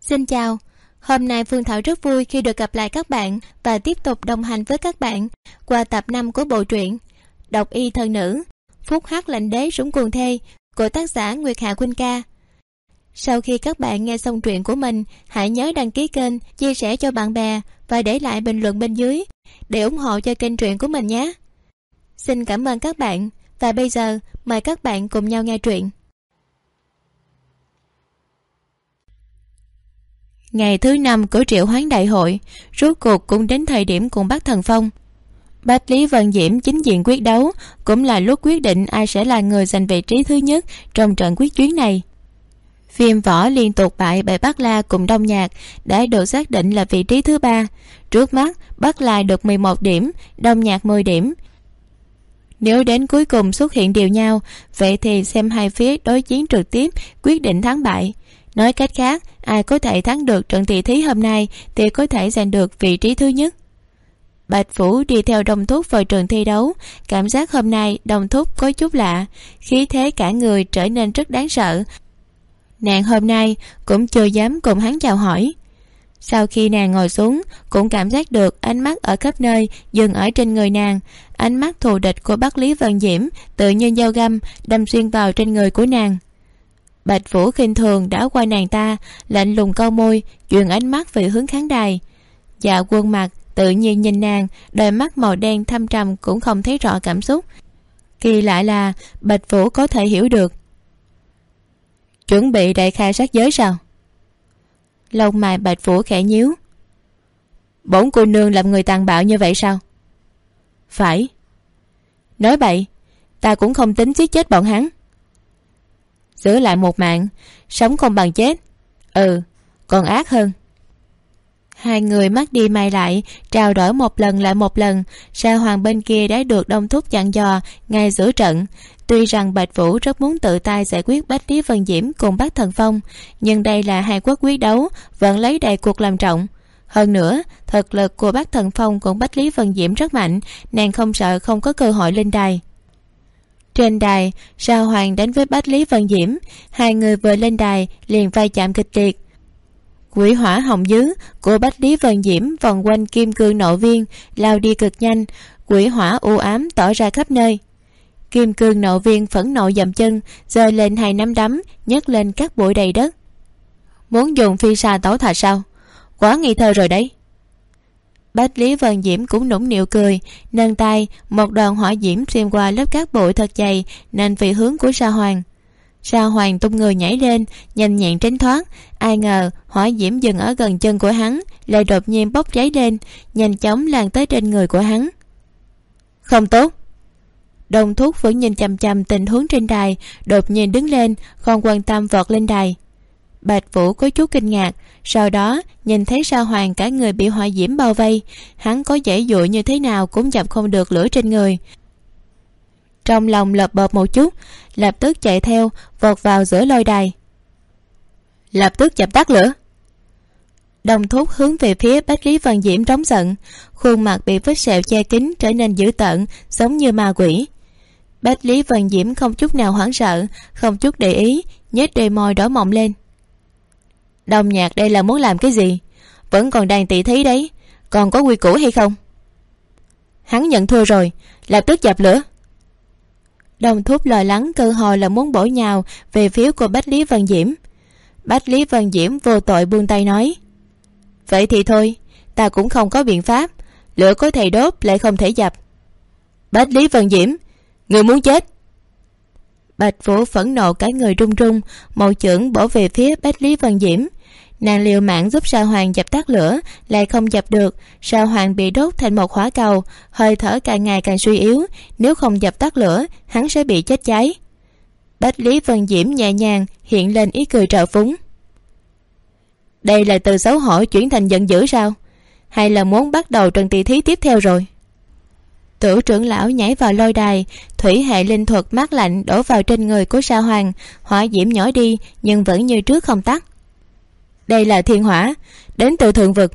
Xin chào, hôm nay Phương Thảo rất vui khi được gặp lại các bạn và tiếp tục đồng hành với các bạn qua tập 5 của bộ truyện Độc Y Thần Nữ, Phúc Hắc Lạnh Đế Sủng Cuồng Thê của tác giả Nguyệt Hạ Khuynh Ca. Sau khi các bạn nghe xong truyện của mình, hãy nhớ đăng ký kênh, chia sẻ cho bạn bè và để lại bình luận bên dưới để ủng hộ cho kênh truyện của mình nhé. Xin cảm ơn các bạn và bây giờ mời các bạn cùng nhau nghe truyện. Ngày thứ 5 của triệu hoán đại hội rốt cuộc cũng đến thời điểm cùng Bắc Thần Phong. Bách Lý Vân Diễm chính diện quyết đấu, cũng là lúc quyết định ai sẽ là người giành vị trí thứ nhất trong trận quyết chiến này. Viêm Võ liên tục bại bởi Bắc La cùng Đông Nhạc đã được xác định là vị trí thứ 3. Trước mắt Bắc La được 11 điểm, Đông Nhạc 10 điểm. Nếu đến cuối cùng xuất hiện điều nhau, vậy thì xem hai phía đối chiến trực tiếp quyết định thắng bại. Nói cách khác, ai có thể thắng được trận tỷ thí hôm nay thì có thể giành được vị trí thứ nhất. Bạch Vũ đi theo Đông Thúc vào trường thi đấu. Cảm giác hôm nay Đông Thúc có chút lạ, khí thế cả người trở nên rất đáng sợ. Nàng hôm nay cũng chưa dám cùng hắn chào hỏi. Sau khi nàng ngồi xuống, cũng cảm giác được ánh mắt ở khắp nơi dừng ở trên người nàng. Ánh mắt thù địch của Bách Lý Vân Diễm tự như dao găm đâm xuyên vào trên người của nàng. Bạch Vũ khinh thường đảo qua nàng ta, lạnh lùng cau môi, chuyển ánh mắt về hướng khán đài. Dạ Quân Mặc tự nhiên nhìn nàng, đôi mắt màu đen thâm trầm cũng không thấy rõ cảm xúc. Kỳ lạ là Bạch Vũ có thể hiểu được. Chuẩn bị đại khai sát giới sao? Lông mày Bạch Vũ khẽ nhíu. Bổn cô nương làm người tàn bạo như vậy sao? Phải. Nói bậy, ta cũng không tính giết chết bọn hắn. Giữ lại một mạng, sống không bằng chết. Còn ác hơn. Hai người mắt đi mày lại, trao đổi một lần lại một lần. Sa Hoàng bên kia đã được Đông Thúc dặn dò ngay giữa trận. Tuy rằng Bạch Vũ rất muốn tự tay giải quyết Bách Lý Vân Diễm cùng Bắc Thần Phong, nhưng đây là hai quốc quyết đấu, vẫn lấy đại cuộc làm trọng. Hơn nữa, thực lực của Bắc Thần Phong cùng Bách Lý Vân Diễm rất mạnh, nàng không sợ không có cơ hội lên đài. Trên đài, Sa Hoàng đánh với Bách Lý Vân Diễm. Hai người vừa lên đài liền va chạm kịch liệt. Quỷ hỏa hồng dứ của Bách Lý Vân Diễm vòng quanh kim cương nộ viên lao đi cực nhanh, quỷ hỏa u ám tỏ ra khắp nơi. Kim cương nộ viên phẫn nộ dậm chân, giơ lên hai nắm đấm, nhấc lên các bụi đầy đất. Muốn dùng phi sa tẩu thạch sao? Quá nghi thơ rồi đấy. Bách Lý Vân Diễm cũng nũng nịu cười, nâng tay, một đoàn hỏa diễm xuyên qua lớp cát bụi thật dày nên về hướng của Sa Hoàng. Sa Hoàng tung người nhảy lên, nhanh nhẹn tránh thoát. Ai ngờ hỏa diễm dừng ở gần chân của hắn, lại đột nhiên bốc cháy lên, nhanh chóng lan tới trên người của hắn. Không tốt. Đông Thúc vẫn nhìn chằm chằm tình huống trên đài, đột nhiên đứng lên, không quan tâm vọt lên đài. Bạch Vũ có chút kinh ngạc, sau đó nhìn thấy Sa Hoàng cả người bị hỏa diễm bao vây, hắn có giãy giụa như thế nào cũng dập không được lửa trên người. Trong lòng lợp bợp một chút, lập tức chạy theo, vọt vào giữa lôi đài. Lập tức dập tắt lửa. Đông Thúc hướng về phía Bách Lý Vân Diễm trống giận, khuôn mặt bị vết sẹo che kín trở nên dữ tợn, giống như ma quỷ. Bách Lý Vân Diễm không chút nào hoảng sợ, không chút để ý, nhếch đôi môi đỏ mọng lên. Đông Nhạc đây là muốn làm cái gì? Vẫn còn đang tỷ thí đấy, còn có quy củ hay không? Hắn nhận thua rồi, lập tức dập lửa. Đông Thúc lo lắng cơ hội là muốn bổ nhào về phía của Bách Lý Vân Diễm. Bách Lý Vân Diễm vô tội buông tay nói. Vậy thì thôi, ta cũng không có biện pháp, lửa có thể đốt lại không thể dập. Bách Lý Vân Diễm, người muốn chết. Bạch Vũ phẫn nộ cả người run run, một chưởng bổ về phía Bách Lý Vân Diễm. Nàng liều mạng giúp Sa Hoàng dập tắt lửa, lại không dập được. Sa Hoàng bị đốt thành một hỏa cầu, hơi thở càng ngày càng suy yếu, nếu không dập tắt lửa hắn sẽ bị chết cháy. Bách Lý Vân Diễm nhẹ nhàng hiện lên ý cười trào phúng. Đây là từ xấu hổ chuyển thành giận dữ sao? Hay là muốn bắt đầu trận tỷ thí tiếp theo rồi? Tử trưởng lão nhảy vào lôi đài, thủy hệ linh thuật mát lạnh đổ vào trên người của Sa Hoàng, hỏa diễm nhỏ đi nhưng vẫn như trước không tắt. Đây là thiên hỏa, đến từ thượng vực.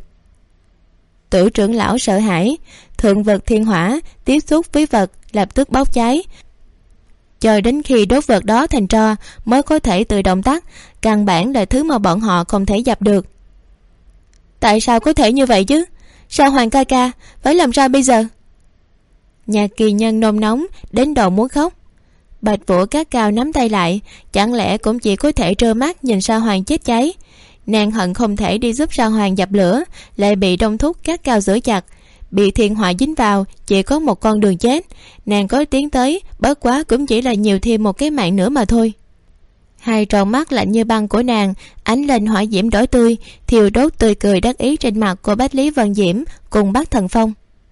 Tử trưởng lão sợ hãi, thượng vực thiên hỏa tiếp xúc với vật lập tức bốc cháy. Chờ đến khi đốt vật đó thành tro mới có thể tự động tắt, căn bản là thứ mà bọn họ không thể dập được. Tại sao có thể như vậy chứ? Sao Hoàng ca ca, phải làm sao bây giờ? Nhạc Kỳ Nhân nôn nóng đến độ muốn khóc. Bạch Vũ cát cao nắm tay lại, chẳng lẽ cũng chỉ có thể trơ mắt nhìn Sa Hoàng chết cháy. Nàng hận không thể đi giúp Sa Hoàng dập lửa, lại bị Đông Thúc cát cao giữ chặt. Bị thiên họa dính vào, chỉ có một con đường chết. Nàng có tiến tới, bất quá cũng chỉ là nhiều thêm một cái mạng nữa mà thôi. Hai tròng mắt lạnh như băng của nàng ánh lên hỏa diễm đỏ tươi, thiêu đốt tươi cười đắc ý trên mặt của Bách Lý Vân Diễm cùng Bắc Thần Phong.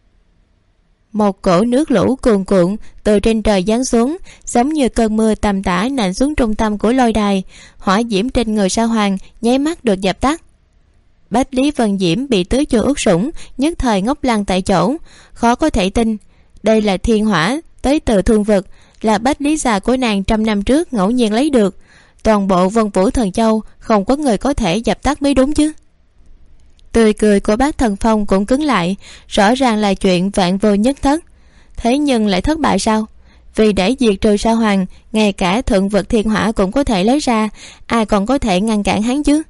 Một cỗ nước lũ cuồn cuộn từ trên trời giáng xuống, giống như cơn mưa tầm tã nện xuống trung tâm của lôi đài. Hỏa diễm trên người Sa Hoàng nháy mắt được dập tắt. Bách Lý Vân Diễm bị tứ chu ướt sũng, nhất thời ngốc lăng tại chỗ. Khó có thể tin đây là thiên hỏa tới từ thương vực, là Bách Lý già của nàng trăm năm trước ngẫu nhiên lấy được. Toàn bộ Vân Vũ Thần Châu không có người có thể dập tắt mới đúng chứ. Tươi cười của Bác Thần Phong cũng cứng lại. Rõ ràng là chuyện vạn vô nhất thất, thế nhưng lại thất bại sao? Vì để diệt trừ Sa Hoàng, ngay cả thượng vực thiên hỏa cũng có thể lấy ra, ai còn có thể ngăn cản hắn chứ?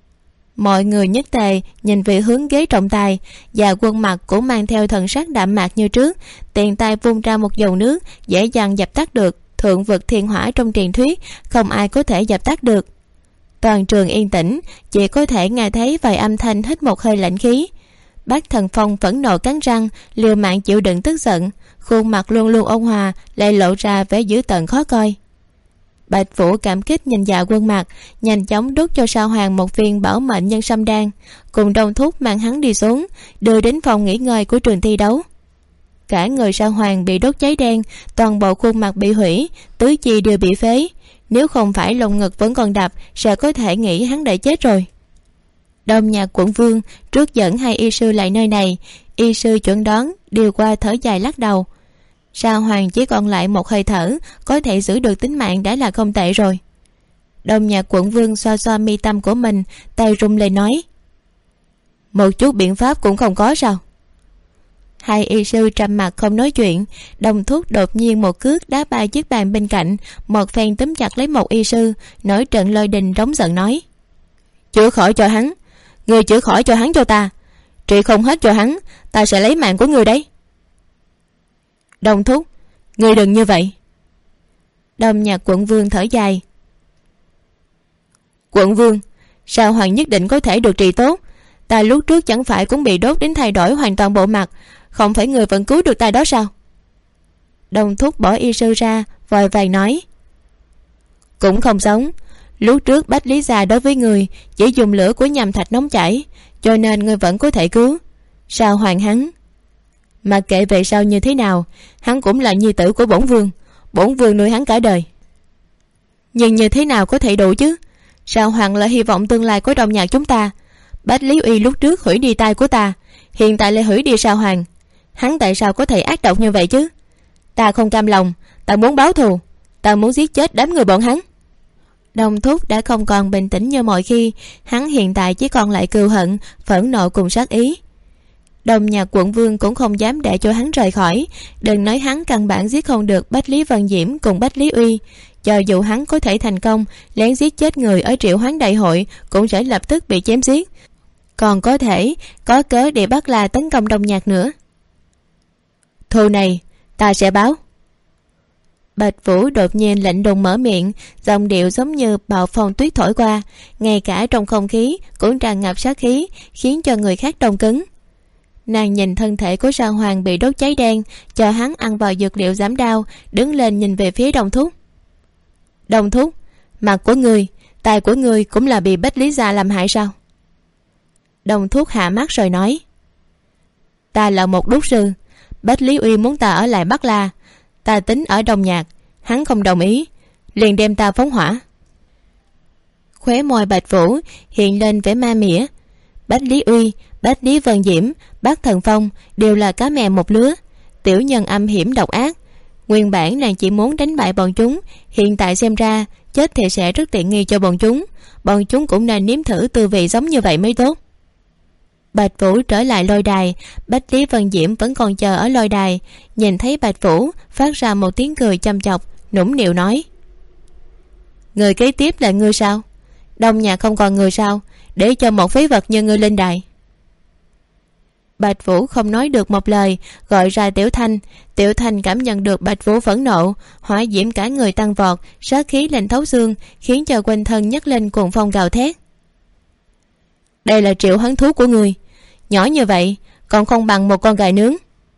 Mọi người nhất tề nhìn về hướng ghế trọng tài, và Quân Mặc cũng mang theo thần sắc đạm mạc như trước, tiện tay vung ra một dầu nước, dễ dàng dập tắt được thượng vực thiên hỏa trong truyền thuyết, không ai có thể dập tắt được. Toàn trường yên tĩnh, chỉ có thể nghe thấy vài âm thanh hít một hơi lạnh khí. Bác Thần Phong phẫn nộ cắn răng, liều mạng chịu đựng tức giận, khuôn mặt luôn luôn ôn hòa lại lộ ra vẻ dữ tợn khó coi. Bạch Vũ cảm kích nhìn Dạ Quân Mặc, nhanh chóng đút cho Sa Hoàng một viên bảo mệnh nhân sâm đan, cùng Đông Thúc mang hắn đi xuống, đưa đến phòng nghỉ ngơi của trường thi đấu. Cả người Sa Hoàng bị đốt cháy đen, toàn bộ khuôn mặt bị hủy, tứ chi đều bị phế. Nếu không phải lồng ngực vẫn còn đập, sẽ có thể nghĩ hắn đã chết rồi. Đông Nhạc Quận Vương trước dẫn hai y sư lại nơi này. Y sư chuẩn đoán điều qua thở dài lắc đầu. Sa Hoàng chỉ còn lại một hơi thở, có thể giữ được tính mạng đã là không tệ rồi. Đông Nhạc Quận Vương xoa xoa mi tâm của mình, tay run lên nói: một chút biện pháp cũng không có sao? Hai y sư trầm mặt không nói chuyện. Đồng Thúc đột nhiên một cước đá ba chiếc bàn bên cạnh, một phen túm chặt lấy một y sư, nổi trận lôi đình rống giận nói: chữa khỏi cho hắn, người chữa khỏi cho hắn cho ta, trị không hết cho hắn, ta sẽ lấy mạng của người đấy. Đồng Thúc, người đừng như vậy. Đông Nhạc Quận Vương thở dài: Quận Vương, Sa Hoàng nhất định có thể được trị tốt. Ta lúc trước chẳng phải cũng bị đốt đến thay đổi hoàn toàn bộ mặt, không phải người vẫn cứu được ta đó sao? Đồng Thúc bỏ y sư ra, vội vàng nói: cũng không giống. Lúc trước Bách Lý già đối với người chỉ dùng lửa của nham thạch nóng chảy, cho nên người vẫn có thể cứu. Sa Hoàng hắn, mà kệ về sau như thế nào, hắn cũng là nhi tử của bổn vương, bổn vương nuôi hắn cả đời. Nhưng như thế nào có thể đủ chứ? Sa Hoàng là hy vọng tương lai của Đông Nhạc chúng ta. Bách Lý Uy lúc trước hủy đi tai của ta, hiện tại lại hủy đi Sa Hoàng. Hắn tại sao có thể ác độc như vậy chứ? Ta không cam lòng, ta muốn báo thù, ta muốn giết chết đám người bọn hắn. Đồng Thúc đã không còn bình tĩnh như mọi khi, hắn hiện tại chỉ còn lại cừu hận, phẫn nộ cùng sát ý. Đông Nhạc Quận Vương cũng không dám để cho hắn rời khỏi, đừng nói hắn căn bản giết không được Bách Lý Vân Diễm cùng Bách Lý Uy. Cho dù hắn có thể thành công lén giết chết người ở Triệu Hoán Đại Hội, cũng sẽ lập tức bị chém giết, còn có thể có cớ để bắt là tấn công Đông Nhạc nữa. Thù này ta sẽ báo. Bạch Vũ đột nhiên lạnh lùng mở miệng, giọng điệu giống như bạo phong tuyết thổi qua, ngay cả trong không khí cũng tràn ngập sát khí, khiến cho người khác đông cứng. Nàng nhìn thân thể của Sa Hoàng bị đốt cháy đen, cho hắn ăn vào dược liệu giảm đau, đứng lên nhìn về phía Đông Thúc. Đông Thúc, mặt của người, tai của người cũng là bị Bách Lý gia làm hại sao? Đông Thúc hạ mắt rồi nói: ta là một đúc sư, Bách Lý Uy muốn ta ở lại Bắc La, ta tính ở Đông Nhạc, hắn không đồng ý, liền đem ta phóng hỏa. Khóe môi Bạch Vũ hiện lên vẻ ma mỉa. Bách Lý Uy, Bách Lý Vân Diễm, Bác Thần Phong đều là cá mè một lứa, tiểu nhân âm hiểm độc ác. Nguyên bản nàng chỉ muốn đánh bại bọn chúng, hiện tại xem ra chết thì sẽ rất tiện nghi cho bọn chúng cũng nên nếm thử tư vị giống như vậy mới tốt. Bạch Vũ trở lại lôi đài, Bách Lý Vân Diễm vẫn còn chờ ở lôi đài, nhìn thấy Bạch Vũ phát ra một tiếng cười châm chọc, nũng nịu nói: người kế tiếp là ngươi sao? Đông Nhạc không còn người sao, để cho một phế vật như ngươi lên đài? Bạch Vũ không nói được một lời, gọi ra Tiểu Thanh. Tiểu Thanh cảm nhận được Bạch Vũ phẫn nộ, hỏa diễm cả người tăng vọt, sát khí lạnh thấu xương, khiến cho quanh thân nhấc lên cuồng phong gào thét. Đây là triệu hoán thú của người, nhỏ như vậy còn không bằng một con gà nướng.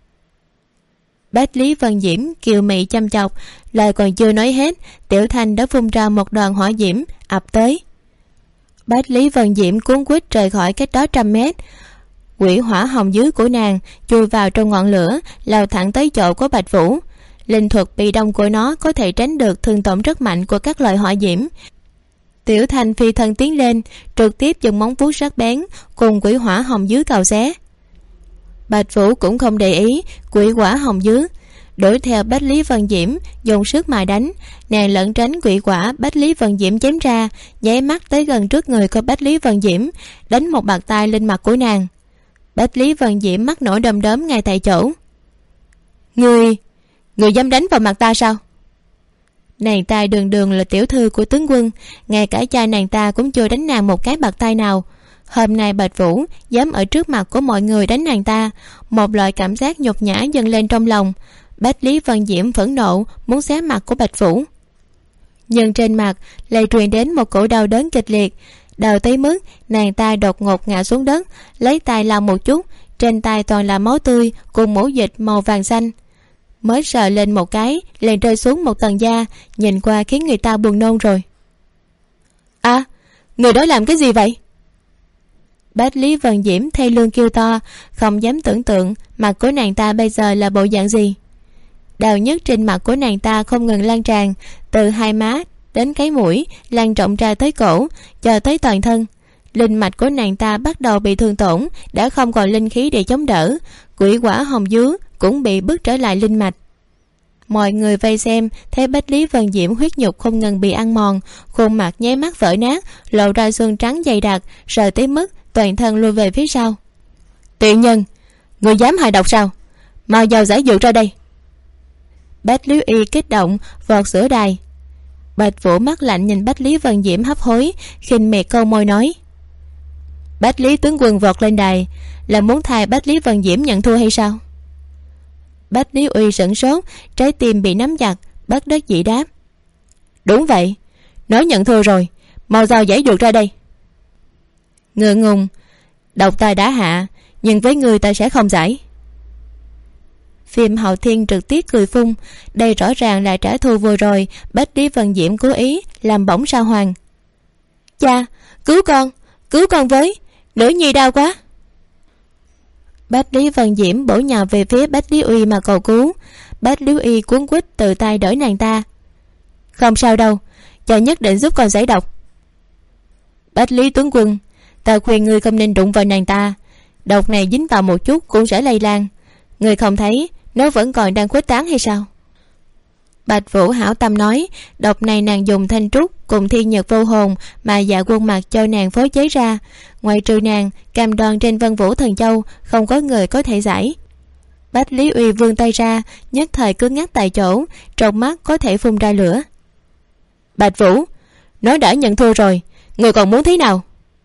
Bách Lý Vân Diễm kiều mị chăm chọc, lời còn chưa nói hết, Tiểu Thanh đã phun ra một đoàn hỏa diễm ập tới. Bách Lý Vân Diễm cuốn quýt rời khỏi cách đó 100 mét. Quỷ hỏa hồng dưới của nàng chui vào trong ngọn lửa, lao thẳng tới chỗ của Bạch Vũ. Linh thuật bị đông của nó có thể tránh được thương tổn rất mạnh của các loại hỏa diễm. Tiểu Thanh phi thân tiến lên, trực tiếp dùng móng vuốt sắc bén cùng quỷ hỏa hồng dưới cào xé. Bạch Vũ cũng không để ý quỷ hỏa hồng dưới, đuổi theo Bách Lý Vân Diễm dùng sức mà đánh. Nàng lẩn tránh quỷ hỏa Bách Lý Vân Diễm chém ra, nháy mắt tới gần trước người của Bách Lý Vân Diễm, đánh một bạt tay lên mặt của nàng. Bách Lý Vân Diễm mắt nổi đom đóm ngay tại chỗ. Người dám đánh vào mặt ta sao? Nàng ta đường đường là tiểu thư của tướng quân, ngay cả cha nàng ta cũng chưa đánh nàng một cái bạt tay nào. Hôm nay Bạch Vũ dám ở trước mặt của mọi người đánh nàng ta, một loại cảm giác nhục nhã dâng lên trong lòng. Bách Lý Vân Diễm phẫn nộ muốn xé mặt của Bạch Vũ, nhưng trên mặt lại truyền đến một cổ đau đớn kịch liệt, đau tới mức nàng ta đột ngột ngã xuống đất, lấy tay lau một chút, trên tay toàn là máu tươi cùng mũ dịch màu vàng xanh. Mới sờ lên một cái liền rơi xuống một tầng da, nhìn qua khiến người ta buồn nôn rồi. À, người đó làm cái gì vậy? Bách Lý Vân Diễm thay lương kêu to, không dám tưởng tượng mặt của nàng ta bây giờ là bộ dạng gì. Đau nhức trên mặt của nàng ta không ngừng lan tràn, từ hai má đến cái mũi, lan rộng ra tới cổ, cho tới toàn thân. Linh mạch của nàng ta bắt đầu bị thương tổn, đã không còn linh khí để chống đỡ. Quỷ hỏa hồng dứa cũng bị bứt trở lại linh mạch. Mọi người vây xem thấy Bách Lý Vân Diễm huyết nhục không ngừng bị ăn mòn, khuôn mặt nháy mắt vỡ nát, lộ ra xương trắng dày đặc, sợ tới mức toàn thân lùi về phía sau. Tiện nhân, người dám hại độc sao? Mau giao giải dược ra đây. Bách Lý Y kích động vọt sửa đài. Bạch Vũ mắt lạnh nhìn Bách Lý Vân Diễm hấp hối, khinh miệt câu môi nói: Bách Lý tướng quân vọt lên đài là muốn thay Bách Lý Vân Diễm nhận thua hay sao? Bách Lý Uy sửng sốt, trái tim bị nắm chặt, bất đắc dĩ đáp: Đúng vậy, nói nhận thua rồi, mau giao giải dược ra đây. Ngượng ngùng, độc ta đã hạ, nhưng với người ta sẽ không giải. Phim Hậu Thiên trực tiếp cười phun, đây rõ ràng là trả thù vừa rồi Bách Lý Vân Diễm cố ý làm bỏng Sao Hoàng. Cha, cứu con với, nữ nhi đau quá. Bách Lý Vân Diễm bổ nhào về phía Bách Lý Uy mà cầu cứu. Bách Lý Uy cuốn quýt từ tay đỡ nàng ta. Không sao đâu, cha nhất định giúp con giải độc. Bách Lý tướng quân, ta khuyên ngươi không nên đụng vào nàng ta, độc này dính vào một chút cũng sẽ lây lan. Ngươi không thấy nó vẫn còn đang khuếch tán hay sao? Bạch Vũ hảo tâm nói, độc này nàng dùng thanh trúc cùng thiên nhật vô hồn mà Dạ Quân Mặc cho nàng phối chế ra, ngoại trừ nàng, cam đoan trên Vân Vũ Thần Châu không có người có thể giải. Bách Lý Uy vươn tay ra, nhất thời cứng ngắc tại chỗ, trong mắt có thể phun ra lửa. Bạch Vũ, nó đã nhận thua rồi, người còn muốn thế nào?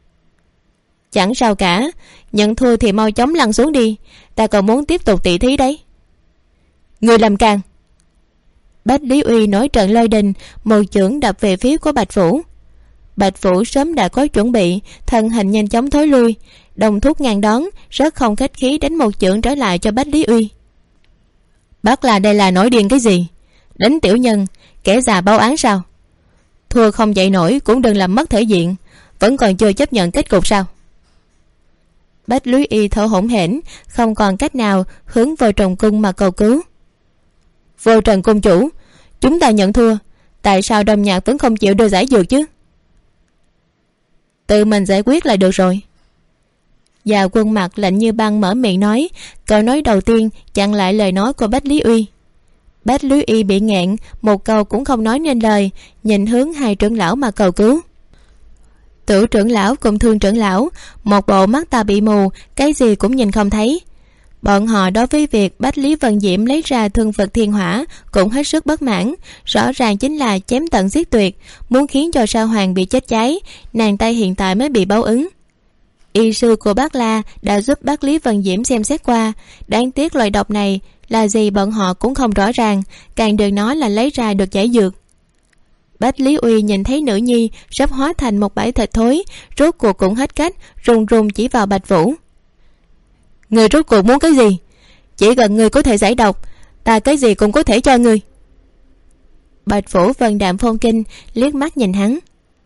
Chẳng sao cả, nhận thua thì mau chóng lăn xuống đi, ta còn muốn tiếp tục tỷ thí đấy. Người làm càng. Bách Lý Uy nổi trận lôi đình, một chưởng đập về phía của Bạch Vũ. Bạch Vũ sớm đã có chuẩn bị, thân hình nhanh chóng thối lui, đồng thúc ngăn đón, rất không khách khí đánh một chưởng trở lại cho Bách Lý Uy. Bác là đây là nổi điên cái gì? Đánh tiểu nhân, kẻ già báo án sao? Thua không dậy nổi cũng đừng làm mất thể diện, vẫn còn chưa chấp nhận kết cục sao? Bách Lý Y thở hổn hển, không còn cách nào hướng Vô Trần cung mà cầu cứu. Vô Trần cung chủ, chúng ta nhận thua, tại sao Đông Nhạc vẫn không chịu đưa giải dược chứ? Tự mình giải quyết là được rồi. Dạ Quân Mặc lạnh như băng mở miệng nói, câu nói đầu tiên chặn lại lời nói của Bách Lý Uy. Bách Lý Y bị nghẹn, một câu cũng không nói nên lời, nhìn hướng hai trưởng lão mà cầu cứu. Tử trưởng lão cùng Thương trưởng lão, một bộ mắt ta bị mù, cái gì cũng nhìn không thấy. Bọn họ đối với việc Bách Lý Vân Diễm lấy ra thương vật thiên hỏa cũng hết sức bất mãn, rõ ràng chính là chém tận giết tuyệt, muốn khiến cho Sao Hoàng bị chết cháy, nàng ta hiện tại mới bị báo ứng. Y sư của bác La đã giúp bác Lý Vân Diễm xem xét qua, đáng tiếc loại độc này là gì bọn họ cũng không rõ ràng, càng đừng nói là lấy ra được giải dược. Bách Lý Uy nhìn thấy nữ nhi sắp hóa thành một bãi thịt thối, rốt cuộc cũng hết cách, run run chỉ vào Bạch Vũ. Người rốt cuộc muốn cái gì? Chỉ cần người có thể giải độc, ta cái gì cũng có thể cho người. Bạch Vũ vân đạm phong kinh, liếc mắt nhìn hắn.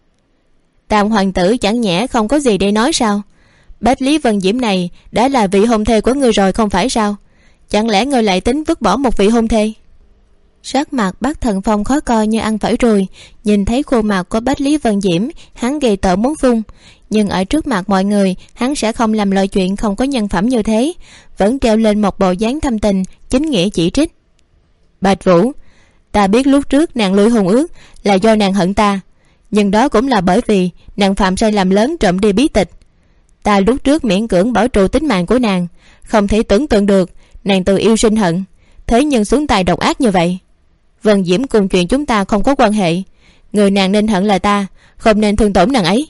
Tam hoàng tử chẳng nhẽ không có gì để nói sao? Bách Lý Vân Diễm này đã là vị hôn thê của ngươi rồi không phải sao? Chẳng lẽ ngươi lại tính vứt bỏ một vị hôn thê? Sắc mặt Bắc Thần Phong khó coi như ăn phải ruồi, nhìn thấy khuôn mặt của Bách Lý Vân Diễm, hắn ghê tởm muốn phun. Nhưng ở trước mặt mọi người, hắn sẽ không làm loại chuyện không có nhân phẩm như thế, vẫn treo lên một bộ dáng thâm tình, chính nghĩa chỉ trích. Bạch Vũ, ta biết lúc trước nàng lui hôn ước là do nàng hận ta, nhưng đó cũng là bởi vì nàng phạm sai lầm lớn trộm đi bí tịch. Ta lúc trước miễn cưỡng bảo trụ tính mạng của nàng, không thể tưởng tượng được nàng từ yêu sinh hận, thế nhưng xuống tay độc ác như vậy. Vân Diễm cùng chuyện chúng ta không có quan hệ, người nàng nên hận là ta, không nên thương tổn nàng ấy.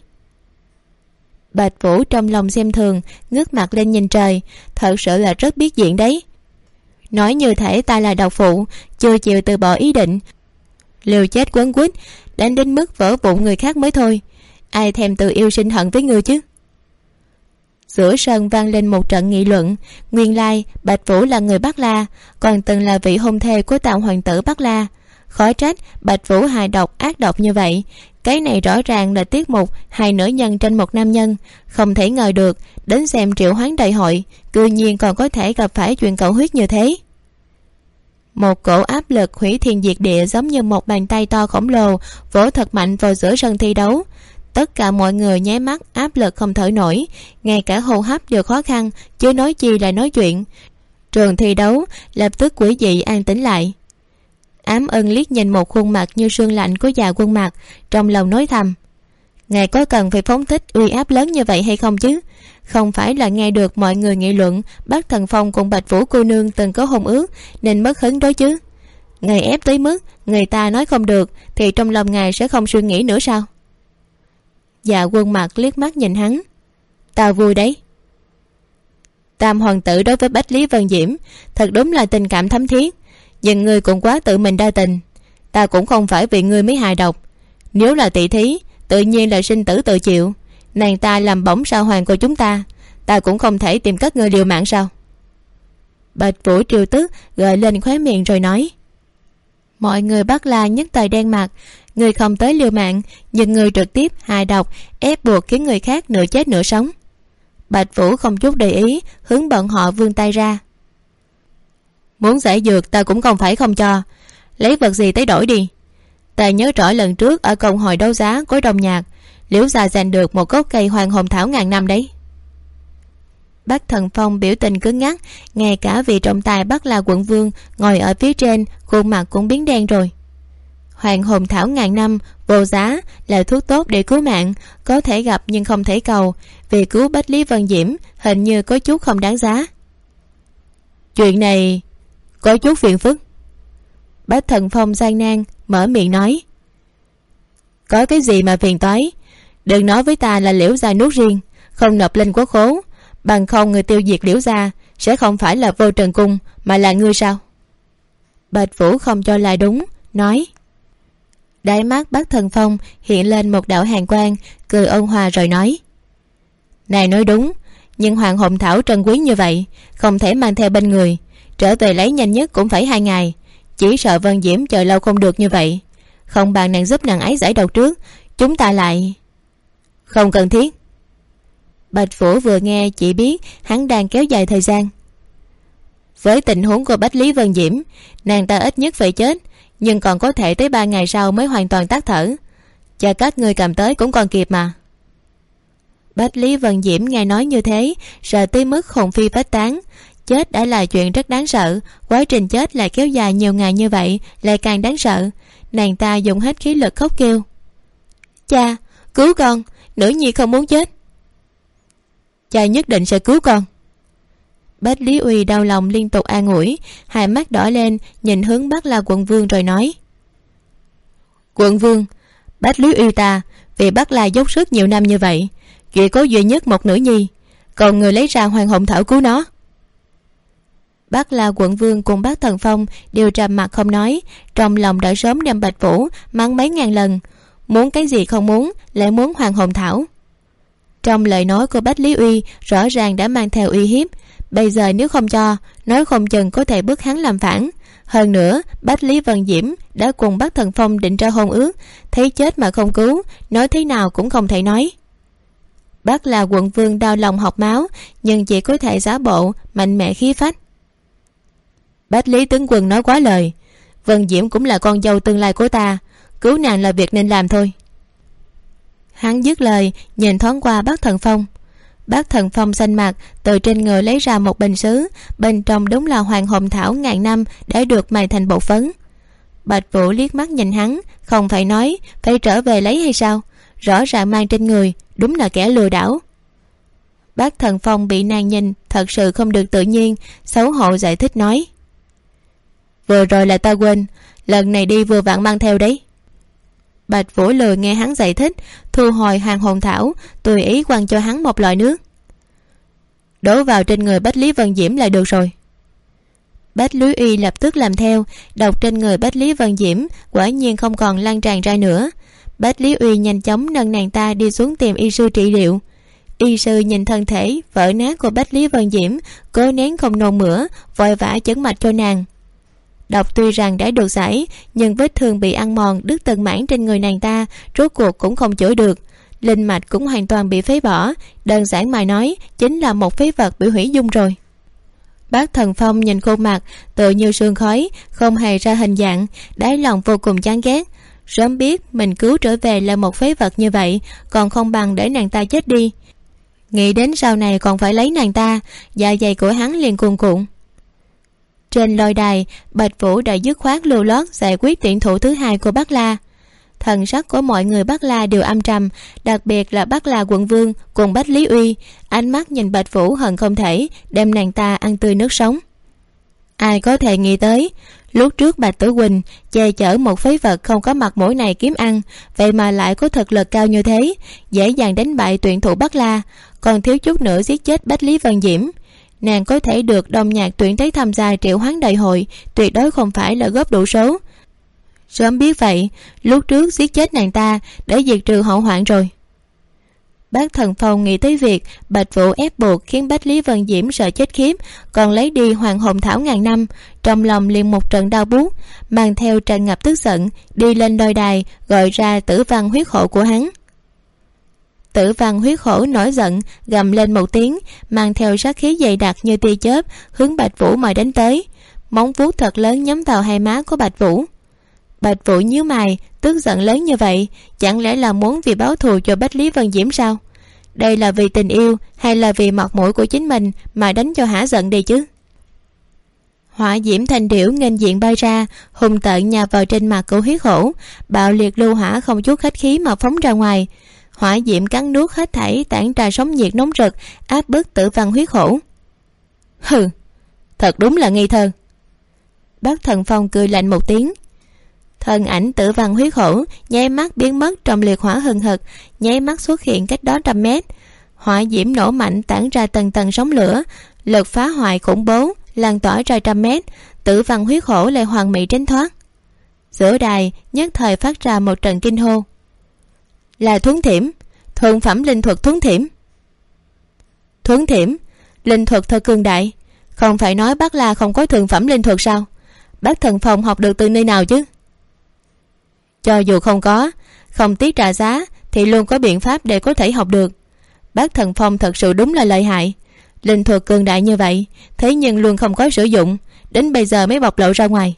Bạch Vũ trong lòng xem thường, ngước mặt lên nhìn trời, thật sự là rất biết diện đấy. Nói như thể ta là độc phụ, chưa chịu từ bỏ ý định, liều chết quấn quýt, đánh đến mức vỡ vụn người khác mới thôi. Ai thèm từ yêu sinh hận với ngươi chứ? Giữa sân vang lên một trận nghị luận. Nguyên lai Bạch Vũ là người Bắc La, còn từng là vị hôn thê của Tam hoàng tử Bắc La. Khó trách Bạch Vũ hài độc ác độc như vậy. Cái này rõ ràng là tiết mục hai nữ nhân trên một nam nhân. Không thể ngờ được đến xem triệu hoán đại hội cư nhiên còn có thể gặp phải chuyện cầu huyết như thế. Một cổ áp lực hủy thiên diệt địa giống như một bàn tay to khổng lồ vỗ thật mạnh vào giữa sân thi đấu. Tất cả mọi người nháy mắt áp lực không thở nổi, ngay cả hô hấp đều khó khăn, chứ nói chi là nói chuyện. Trường thi đấu lập tức quỷ dị an tĩnh lại. Ám Ân liếc nhìn một khuôn mặt như sương lạnh của già Quân Mặt, trong lòng nói thầm: ngài có cần phải phóng thích uy áp lớn như vậy hay không chứ? Không phải là nghe được mọi người nghị luận Bắc Thần Phong cùng Bạch Vũ cô nương từng có hôn ước nên mất hứng đó chứ? Ngài ép tới mức người ta nói không được thì trong lòng ngài sẽ không suy nghĩ nữa sao? Dạ Quân Mặt liếc mắt nhìn hắn. Ta vui đấy. Tam hoàng tử đối với Bách Lý Vân Diễm thật đúng là tình cảm thấm thiết, nhưng ngươi cũng quá tự mình đa tình. Ta cũng không phải vì ngươi mới hài độc. Nếu là tỷ thí, tự nhiên là sinh tử tự chịu. Nàng ta làm bổng sao hoàng của chúng ta, ta cũng không thể tìm cách ngươi liều mạng sao? Bạch Vũ triều tức gợi lên khóe miệng rồi nói. Mọi người Bắc La nhất thời đen mặt. Người không tới liều mạng, nhưng người trực tiếp hài độc ép buộc khiến người khác nửa chết nửa sống. Bạch Vũ không chút để ý, hướng bọn họ vươn tay ra. Muốn giải dược ta cũng không phải không cho, lấy vật gì tới đổi đi. Ta nhớ rõ lần trước ở công hội đấu giá của Đông Nhạc, Liễu gia giành được một gốc cây hoàng hồn thảo ngàn năm đấy. Bắc Thần Phong biểu tình cứng ngắc, ngay cả vị trọng tài Bắc La quận vương ngồi ở phía trên khuôn mặt cũng biến đen rồi. Hoàng hồn thảo ngàn năm vô giá, là thuốc tốt để cứu mạng, có thể gặp nhưng không thể cầu. Vì cứu Bách Lý Vân Diễm hình như có chút không đáng giá. Chuyện này có chút phiền phức. Bách Thần Phong gian nan mở miệng nói. Có cái gì mà phiền toái? Đừng nói với ta là Liễu gia nuốt riêng, không nộp lên quốc khố, bằng không người tiêu diệt Liễu gia sẽ không phải là Vô Trần Cung mà là ngươi sao? Bạch Vũ không cho là đúng, nói. Đáy mắt Bắc Thần Phong hiện lên một đạo hàn quang, cười ôn hòa rồi nói. Này nói đúng, nhưng hoàng hồn thảo trân quý như vậy không thể mang theo bên người, trở về lấy nhanh nhất cũng phải 2 ngày. Chỉ sợ Vân Diễm chờ lâu không được như vậy. Không bằng nàng giúp nàng ấy giải độc trước, chúng ta lại. Không cần thiết. Bạch Vũ vừa nghe chỉ biết hắn đang kéo dài thời gian. Với tình huống của Bách Lý Vân Diễm, nàng ta ít nhất phải chết, nhưng còn có thể tới 3 ngày sau mới hoàn toàn tắt thở. Chờ các ngươi cầm tới cũng còn kịp mà. Bách Lý Vân Diễm nghe nói như thế, sợ tới mức hồn phi phách tán. Chết đã là chuyện rất đáng sợ, quá trình chết lại kéo dài nhiều ngày như vậy lại càng đáng sợ. Nàng ta dùng hết khí lực khóc kêu. Cha, cứu con, nữ nhi không muốn chết. Cha nhất định sẽ cứu con. Bách Lý Uy đau lòng liên tục an ủi, hai mắt đỏ lên nhìn hướng Bắc La quận vương rồi nói. Quận vương, Bách Lý Uy ta vì Bắc La dốc sức nhiều năm như vậy, chỉ có duy nhất một nữ nhi, còn người lấy ra hoàng hồn thảo cứu nó. Bác La Quận Vương cùng bác Thần Phong đều trầm mặt không nói, trong lòng đã sớm đem Bạch Vũ mắng mấy ngàn lần. Muốn cái gì không muốn, lại muốn hoàng hồn thảo. Trong lời nói của Bách Lý Uy rõ ràng đã mang theo uy hiếp. Bây giờ nếu không cho, nói không chừng có thể bức hắn làm phản. Hơn nữa, Bách Lý Vân Diễm đã cùng bác Thần Phong định ra hôn ước, thấy chết mà không cứu, nói thế nào cũng không thể nói. Bác La Quận Vương đau lòng học máu, nhưng chỉ có thể giả bộ mạnh mẽ khí phách. Bách Lý tướng quân nói quá lời, Vân Diễm cũng là con dâu tương lai của ta, cứu nàng là việc nên làm thôi. Hắn dứt lời, nhìn thoáng qua bác Thần Phong. Bác Thần Phong xanh mặt, từ trên người lấy ra một bình sứ, bên trong đúng là hoàng hồn thảo ngàn năm đã được mài thành bột phấn. Bạch Vũ liếc mắt nhìn hắn, không phải nói phải trở về lấy hay sao, rõ ràng mang trên người, đúng là kẻ lừa đảo. Bác Thần Phong bị nàng nhìn thật sự không được tự nhiên, xấu hổ giải thích nói: vừa rồi là ta quên, lần này đi vừa vặn mang theo đấy. Bạch Vũ lười nghe hắn giải thích, thu hồi hoàng hồn thảo, tùy ý quăng cho hắn một lọ nước. Đổ vào trên người Bách Lý Vân Diễm là được rồi. Bách Lý Uy lập tức làm theo, độc trên người Bách Lý Vân Diễm quả nhiên không còn lan tràn ra nữa. Bách Lý Uy nhanh chóng nâng nàng ta đi xuống tìm y sư trị liệu. Y sư nhìn thân thể vỡ nát của Bách Lý Vân Diễm, cố nén không nôn mửa, vội vã chấn mạch cho nàng. Độc tuy rằng đã được giải, nhưng vết thương bị ăn mòn đứt từng mảng trên người nàng ta, rốt cuộc cũng không chữa được. Linh mạch cũng hoàn toàn bị phế bỏ, đơn giản mà nói chính là một phế vật bị hủy dung rồi. Bác Thần Phong nhìn khuôn mặt tựa như sương khói, không hề ra hình dạng, đáy lòng vô cùng chán ghét. Sớm biết mình cứu trở về là một phế vật như vậy, còn không bằng để nàng ta chết đi. Nghĩ đến sau này còn phải lấy nàng ta, dạ dày của hắn liền cuồn cuộn. Trên lôi đài, Bạch Vũ đã dứt khoát lưu lót giải quyết tuyển thủ thứ hai của Bắc La. Thần sắc của mọi người Bắc La đều âm trầm, đặc biệt là Bắc La Quận Vương cùng Bách Lý Uy, ánh mắt nhìn Bạch Vũ hận không thể đem nàng ta ăn tươi nước sống. Ai có thể nghĩ tới, lúc trước Bạch Tử Quỳnh che chở một phế vật không có mặt mũi này kiếm ăn, vậy mà lại có thực lực cao như thế, dễ dàng đánh bại tuyển thủ Bắc La, còn thiếu chút nữa giết chết Bách Lý Vân Diễm. Nàng có thể được Đông Nhạc tuyển tới tham gia triệu hoán đại hội, tuyệt đối không phải là góp đủ số. Sớm biết vậy, lúc trước giết chết nàng ta để diệt trừ hậu hoạn rồi. Bác Thần Phong nghĩ tới việc Bạch Vũ ép buộc khiến Bách Lý Vân Diễm sợ chết khiếp, còn lấy đi hoàng hồn thảo ngàn năm, trong lòng liền một trận đau buốt, mang theo tràn ngập tức giận đi lên đôi đài, gọi ra Tử Văn huyết hổ của hắn. Tử Văn huyết hổ nổi giận gầm lên một tiếng, mang theo sát khí dày đặc như tia chớp hướng Bạch Vũ mà đánh tới, móng vuốt thật lớn nhắm vào hai má của Bạch Vũ. Bạch Vũ nhíu mày, tức giận lớn như vậy, chẳng lẽ là muốn vì báo thù cho Bách Lý Vân Diễm sao? Đây là vì tình yêu hay là vì mặt mũi của chính mình mà đánh cho hả giận đi chứ? Hỏa diễm thanh điểu nghênh diện bay ra, hung tợn nhào vào trên mặt của huyết hổ, bạo liệt lưu hỏa không chút khách khí mà phóng ra ngoài. Hỏa diễm cắn nuốt hết thảy, tản ra sóng nhiệt nóng rực, áp bức Tử Văn huyết hổ. Hừ, thật đúng là ngây thơ. Bác Thần Phong cười lạnh một tiếng. Thân ảnh Tử Văn huyết hổ nháy mắt biến mất trong liệt hỏa hừng hực, nháy mắt xuất hiện cách đó 100 mét. Hỏa diễm nổ mạnh tản ra tầng tầng sóng lửa, lực phá hoại khủng bố lan tỏa ra 100 mét. Tử Văn huyết hổ lại hoàn mỹ tránh thoát. Giữa đài nhất thời phát ra một trận kinh hô. Là thuấn thiểm, thượng phẩm linh thuật thuấn thiểm. Thuấn thiểm, linh thuật thật cường đại, không phải nói Bắc La không có thượng phẩm linh thuật sao? Bác Thần Phong học được từ nơi nào chứ? Cho dù không có, không tiếc trả giá thì luôn có biện pháp để có thể học được. Bác Thần Phong thật sự đúng là lợi hại, linh thuật cường đại như vậy, thế nhưng luôn không có sử dụng, đến bây giờ mới bộc lộ ra ngoài.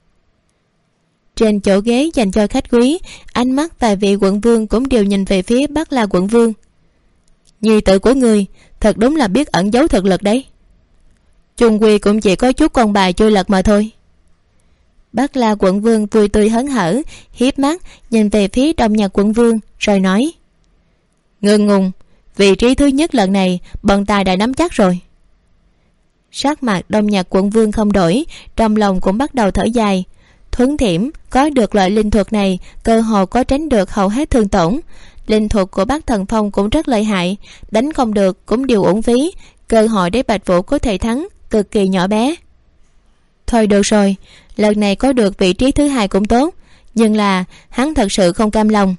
Trên chỗ ghế dành cho khách quý, ánh mắt vài vị quận vương cũng đều nhìn về phía Bắc La Quận Vương. Nhi tử của người thật đúng là biết ẩn giấu thực lực đấy, chung quy cũng chỉ có chút con bài chưa lật mà thôi. Bắc La Quận Vương vui tươi hớn hở, hiếp mắt nhìn về phía Đông Nhạc Quận Vương rồi nói: ngượng ngùng, vị trí thứ nhất lần này bọn ta đã nắm chắc rồi. Sắc mặt Đông Nhạc Quận Vương không đổi, trong lòng cũng bắt đầu thở dài. Thuấn thiểm có được loại linh thuật này, cơ hồ có tránh được hầu hết thương tổn. linh thuật của Bắc Thần Phong cũng rất lợi hại, đánh không được cũng đều uổng phí, cơ hội để Bạch Vũ có thể thắng cực kỳ nhỏ bé. Thôi được rồi, lần này có được vị trí thứ hai cũng tốt, nhưng là hắn thật sự không cam lòng.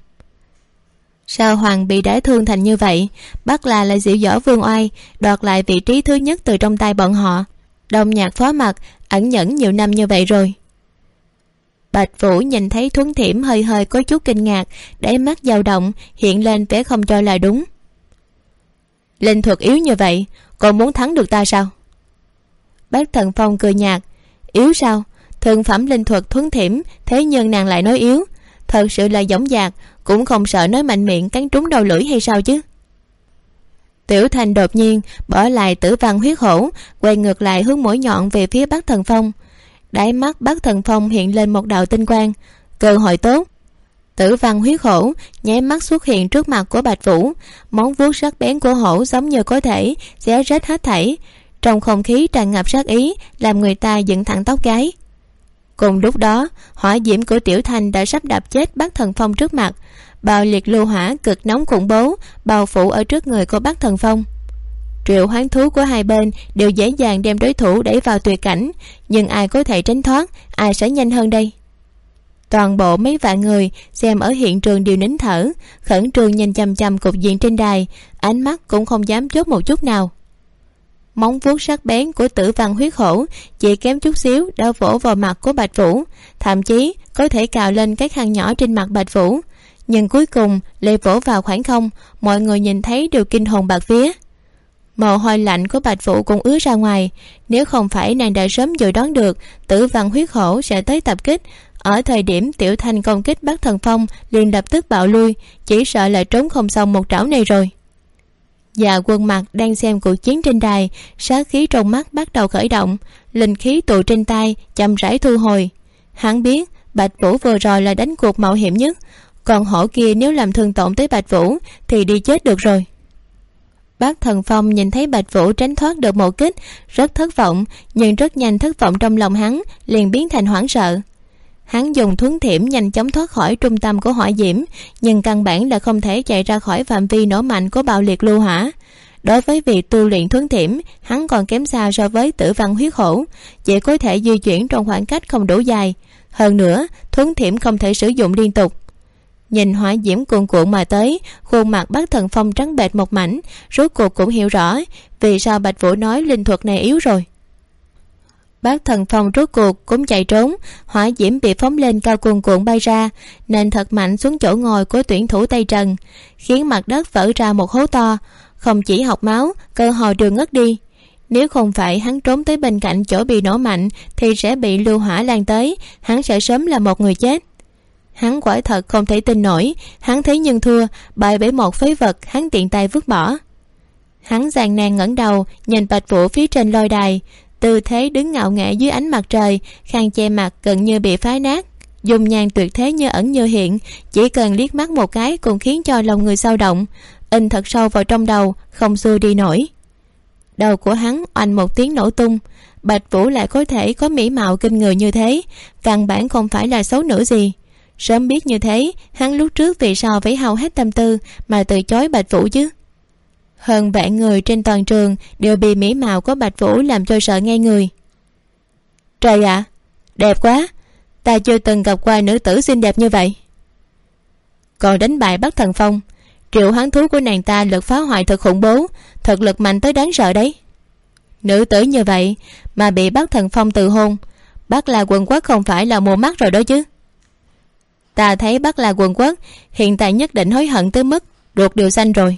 Sao Hoàng bị đả thương thành như vậy, Bắc La lại dịu dõ vương oai, đoạt lại vị trí thứ nhất từ trong tay bọn họ. Đông Nhạc phó mặt ẩn nhẫn nhiều năm như vậy rồi. Bạch Vũ nhìn thấy Thuấn Thiểm hơi hơi có chút kinh ngạc, đáy mắt dao động hiện lên vẻ không cho là đúng. Linh thuật yếu như vậy, còn muốn thắng được ta sao? Bác Thần Phong cười nhạt. Yếu sao? Thượng phẩm linh thuật Thuấn Thiểm, thế nhưng nàng lại nói yếu, thật sự là dõng dạc, cũng không sợ nói mạnh miệng cắn trúng đầu lưỡi hay sao chứ? Tiểu Thành đột nhiên bỏ lại Tử Văn huyết hổ, quay ngược lại hướng mũi nhọn về phía Bắc Thần Phong. Đáy mắt Bắc Thần Phong hiện lên một đạo tinh quang. Cơ hội tốt. Tử Văn huyết hổ nháy mắt xuất hiện trước mặt của Bạch Vũ, móng vuốt sắc bén của hổ giống như có thể xé rách hết thảy, trong không khí tràn ngập sát ý, làm người ta dựng thẳng tóc gáy. Cùng lúc đó, hỏa diễm của Tiểu Thành đã sắp đập chết Bắc Thần Phong trước mặt. Bạo liệt lưu hỏa cực nóng khủng bố bao phủ ở trước người của Bắc Thần Phong. Triệu hoán thú của hai bên đều dễ dàng đem đối thủ đẩy vào tuyệt cảnh, nhưng ai có thể tránh thoát, ai sẽ nhanh hơn đây? Toàn bộ mấy vạn người xem ở hiện trường đều nín thở, khẩn trương nhìn chằm chằm cục diện trên đài, ánh mắt cũng không dám chốt một chút nào. Móng vuốt sắc bén của Tử Văn huyết hổ chỉ kém chút xíu đã vỗ vào mặt của Bạch Vũ, thậm chí có thể cào lên cái khăn nhỏ trên mặt Bạch Vũ, nhưng cuối cùng lại vỗ vào khoảng không. Mọi người nhìn thấy đều kinh hồn bạt vía. Mồ hôi lạnh của Bạch Vũ cũng ứa ra ngoài. Nếu không phải nàng đã sớm dự đoán được Tử Văn huyết hổ sẽ tới tập kích, ở thời điểm Tiểu Thanh công kích Bắc Thần Phong liền lập tức bạo lui, chỉ sợ là trốn không xong một trảo này rồi. Dạ Quân Mặc đang xem cuộc chiến trên đài, sát khí trong mắt bắt đầu khởi động, linh khí tụ trên tay chậm rãi thu hồi. Hắn biết Bạch Vũ vừa rồi là đánh cuộc mạo hiểm nhất, còn hổ kia nếu làm thương tổn tới Bạch Vũ thì đi chết được rồi. Bác Thần Phong nhìn thấy Bạch Vũ tránh thoát được một kích, rất thất vọng, nhưng rất nhanh thất vọng trong lòng hắn liền biến thành hoảng sợ. Hắn dùng Thuấn Thiểm nhanh chóng thoát khỏi trung tâm của hỏa diễm, nhưng căn bản là không thể chạy ra khỏi phạm vi nổ mạnh của bạo liệt lưu hỏa. Đối với việc tu luyện Thuấn Thiểm, hắn còn kém xa so với Tử Văn huyết hổ, chỉ có thể di chuyển trong khoảng cách không đủ dài. Hơn nữa, Thuấn Thiểm không thể sử dụng liên tục. Nhìn hỏa diễm cuồn cuộn mà tới, khuôn mặt Bác Thần Phong trắng bệch một mảnh, rốt cuộc cũng hiểu rõ vì sao Bạch Vũ nói linh thuật này yếu rồi. Bác Thần Phong rốt cuộc cũng chạy trốn, hỏa diễm bị phóng lên cao cuồn cuộn bay ra, nên thật mạnh xuống chỗ ngồi của tuyển thủ Tây Trần, khiến mặt đất vỡ ra một hố to, không chỉ học máu, cơ hồ đều ngất đi. Nếu không phải hắn trốn tới bên cạnh chỗ bị nổ mạnh thì sẽ bị lưu hỏa lan tới, hắn sẽ sớm là một người chết. Hắn quả thật không thể tin nổi, hắn thấy nhưng thua, bại bởi một phế vật hắn tiện tay vứt bỏ. Hắn gian nan ngẩng đầu nhìn Bạch Vũ phía trên lôi đài, tư thế đứng ngạo nghễ dưới ánh mặt trời, khăn che mặt gần như bị phá nát, dung nhan tuyệt thế như ẩn như hiện, chỉ cần liếc mắt một cái cũng khiến cho lòng người dao động, in thật sâu vào trong đầu, không xuôi đi nổi. Đầu của hắn oanh một tiếng nổ tung. Bạch Vũ lại có thể có mỹ mạo kinh người như thế, căn bản không phải là xấu nữ gì. Sớm biết như thế, hắn lúc trước vì sao phải hao hết tâm tư mà từ chối Bạch Vũ chứ? Hơn vạn người trên toàn trường đều bị mỹ mạo của Bạch Vũ làm cho sợ ngay người. Trời ạ, đẹp quá, ta chưa từng gặp qua nữ tử xinh đẹp như vậy. Còn đánh bại Bắc Thần Phong, triệu hoán thú của nàng ta lực phá hoại thật khủng bố, thực lực mạnh tới đáng sợ đấy. Nữ tử như vậy mà bị Bắc Thần Phong từ hôn, Bắc La Quần Quốc không phải là mù mắt rồi đó chứ? Ta thấy Bắc La Quần Quốc hiện tại nhất định hối hận tới mức ruột đều xanh rồi.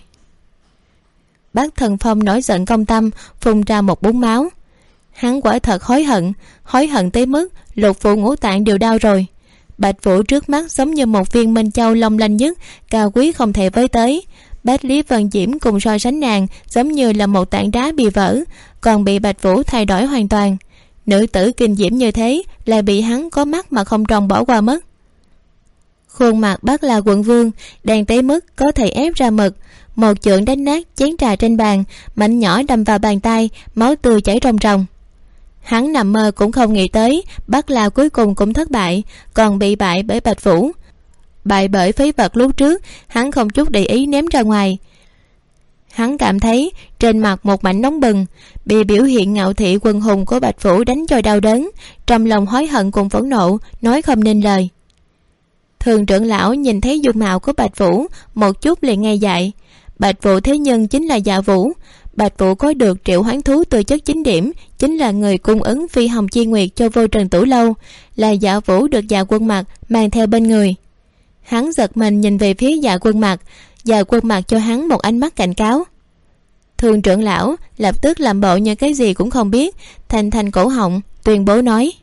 Bắc Thần Phong nổi giận công tâm, phun ra một búng máu. Hắn quả thật hối hận tới mức lục phủ ngũ tạng đều đau rồi. Bạch Vũ trước mắt giống như một viên minh châu long lanh nhất, cao quý không thể với tới. Bách Lý Vân Diễm cùng so sánh nàng giống như là một tảng đá bị vỡ, còn bị Bạch Vũ thay đổi hoàn toàn. Nữ tử kinh diễm như thế lại bị hắn có mắt mà không trông bỏ qua mất. Khuôn mặt Bắc La Quận Vương đang tới mức có thể ép ra mực, một chưởng đánh nát chén trà trên bàn, mảnh nhỏ đâm vào bàn tay, máu tươi chảy ròng ròng. Hắn nằm mơ cũng không nghĩ tới Bắc La cuối cùng cũng thất bại, còn bị bại bởi Bạch Vũ. bại bởi phế vật lúc trước, hắn không chút để ý ném ra ngoài. Hắn cảm thấy trên mặt một mảnh nóng bừng, bị biểu hiện ngạo thị quần hùng của Bạch Vũ đánh cho đau đớn, trong lòng hối hận cùng phẫn nộ, nói không nên lời. Thường trưởng lão nhìn thấy dung mạo của Bạch Vũ, một chút liền ngây dại. Bạch Vũ thế nhưng chính là Dạ Vũ. Bạch Vũ có được triệu hoán thú tư chất 9 điểm, chính là người cung ứng phi hồng chi nguyệt cho Vô Trần Tử Lâu, là Dạ Vũ được Dạ Quân Mặc mang theo bên người. Hắn giật mình nhìn về phía Dạ Quân Mặc. Dạ Quân Mặc cho hắn một ánh mắt cảnh cáo. Thường trưởng lão lập tức làm bộ như cái gì cũng không biết, thành cổ họng tuyên bố nói: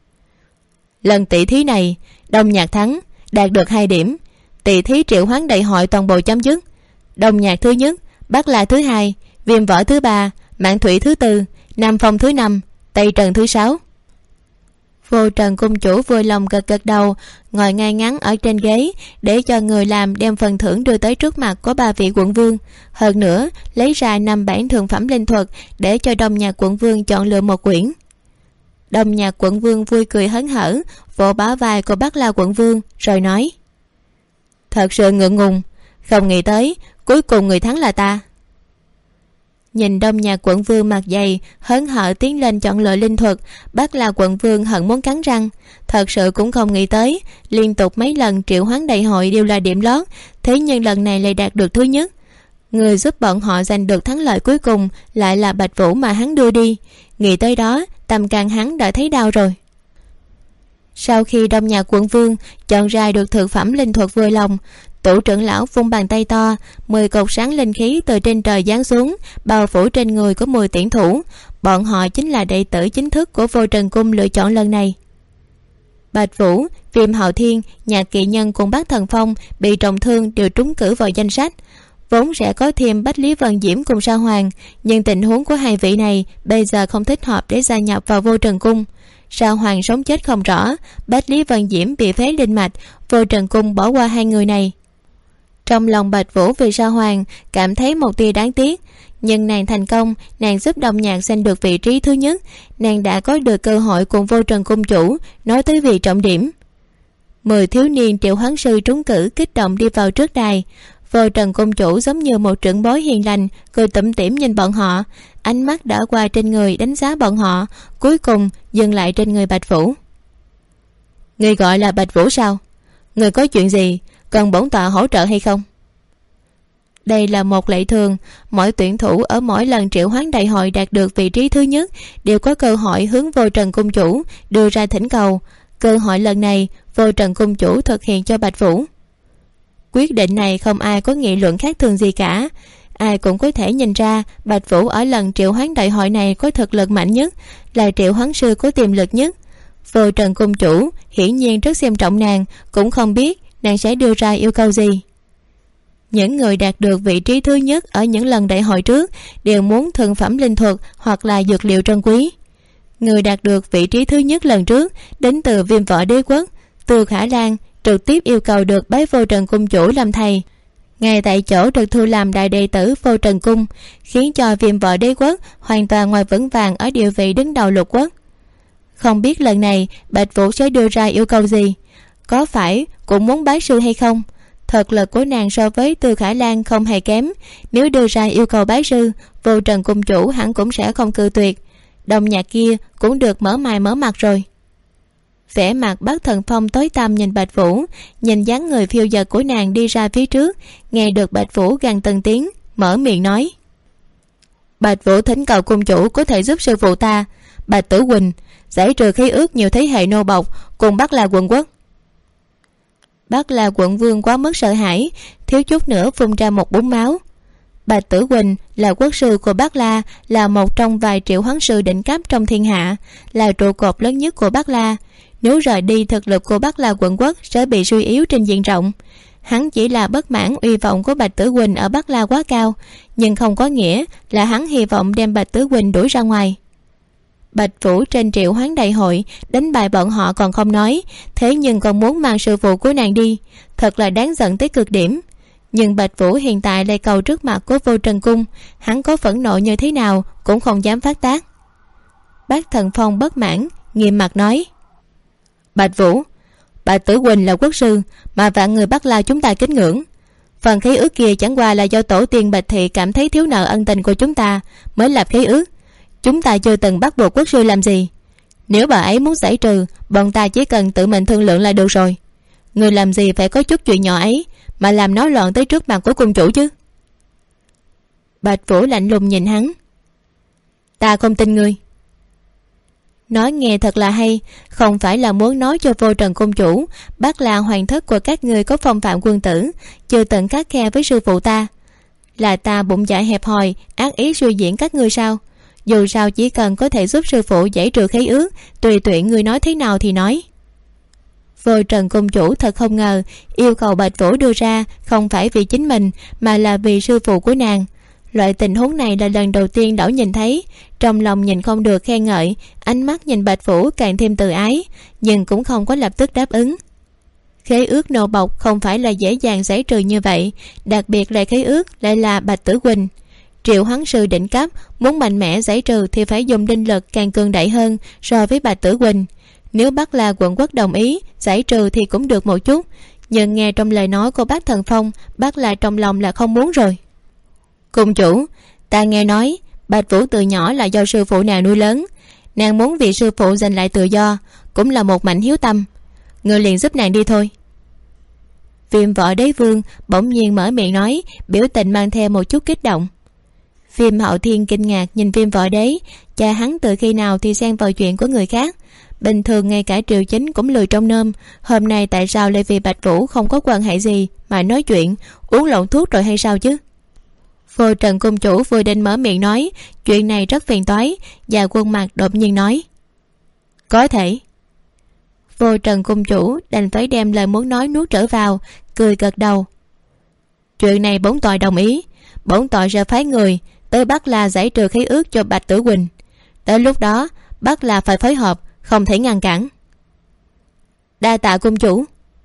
lần tỷ thí này Đông Nhạc thắng, đạt được 2 điểm. Tỷ thí triệu hoán đại hội toàn bộ chấm dứt. Đông Nhạc thứ nhất, Bắc La thứ hai, Viêm Võ thứ ba, Mạn Thủy thứ tư, Nam Phong thứ năm, Tây Trần thứ 6. Vô Trần cung chủ vui lòng gật gật đầu, ngồi ngay ngắn ở trên ghế, để cho người làm đem phần thưởng đưa tới trước mặt của 3 vị quận vương. Hơn nữa lấy ra 5 bản thượng phẩm linh thuật để cho Đông Nhạc quận vương chọn lựa một quyển. Đông Nhạc quận vương vui cười hớn hở, vỗ bả vai của Bắc La quận vương rồi nói: thật sự ngượng ngùng, không nghĩ tới cuối cùng người thắng là ta. Nhìn Đông Nhạc quận vương mặt dày hớn hở tiến lên chọn lựa linh thuật, Bắc La quận vương hận muốn cắn răng. Thật sự cũng không nghĩ tới, liên tục mấy lần triệu hoán đại hội đều là điểm lót, thế nhưng lần này lại đạt được thứ nhất. Người giúp bọn họ giành được thắng lợi cuối cùng lại là Bạch Vũ mà hắn đưa đi. Nghĩ tới đó, tâm can hắn đã thấy đau rồi. Sau khi Đông Nhạc quận vương chọn ra được thực phẩm linh thuật vui lòng, Tổ trưởng lão vung bàn tay to, 10 cột sáng linh khí từ trên trời giáng xuống, bao phủ trên người của 10 tuyển thủ. Bọn họ chính là đệ tử chính thức của Vô Trần cung lựa chọn lần này. Bạch Vũ, Viêm Hạo Thiên, Nhạc Kỵ Nhân cùng Bác Thần Phong bị trọng thương đều trúng cử vào danh sách. Vốn sẽ có thêm Bách Lý Vân Diễm cùng Sa Hoàng, nhưng tình huống của hai vị này bây giờ không thích hợp để gia nhập vào Vô Trần cung. Sa Hoàng sống chết không rõ, Bách Lý Vân Diễm bị phế linh mạch, Vô Trần cung bỏ qua hai người này. Trong lòng Bạch Vũ vì Sa Hoàng cảm thấy một tia đáng tiếc, nhưng nàng thành công, nàng giúp Đông Nhạc giành được vị trí thứ nhất, nàng đã có được cơ hội cùng Vô Trần cung chủ nói tới vị trọng điểm. 10 thiếu niên triệu hoán sư trúng cử kích động đi vào trước đài. Vô Trần cung chủ giống như một trưởng bối hiền lành, cười tủm tỉm nhìn bọn họ, ánh mắt đảo qua trên người đánh giá bọn họ, cuối cùng dừng lại trên người Bạch Vũ. Người gọi là Bạch Vũ sao? Người có chuyện gì cần bổn tọa hỗ trợ hay không? Đây là một lệ thường, mỗi tuyển thủ ở mỗi lần triệu hoán đại hội đạt được vị trí thứ nhất đều có cơ hội hướng Vô Trần cung chủ đưa ra thỉnh cầu. Cơ hội lần này Vô Trần cung chủ thực hiện cho Bạch Vũ. Quyết định này không ai có nghị luận khác thường gì cả, ai cũng có thể nhìn ra Bạch Vũ ở lần triệu hoán đại hội này có thực lực mạnh nhất, là triệu hoán sư có tiềm lực nhất. Vô Trần cung chủ hiển nhiên rất xem trọng nàng, cũng không biết nàng sẽ đưa ra yêu cầu gì. Những người đạt được vị trí thứ nhất ở những lần đại hội trước đều muốn thượng phẩm linh thuật hoặc là dược liệu trân quý. Người đạt được vị trí thứ nhất lần trước đến từ Viêm Võ Đế quốc, Từ Khả Lan trực tiếp yêu cầu được bái Vô Trần cung chủ làm thầy, ngay tại chỗ được thu làm đại đệ tử Vô Trần cung, khiến cho Viêm Võ Đế quốc hoàn toàn ngồi vững vàng ở địa vị đứng đầu lục quốc. Không biết lần này Bạch Vũ sẽ đưa ra yêu cầu gì, có phải cũng muốn bái sư hay không? Thực lực của nàng so với Từ Khả Lan không hề kém, nếu đưa ra yêu cầu bái sư, Vô Trần cung chủ hẳn cũng sẽ không cự tuyệt. Đông Nhạc kia cũng được mở mày mở mặt rồi. Vẻ mặt Bác Thần Phong tối tăm nhìn Bạch Vũ, nhìn dáng người phiêu dật của nàng đi ra phía trước, nghe được Bạch Vũ gằn từng tiếng, mở miệng nói: Bạch Vũ thỉnh cầu cung chủ có thể giúp sư phụ ta, Bạch Tử Huỳnh, giải trừ khí ước nhiều thế hệ nô bộc cùng Bắc La quận quốc. Bắc La quận vương quá mức sợ hãi, thiếu chút nữa phun ra một búng máu. Bạch Tử Huỳnh là quốc sư của Bắc La, là một trong vài triệu hoán sư đỉnh cấp trong thiên hạ, là trụ cột lớn nhất của Bắc La. Nếu rời đi, thực lực của Bắc La quận quốc sẽ bị suy yếu trên diện rộng. Hắn chỉ là bất mãn uy vọng của Bạch Tử Huỳnh ở Bắc La quá cao, nhưng không có nghĩa là hắn hy vọng đem Bạch Tử Huỳnh đuổi ra ngoài. Bạch Vũ trên triệu hoán đại hội đánh bại bọn họ còn không nói, thế nhưng còn muốn mang sư phụ của nàng đi, thật là đáng giận tới cực điểm. Nhưng Bạch Vũ hiện tại lại cầu trước mặt của Vô Trần cung, hắn có phẫn nộ như thế nào cũng không dám phát tác. Bác Thần Phong bất mãn nghiêm mặt nói: Bạch Vũ Bạch Tử Huỳnh là quốc sư mà vạn người Bắc La chúng ta kính ngưỡng. Phần khế ước kia chẳng qua là do tổ tiên Bạch Thị cảm thấy thiếu nợ ân tình của chúng ta mới lập khế ước. Chúng ta chưa từng bắt buộc quốc sư làm gì. Nếu bà ấy muốn giải trừ, bọn ta chỉ cần tự mình thương lượng là được rồi. Người làm gì phải có chút chuyện nhỏ ấy mà làm náo loạn tới trước mặt của cung chủ chứ? Bạch Vũ lạnh lùng nhìn hắn. Ta không tin ngươi. Nói nghe thật là hay, không phải là muốn nói cho Vô Trần cung chủ Bắc La hoàng thất của các ngươi có phong phạm quân tử, chưa từng khắt khe với sư phụ ta. Là ta bụng dạ hẹp hòi, ác ý suy diễn các ngươi sao? Dù sao chỉ cần có thể giúp sư phụ giải trừ khế ước, tùy tiện ngươi nói thế nào thì nói. Vô Trần cung chủ thật không ngờ yêu cầu Bạch Vũ đưa ra không phải vì chính mình mà là vì sư phụ của nàng. Loại tình huống này là lần đầu tiên Đảo nhìn thấy. Trong lòng nhìn không được khen ngợi, ánh mắt nhìn Bạch Vũ càng thêm từ ái, nhưng cũng không có lập tức đáp ứng. Khế ước nô bộc không phải là dễ dàng giải trừ như vậy, đặc biệt là khế ước lại là Bạch Tử Huỳnh. Triệu Hoán sư đỉnh cấp muốn mạnh mẽ giải trừ thì phải dùng linh lực càng cường đại hơn so với Bạch Tử Huỳnh. Nếu Bắc La quận quốc đồng ý giải trừ thì cũng được một chút, nhưng nghe trong lời nói của bác Thần Phong, Bắc La trong lòng là không muốn rồi. Cung chủ, ta nghe nói Bạch Vũ từ nhỏ là do sư phụ nàng nuôi lớn, nàng muốn vì sư phụ giành lại tự do, cũng là một mảnh hiếu tâm. Ngươi liền giúp nàng đi thôi. Viêm Võ Đế Vương bỗng nhiên mở miệng nói, biểu tình mang theo một chút kích động. Viêm Hạo Thiên kinh ngạc nhìn Viêm Võ Đế, cha hắn từ khi nào thì xen vào chuyện của người khác. Bình thường ngay cả triều chính cũng lười trong nôm, hôm nay tại sao lại vì Bạch Vũ không có quan hệ gì mà nói chuyện, uống lộn thuốc rồi hay sao chứ? Vô Trần cung chủ vừa định mở miệng nói chuyện này rất phiền toái, và Quân Mặc đột nhiên nói có thể. Vô Trần cung chủ đành phải đem lời muốn nói nuốt trở vào, cười gật đầu. Chuyện này bổn tọa đồng ý, bổn tọa sẽ phái người tới Bắc La giải trừ khế ước cho Bạch Tử Huỳnh. Tới lúc đó Bắc La phải phối hợp, không thể ngăn cản. Đa tạ cung chủ.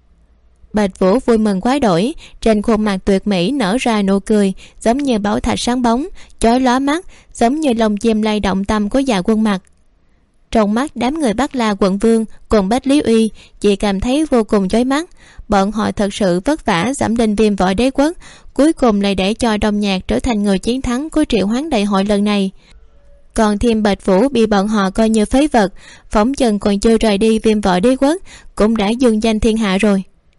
Bạch Vũ vui mừng quá đổi, trên khuôn mặt tuyệt mỹ nở ra nụ cười giống như bảo thạch sáng bóng, chói lóa mắt, giống như lông chim lay động tâm của Dạ Quân Mặc. Trong mắt đám người Bắc La quận vương cùng Bách Lý Uy chỉ cảm thấy vô cùng chói mắt. Bọn họ thật sự vất vả giảm đinh Viêm Võ Đế quốc, cuối cùng lại để cho Đông Nhạc trở thành người chiến thắng của Triệu Hoán đại hội lần này. Còn thêm Bạch Vũ bị bọn họ coi như phế vật, phóng chừng còn chưa rời đi Viêm Võ Đế quốc cũng đã dương danh thiên hạ rồi.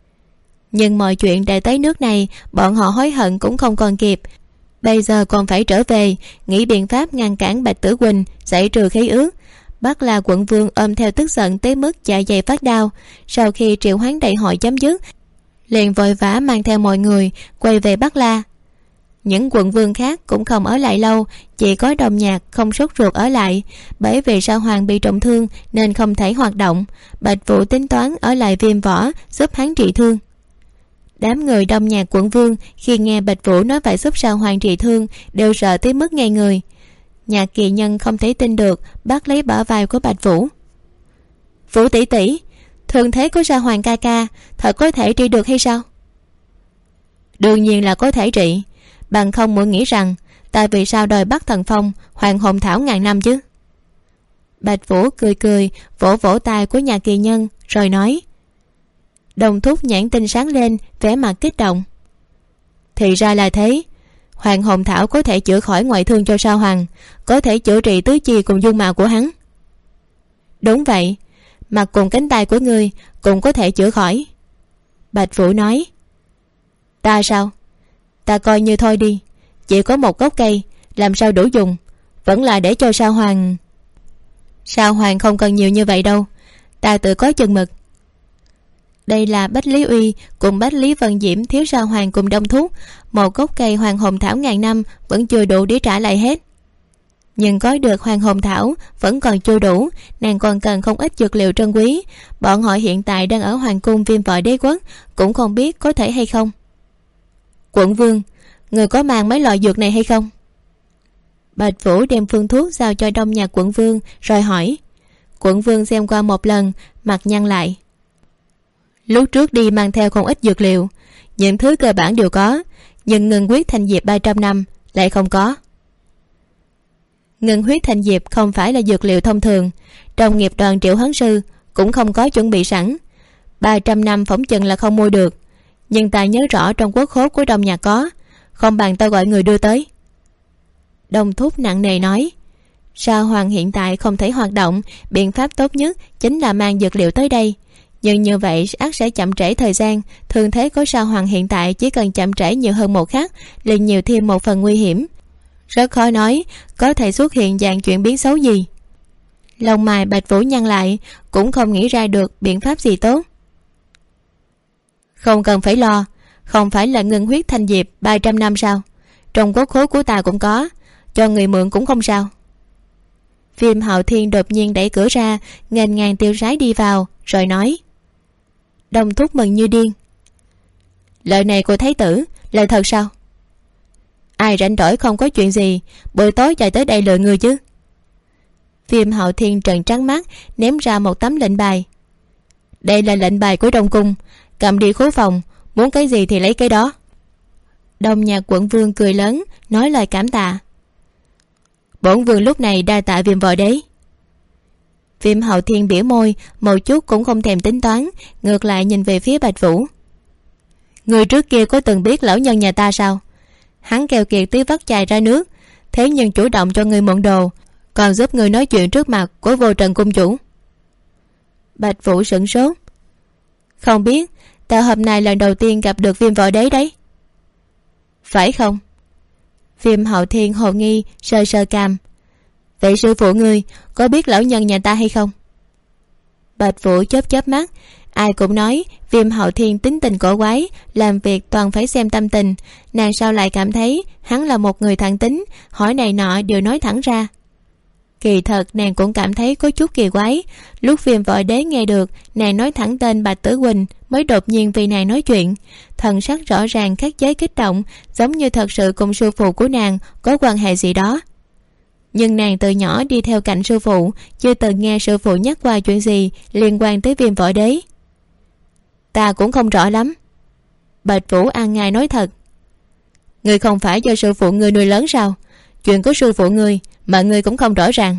Nhưng mọi chuyện đã tới nước này, bọn họ hối hận cũng không còn kịp. Bây giờ còn phải trở về nghĩ biện pháp ngăn cản Bạch Tử Huỳnh giải trừ khế ước. Bắc La quận vương ôm theo tức giận tới mức dạ dày phát đau. Sau khi Triệu Hoán đại hội chấm dứt, liền vội vã mang theo mọi người quay về Bắc La. Những quận vương khác cũng không ở lại lâu, chỉ có Đông Nhạc không sốt ruột ở lại, bởi vì Sa Hoàng bị trọng thương nên không thể hoạt động. Bạch Vũ tính toán ở lại Viêm Võ giúp hắn trị thương. Đám người Đông Nhạc quận vương khi nghe Bạch Vũ nói phải giúp Sa Hoàng trị thương đều sợ tới mức ngây người. Nhạc Kỳ Nhân không thể tin được, bắt lấy bả vai của Bạch Vũ. Vũ tỷ tỷ, thương thế của Sa Hoàng ca ca thật có thể trị được hay sao? Đương nhiên là có thể trị, bằng không muốn nghĩ rằng ta vì sao đòi bắt Thần Phong Hoàng Hồn Thảo ngàn năm chứ? Bạch Vũ cười cười vỗ vỗ tay của Nhạc Kỳ Nhân rồi nói. Đồng thúc nhãn tinh sáng lên, vẻ mặt kích động. Thì ra là thế, Hoàng Hồn Thảo có thể chữa khỏi ngoại thương cho Sa Hoàng, có thể chữa trị tứ chi cùng dung mạo của hắn. Đúng vậy, mặt cùng cánh tay của ngươi cũng có thể chữa khỏi. Bạch Vũ nói. Ta sao? Ta coi như thôi đi, chỉ có một gốc cây làm sao đủ dùng, vẫn là để cho Sa Hoàng. Sa Hoàng không cần nhiều như vậy đâu, ta tự có chừng mực. Đây là Bách Lý Uy cùng Bách Lý Vân Diễm thiếu Sa Hoàng cùng đông thuốc, một gốc cây Hoàng Hồn Thảo ngàn năm vẫn chưa đủ để trả lại hết. Nhưng có được Hoàng Hồn Thảo vẫn còn chưa đủ, nàng còn cần không ít dược liệu trân quý. Bọn họ hiện tại đang ở Hoàng cung Viêm Võ Đế quốc, cũng không biết có thể hay không. Quận vương, người có mang mấy loại dược này hay không? Bạch Vũ đem phương thuốc giao cho Đông Nhạc quận vương rồi hỏi. Quận vương xem qua một lần, mặt nhăn lại. Lúc trước đi mang theo không ít dược liệu, những thứ cơ bản đều có, nhưng ngân huyết thanh diệp 300 năm lại không có. Ngân huyết thanh diệp không phải là dược liệu thông thường, trong nghiệp đoàn Triệu Hoán sư cũng không có chuẩn bị sẵn. 300 năm phỏng chừng là không mua được, nhưng ta nhớ rõ trong quốc khố của Đông nhà có, không bằng ta gọi người đưa tới. Đông Thúc nặng nề nói. Sa Hoàng hiện tại không thể hoạt động, biện pháp tốt nhất chính là mang dược liệu tới đây, nhưng như vậy ắt sẽ chậm trễ thời gian. Thương thế của Sa Hoàng hiện tại chỉ cần chậm trễ nhiều hơn một khắc liền nhiều thêm một phần nguy hiểm. Rất khó nói có thể xuất hiện dạng chuyển biến xấu gì. Lông mày Bạch Vũ nhăn lại, cũng không nghĩ ra được biện pháp gì tốt. Không cần phải lo, không phải là ngưng huyết thanh diệp 300 năm sao? Trong quốc khố của ta cũng có, cho người mượn cũng không sao. Viêm Hạo Thiên đột nhiên đẩy cửa ra, nghênh ngang tiêu sái đi vào, rồi nói. Đông Thúc mừng như điên. Lời này của thái tử là thật sao? Ai rảnh rỗi không có chuyện gì buổi tối chạy tới đây lừa người chứ? Viêm Hạo Thiên trợn trắng mắt, ném ra một tấm lệnh bài. Đây là lệnh bài của Đông cung, cầm đi khố phòng, muốn cái gì thì lấy cái đó. Đông Nhạc quận vương cười lớn, nói lời cảm tạ. Bổn vương lúc này đa tạ Viêm Võ Đế. Viêm Hạo Thiên bỉa môi, một chút cũng không thèm tính toán, ngược lại nhìn về phía Bạch Vũ. Người trước kia có từng biết lão nhân nhà ta sao? Hắn keo kiệt tí vắt chài ra nước, thế nhưng chủ động cho người mượn đồ, còn giúp người nói chuyện trước mặt của Vô Trần cung chủ. Bạch Vũ sửng sốt. Không biết, ta hôm nay lần đầu tiên gặp được Viêm Võ Đế đấy. Phải không? Viêm Hạo Thiên hồ nghi sờ sờ cằm. Vậy sư phụ ngươi có biết lão nhân nhà ta hay không? Bạch Vũ chớp chớp mắt. Ai cũng nói Viêm Hạo Thiên tính tình cổ quái, làm việc toàn phải xem tâm tình. Nàng sao lại cảm thấy hắn là một người thẳng tính, hỏi này nọ đều nói thẳng ra. Kỳ thật nàng cũng cảm thấy có chút kỳ quái. Lúc Viêm Võ Đế nghe được nàng nói thẳng tên Bạch Tử Quỳnh, mới đột nhiên vì nàng nói chuyện, thần sắc rõ ràng khắc chế kích động, giống như thật sự cùng sư phụ của nàng có quan hệ gì đó. Nhưng nàng từ nhỏ đi theo cạnh sư phụ, chưa từng nghe sư phụ nhắc qua chuyện gì liên quan tới Viêm Võ Đế. Ta cũng không rõ lắm. Bạch Vũ an ngài nói thật. Ngươi không phải do sư phụ ngươi nuôi lớn sao? Chuyện của sư phụ ngươi mà ngươi cũng không rõ ràng.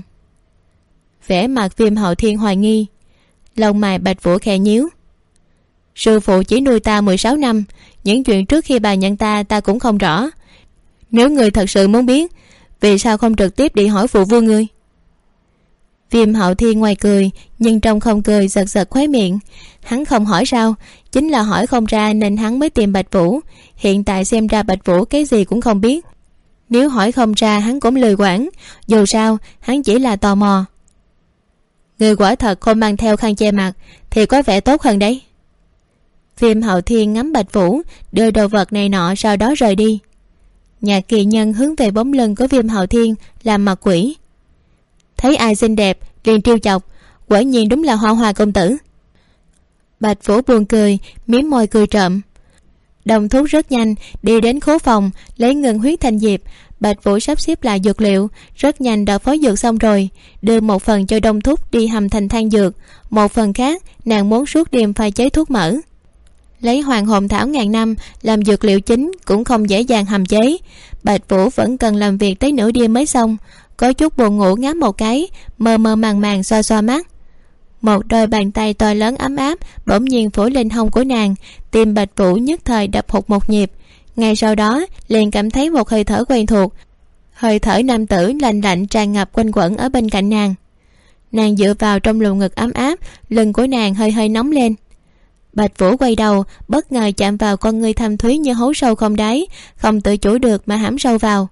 Vẻ mặt Viêm Hạo Thiên hoài nghi. Lông mày Bạch Vũ khẽ nhíu. Sư phụ chỉ nuôi ta 16 năm, những chuyện trước khi bà nhận ta cũng không rõ. Nếu ngươi thật sự muốn biết, vì sao không trực tiếp đi hỏi phụ vương ngươi? Viêm Hạo Thiên ngoài cười, nhưng trong không cười, giật giật khóe miệng. Hắn không hỏi sao, chính là hỏi không ra nên hắn mới tìm Bạch Vũ. Hiện tại xem ra Bạch Vũ cái gì cũng không biết. Nếu hỏi không ra hắn cũng lười quản, dù sao hắn chỉ là tò mò. Người quả thật không mang theo khăn che mặt thì có vẻ tốt hơn đấy. Viêm Hạo Thiên ngắm Bạch Vũ, đưa đồ vật này nọ, sau đó rời đi. Nhạc Kỳ Nhân hướng về bóng lưng của Viêm Hạo Thiên, làm mặt quỷ. Thấy ai xinh đẹp liền trêu chọc, quả nhiên đúng là Hoa Hoa công tử. Bạch Vũ buồn cười, mím môi cười trộm. Đồng Thúc rất nhanh đi đến khố phòng, lấy ngân huyết thanh diệp. Bạch Vũ sắp xếp lại dược liệu, rất nhanh đã phối dược xong rồi, đưa một phần cho Đông Thúc đi hầm thành than dược, một phần khác nàng muốn suốt đêm pha chế thuốc mỡ. Lấy hoàng hồn thảo ngàn năm làm dược liệu chính cũng không dễ dàng hầm chế. Bạch Vũ vẫn cần làm việc tới nửa đêm mới xong, có chút buồn ngủ ngáp một cái, mơ mơ màng màng xoa xoa mắt. Một đôi bàn tay to lớn ấm áp bỗng nhiên phủ lên hông của nàng, tim Bạch Vũ nhất thời đập hụt một nhịp. Ngay sau đó liền cảm thấy một hơi thở quen thuộc, hơi thở nam tử lạnh lạnh tràn ngập quanh quẩn ở bên cạnh nàng. Nàng dựa vào trong lồng ngực ấm áp, lưng của nàng hơi hơi nóng lên. Bạch Vũ quay đầu, bất ngờ chạm vào con ngươi thâm thúy như hố sâu không đáy, không tự chủ được mà hãm sâu vào.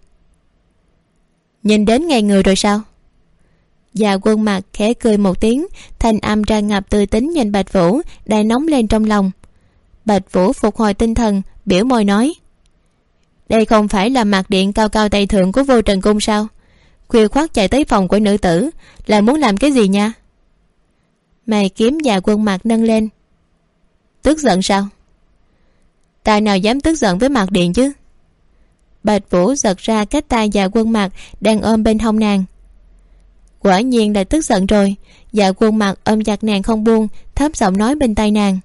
Nhìn đến ngày người rồi sao? Dạ Quân Mặc khẽ cười một tiếng, thanh âm tràn ngập tươi tính nhìn Bạch Vũ, đang nóng lên trong lòng. Bạch Vũ phục hồi tinh thần, biểu môi nói. Đây không phải là mạc điện cao cao tay thượng của Vô Trần cung sao? Khuya khoắt chạy tới phòng của nữ tử, là muốn làm cái gì nha? Mày kiếm Dạ Quân Mặc nâng lên. Tức giận sao? Ta nào dám tức giận với mạc điện chứ? Bạch Vũ giật ra cách tay Dạ Quân Mặc đang ôm bên hông nàng. Quả nhiên là tức giận rồi. Dạ Quân Mặc ôm chặt nàng không buông, thấp giọng nói bên tai nàng.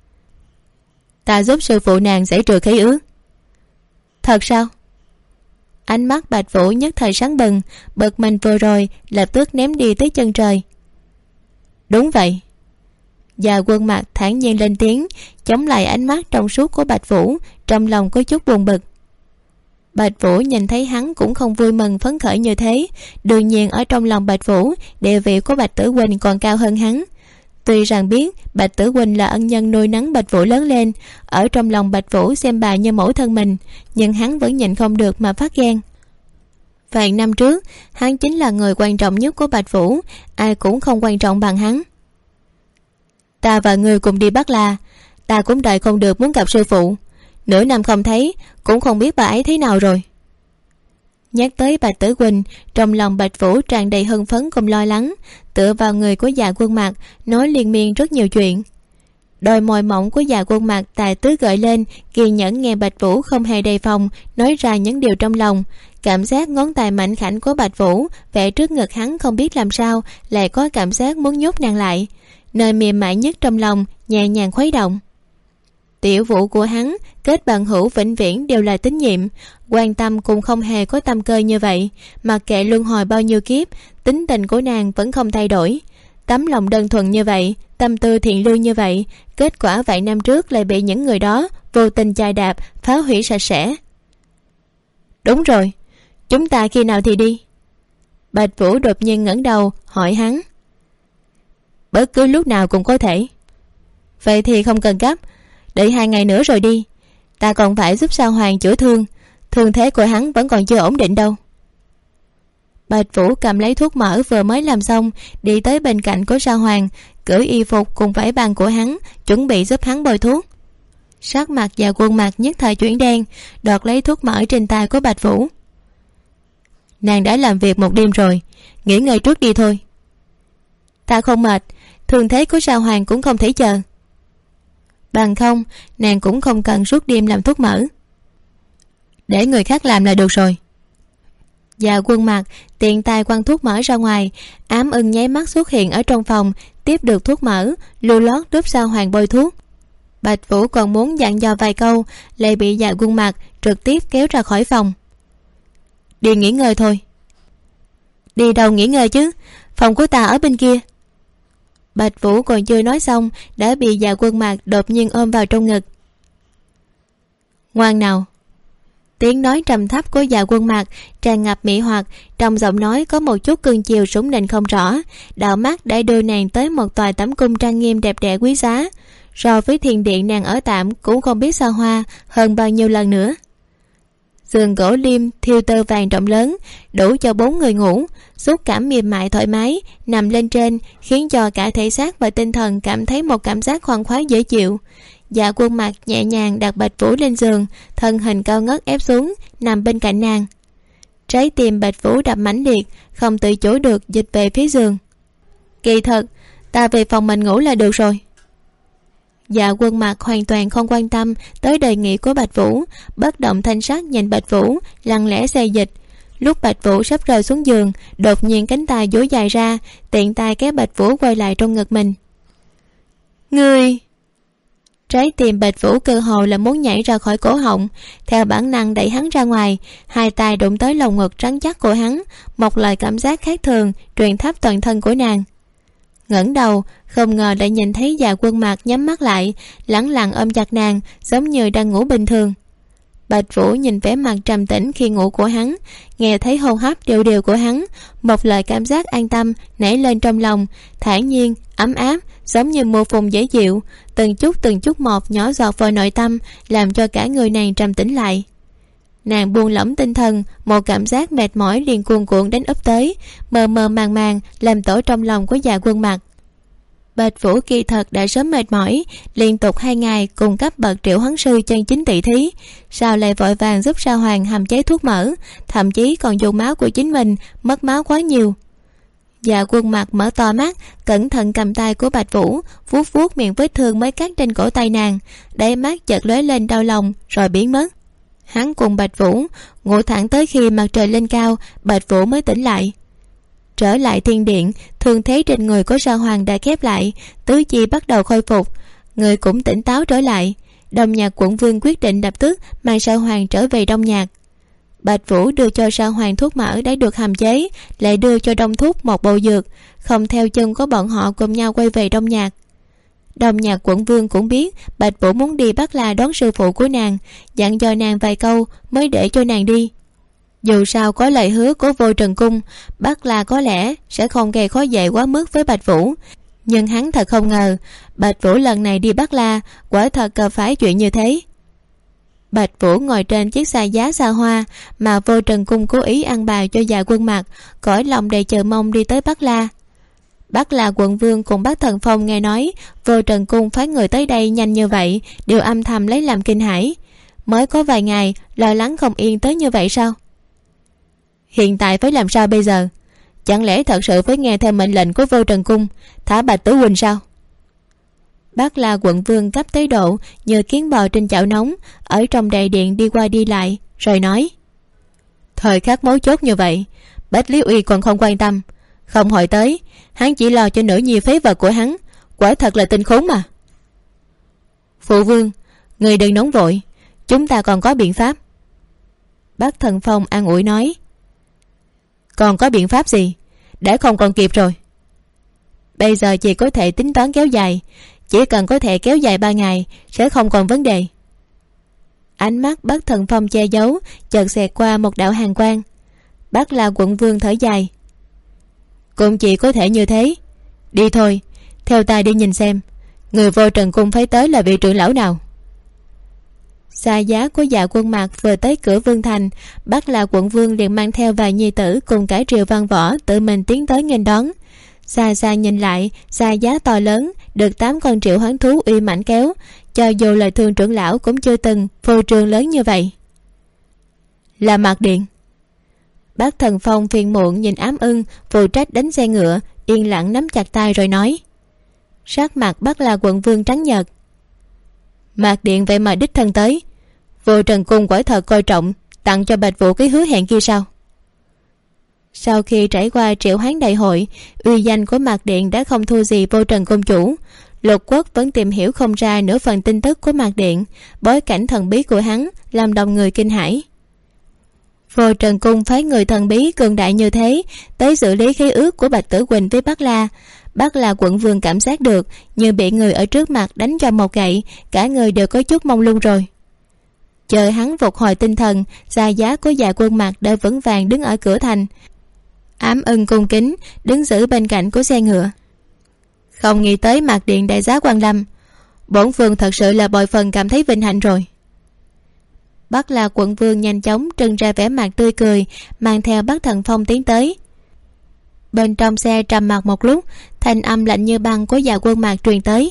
Ta giúp sư phụ nàng giải trừ khí ứ. Thật sao? Ánh mắt Bạch Vũ nhất thời sáng bừng, bực mình vừa rồi lập tức ném đi tới chân trời. Đúng vậy. Và Quân Mạc thản nhiên lên tiếng, chống lại ánh mắt trong suốt của Bạch Vũ, trong lòng có chút buồn bực. Bạch Vũ nhìn thấy hắn cũng không vui mừng phấn khởi như thế. Đương nhiên ở trong lòng Bạch Vũ, địa vị của Bạch Tử Huynh còn cao hơn hắn. Tuy rằng biết Bạch Tử Huynh là ân nhân nuôi nấng Bạch Vũ lớn lên, ở trong lòng Bạch Vũ xem bà như mẫu thân mình, nhưng hắn vẫn nhịn không được mà phát ghen. Vài năm trước, hắn chính là người quan trọng nhất của Bạch Vũ, ai cũng không quan trọng bằng hắn. Ta và ngươi cùng đi Bắc La, ta cũng đợi không được muốn gặp sư phụ. Nửa năm không thấy, cũng không biết bà ấy thế nào rồi. Nhắc tới Bạch Tử Huynh, trong lòng Bạch Vũ tràn đầy hưng phấn cùng lo lắng, tựa vào người của Dạ Quân Mạc, nói liên miên rất nhiều chuyện. Đôi môi mỏng của Dạ Quân Mạc tài tứ gợi lên, kiên nhẫn nghe Bạch Vũ không hề đề phòng nói ra những điều trong lòng. Cảm giác ngón tay mảnh khảnh của Bạch Vũ vẽ trước ngực hắn không biết làm sao lại có cảm giác muốn nhốt nàng lại. Nơi mềm mại nhất trong lòng nhẹ nhàng khuấy động. Tiểu Vũ của hắn kết bằng hữu vĩnh viễn đều là tín nhiệm, quan tâm cũng không hề có tâm cơ như vậy. Mặc kệ luân hồi bao nhiêu kiếp, tính tình của nàng vẫn không thay đổi. Tấm lòng đơn thuần như vậy, tâm tư thiện lương như vậy, kết quả vài năm trước lại bị những người đó vô tình chài đạp, phá hủy sạch sẽ. Đúng rồi, chúng ta khi nào thì đi? Bạch Vũ đột nhiên ngẩng đầu hỏi hắn. Bất cứ lúc nào cũng có thể. Vậy thì không cần gấp, đợi 2 ngày nữa rồi đi. Ta còn phải giúp Sao Hoàng chữa thương, thương thế của hắn vẫn còn chưa ổn định đâu. Bạch Vũ cầm lấy thuốc mỡ vừa mới làm xong, đi tới bên cạnh của Sao Hoàng, cởi y phục cùng vải băng của hắn, chuẩn bị giúp hắn bôi thuốc. Sắc mặt và Quân Mạc nhất thời chuyển đen, đoạt lấy thuốc mỡ trên tay của Bạch Vũ. Nàng đã làm việc một đêm rồi, nghỉ ngơi trước đi thôi. Ta không mệt, thương thế của Sao Hoàng cũng không thể chờ. Bằng không, nàng cũng không cần suốt đêm làm thuốc mỡ. Để người khác làm là được rồi. Và Quân Mạc tiện tay quăng thuốc mỡ ra ngoài, ám ưng nháy mắt xuất hiện ở trong phòng, tiếp được thuốc mỡ, lưu lót giúp Sao Hoàng bôi thuốc. Bạch Vũ còn muốn dặn dò vài câu, lại bị Dạ Quân Mạc trực tiếp kéo ra khỏi phòng. Đi nghỉ ngơi thôi. Đi đâu nghỉ ngơi chứ, phòng của ta ở bên kia. Bạch Vũ còn chưa nói xong đã bị Dạ Quân Mạc đột nhiên ôm vào trong ngực. Ngoan nào. Tiếng nói trầm thấp của Dạ Quân Mạc tràn ngập mị hoặc, trong giọng nói có một chút cương chiều sủng nịnh không rõ. Đạo mắt đã đưa nàng tới một tòa tẩm cung trang nghiêm đẹp đẽ quý giá, so với thiền điện nàng ở tạm cũng không biết xa hoa hơn bao nhiêu lần nữa. Giường gỗ liêm thiêu tơ vàng rộng lớn, đủ cho 4 người ngủ, xúc cảm mềm mại thoải mái nằm lên trên, khiến cho cả thể xác và tinh thần cảm thấy một cảm giác khoan khoái dễ chịu. Dạ Quân Mạc nhẹ nhàng đặt Bạch Vũ lên giường, thân hình cao ngất ép xuống nằm bên cạnh nàng. Trái tim Bạch Vũ đập mãnh liệt, không tự chủ được dịch về phía giường. Kỳ thật, ta về phòng mình ngủ là được rồi. Dạ Quân Mạc hoàn toàn không quan tâm tới đề nghị của Bạch Vũ, bất động thanh sắc nhìn Bạch Vũ, lặng lẽ xê dịch. Lúc Bạch Vũ sắp rơi xuống giường, đột nhiên cánh tay duỗi dài ra, tiện tay kéo Bạch Vũ quay lại trong ngực mình. Ngươi! Trái tim Bạch Vũ cơ hồ là muốn nhảy ra khỏi cổ họng, theo bản năng đẩy hắn ra ngoài, hai tay đụng tới lồng ngực trắng chắc của hắn, một lời cảm giác khác thường truyền khắp toàn thân của nàng. Ngẩng đầu, không ngờ lại nhìn thấy Dạ Quân Mạc nhắm mắt lại, lẳng lặng ôm chặt nàng, giống như đang ngủ bình thường. Bạch Vũ nhìn vẻ mặt trầm tĩnh khi ngủ của hắn, nghe thấy hô hấp đều đều của hắn, một lời cảm giác an tâm nảy lên trong lòng, thản nhiên, ấm áp, giống như mưa phùn dễ chịu, từng chút một nhỏ giọt vào nội tâm, làm cho cả người nàng trầm tĩnh lại. Nàng buông lỏng tinh thần, một cảm giác mệt mỏi liền cuồn cuộn đến ấp tới, mờ mờ màng màng làm tổ trong lòng của Dạ Quân Mạc. Bạch Vũ kỳ thật đã sớm mệt mỏi, liên tục 2 ngày cùng cấp bậc Triệu Hoán Sư chân chính tỷ thí, sao lại vội vàng giúp Sao Hoàng hầm chế thuốc mỡ, thậm chí còn dùng máu của chính mình, mất máu quá nhiều. Dạ Quân Mạc mở to mắt, cẩn thận cầm tay của Bạch Vũ, vuốt vuốt miệng vết thương mới cắt trên cổ tay nàng, đáy mắt chợt lóe lên đau lòng rồi biến mất. Hắn cùng Bạch Vũ ngủ thẳng tới khi mặt trời lên cao, Bạch Vũ mới tỉnh lại. Trở lại thiên điện, thương thế trên người của Sao Hoàng đã khép lại, tứ chi bắt đầu khôi phục, người cũng tỉnh táo trở lại. Đông Nhạc quận vương quyết định lập tức mang Sao Hoàng trở về Đông Nhạc. Bạch Vũ đưa cho Sao Hoàng thuốc mỡ đã được hầm chế, lại đưa cho Đông Thúc một bộ dược, không theo chân của bọn họ cùng nhau quay về Đông Nhạc. Đồng Nhạc quận vương cũng biết Bạch Vũ muốn đi Bắc La đón sư phụ của nàng, dặn dò nàng vài câu mới để cho nàng đi. Dù sao có lời hứa của Vô Trần Cung, Bắc La có lẽ sẽ không gây khó dễ quá mức với Bạch Vũ, nhưng hắn thật không ngờ Bạch Vũ lần này đi Bắc La quả thật gặp phải chuyện như thế. Bạch Vũ ngồi trên chiếc xa giá xa hoa mà Vô Trần Cung cố ý ăn bài cho Dạ Quân Mặc, cõi lòng đầy chờ mong đi tới Bắc La. Bắc La quận vương cùng Bắc Thần Phong nghe nói Vô Trần Cung phái người tới đây nhanh như vậy, đều âm thầm lấy làm kinh hãi. Mới có vài ngày lo lắng không yên tới như vậy sao? Hiện tại phải làm sao bây giờ? Chẳng lẽ thật sự phải nghe theo mệnh lệnh của Vô Trần Cung, thả Bạch Tử Huynh sao? Bắc La quận vương cấp tới độ như kiến bò trên chảo nóng, ở trong đại điện đi qua đi lại, rồi nói: thời khắc mấu chốt như vậy, Bách Lý Uy còn không quan tâm, không hỏi tới, hắn chỉ lo cho nữ nhi phế vật của hắn, quả thật là tinh khốn mà. Phụ vương, người đừng nóng vội, chúng ta còn có biện pháp. Bắc Thần Phong an ủi nói: còn có biện pháp gì? Đã không còn kịp rồi. Bây giờ chỉ có thể tính toán kéo dài, chỉ cần có thể kéo dài 3 ngày sẽ không còn vấn đề. Ánh mắt Bắc Thần Phong che giấu chợt xẹt qua một đạo hàn quang. Bắc La quận vương thở dài: cũng chỉ có thể như thế. Đi thôi, theo ta đi nhìn xem người Vô Trần Cung phái tới là vị trưởng lão nào. Xa giá của Dạ Quân Mặc vừa tới cửa vương thành, Bắc La quận vương liền mang theo vài nhi tử cùng cả triều văn võ tự mình tiến tới nghênh đón. Xa xa nhìn lại, xa giá to lớn được 8 con triệu hoán thú uy mãnh kéo, cho dù lời thương trưởng lão cũng chưa từng phô trương lớn như vậy. Là Mạc Điện. Bác Thần Phong phiền muộn nhìn Ám Ưng phụ trách đánh xe ngựa, yên lặng nắm chặt tay rồi nói. Sắc mặt Bắc La quận vương trắng nhợt. Mạc Điện vậy mà đích thân tới, Vô Trần Cung quả thật coi trọng tặng cho Bạch Vũ cái hứa hẹn kia sao? Sau khi trải qua triệu hoán đại hội, uy danh của Mạc Điện đã không thua gì Vô Trần Công Chủ. Lục Quốc vẫn tìm hiểu không ra nửa phần tin tức của Mạc Điện, bối cảnh thần bí của hắn làm đồng người kinh hãi. Vô Trần Cung phái người thần bí cường đại như thế tới xử lý khế ước của Bạch Tử Quỳnh với Bắc La. Bắc La quận vương cảm giác được như bị người ở trước mặt đánh cho một gậy, cả người đều có chút mông lung rồi. Chờ hắn phục hồi tinh thần, xa giá của Dạ Quân Mặc đã vững vàng đứng ở cửa thành. Ám Ưng cung kính đứng giữ bên cạnh của xe ngựa. Không nghĩ tới Mạc Điện đại giá quan lâm, bổn vương thật sự là bội phần cảm thấy vinh hạnh rồi. Bắc La quận vương nhanh chóng trưng ra vẻ mặt tươi cười, mang theo Bắc Thần Phong tiến tới. Bên trong xe trầm mặc một lúc, thanh âm lạnh như băng của Dạ Quân Mặc truyền tới.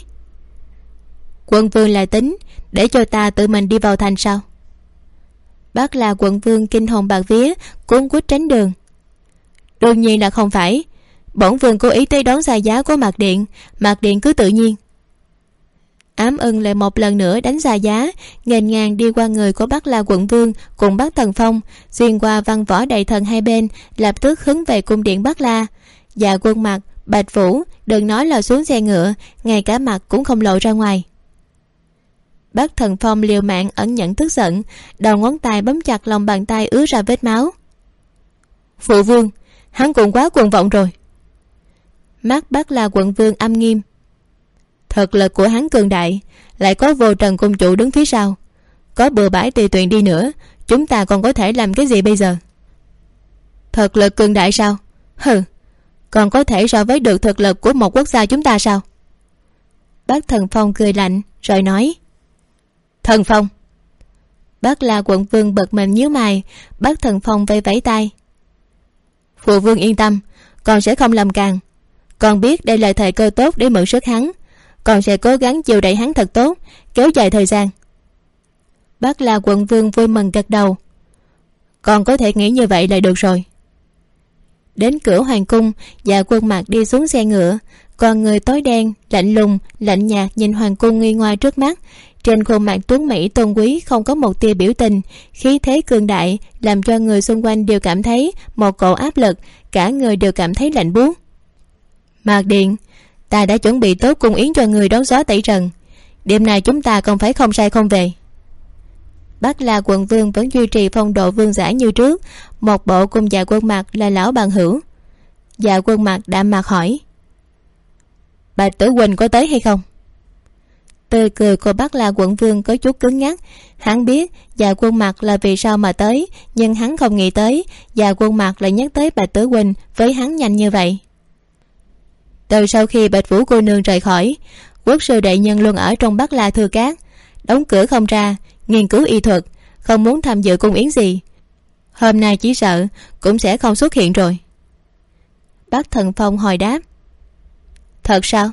Quận vương là tính để cho ta tự mình đi vào thành sao? Bắc La quận vương kinh hồn bạt vía, cuống quýt tránh đường. Đương nhiên là không phải, bổn vương cố ý tới đón xa giá của Mạc Điện, Mạc Điện cứ tự nhiên. Ám Ưng lại một lần nữa đánh xa giá, nghênh ngang đi qua người của Bắc La quận vương cùng Bắc Thần Phong, xuyên qua văn võ đại thần hai bên, lập tức hướng về cung điện Bắc La. Dạ Quân Mặc, Bạch Vũ đừng nói là xuống xe ngựa, ngay cả mặt cũng không lộ ra ngoài. Bắc Thần Phong liều mạng ẩn nhẫn tức giận, đầu ngón tay bấm chặt lòng bàn tay ứa ra vết máu. Phụ vương, hắn cũng quá cuồng vọng rồi. Mắt Bắc La quận vương âm nghiêm. Thực lực của hắn cường đại, lại có Vô Trần Cung Chủ đứng phía sau, có bừa bãi tùy tiện đi nữa, chúng ta còn có thể làm cái gì bây giờ? Thực lực cường đại sao? Hừ, còn có thể so với được thực lực của một quốc gia chúng ta sao? Bác Thần Phong cười lạnh rồi nói. Thần Phong. Bác La quận vương bật mình nhíu mày. Bác Thần Phong vẫy vẫy tay. Phụ vương yên tâm, con sẽ không làm càng. Con biết đây là thời cơ tốt để mượn sức hắn, con sẽ cố gắng chiều đẩy hắn thật tốt, kéo dài thời gian. Bác La quận vương vui mừng gật đầu. Con có thể nghĩ như vậy là được rồi. Đến cửa hoàng cung, Dạ Quân Mặc đi xuống xe ngựa, con người tối đen lạnh lùng lạnh nhạt nhìn hoàng cung nghi ngoai trước mắt. Trên khuôn mặt tuấn mỹ tôn quý không có một tia biểu tình, khí thế cường đại làm cho người xung quanh đều cảm thấy một cỗ áp lực, cả người đều cảm thấy lạnh buốt. Mạc Điện, ta đã chuẩn bị tốt cung yến cho người đón gió tẩy trần, đêm nay chúng ta còn phải không sai không về. Bắc La quận vương vẫn duy trì phong độ vương giả như trước, một bộ cùng Dạ Quân Mặc là lão bằng hữu. Dạ Quân Mặc đạm mặt hỏi. Bạch Tử Huynh có tới hay không? Tươi cười của Bắc La quận vương có chút cứng ngắc. Hắn biết Dạ Quân Mặc là vì sao mà tới, nhưng hắn không nghĩ tới Dạ Quân Mặc lại nhắc tới Bạch Tử Huynh với hắn nhanh như vậy. Từ sau khi Bạch Vũ cô nương rời khỏi, quốc sư đại nhân luôn ở trong Bắc La Thư Cát, đóng cửa không ra, nghiên cứu y thuật, không muốn tham dự cung yến gì. Hôm nay chỉ sợ cũng sẽ không xuất hiện rồi. Bắc Thần Phong hồi đáp. Thật sao?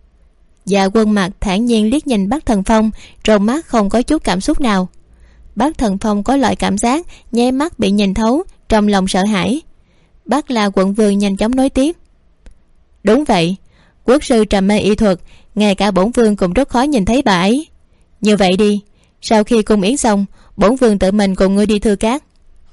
Dạ Quân Mặc thản nhiên liếc nhìn Bắc Thần Phong, trong mắt không có chút cảm xúc nào. Bắc Thần Phong có loại cảm giác nháy mắt bị nhìn thấu, trong lòng sợ hãi. Bắc La quận vương nhanh chóng nói tiếp. Đúng vậy, quốc sư trầm mê y thuật, ngay cả bổn vương cũng rất khó nhìn thấy bà ấy. Như vậy đi, sau khi cung yến xong, bổn vương tự mình cùng ngươi đi Thư Cát.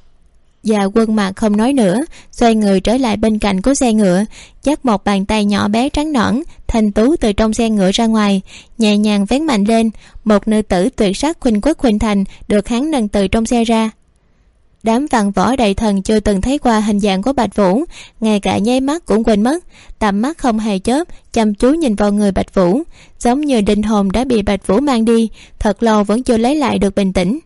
Dạ Quân Mặc không nói nữa, xoay người trở lại bên cạnh của xe ngựa, dắt một bàn tay nhỏ bé trắng nõn thanh tú từ trong xe ngựa ra ngoài, nhẹ nhàng vén mạnh lên. Một nữ tử tuyệt sắc khuynh quốc khuynh thành được hắn nâng từ trong xe ra. Đám văn võ đại thần chưa từng thấy qua hình dạng của Bạch Vũ, ngay cả nháy mắt cũng quên mất, tầm mắt không hề chớp chăm chú nhìn vào người Bạch Vũ, giống như linh hồn đã bị Bạch Vũ mang đi, thật lâu vẫn chưa lấy lại được bình tĩnh.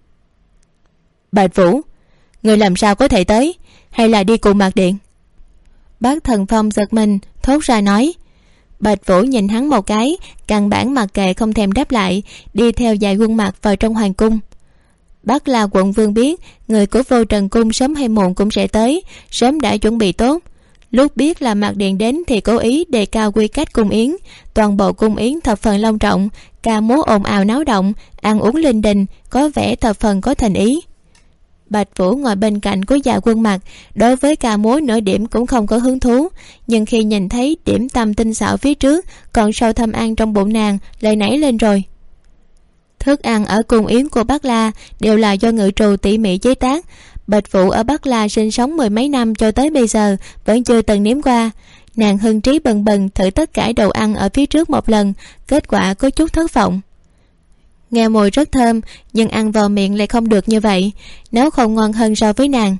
Bạch Vũ, người làm sao có thể tới, hay là đi cùng Mạc Điện? Bác Thần Phong giật mình thốt ra nói. Bạch Vũ nhìn hắn một cái, căn bản mặc kệ không thèm đáp lại, đi theo Dạ Quân Mặc vào trong hoàng cung. Bắc La quận vương biết người của Vô Trần cung sớm hay muộn cũng sẽ tới, sớm đã chuẩn bị tốt. Lúc biết là Mạc Điện đến thì cố ý đề cao quy cách cung yến, toàn bộ cung yến thập phần long trọng, ca múa ồn ào náo động, ăn uống linh đình, có vẻ thập phần có thành ý. Bạch Vũ ngồi bên cạnh của Dạ Quân Mặc, đối với ca múa nửa điểm cũng không có hứng thú, nhưng khi nhìn thấy điểm tâm tinh xảo phía trước, còn sâu thâm ăn trong bụng nàng lại nảy lên rồi. Thức ăn ở cung yến của Bắc La đều là do ngự trù tỉ mỉ chế tác. Bạch Vũ ở Bắc La sinh sống mười mấy năm cho tới bây giờ vẫn chưa từng nếm qua. Nàng hưng trí bần bần thử tất cả đồ ăn ở phía trước một lần, kết quả có chút thất vọng. Nghe mùi rất thơm, nhưng ăn vào miệng lại không được như vậy, nếu không ngon hơn so với nàng.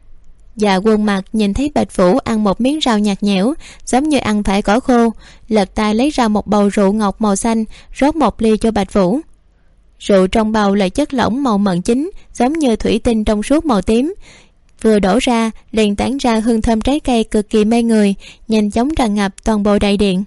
Dạ Quân Mặc nhìn thấy Bạch Vũ ăn một miếng rau nhạt nhẽo, giống như ăn phải cỏ khô, lật tay lấy ra một bầu rượu ngọc màu xanh, rót một ly cho Bạch Vũ. Rượu trong bầu là chất lỏng màu mận chính, giống như thủy tinh trong suốt màu tím, vừa đổ ra liền tản ra hương thơm trái cây cực kỳ mê người, nhanh chóng tràn ngập toàn bộ đại điện.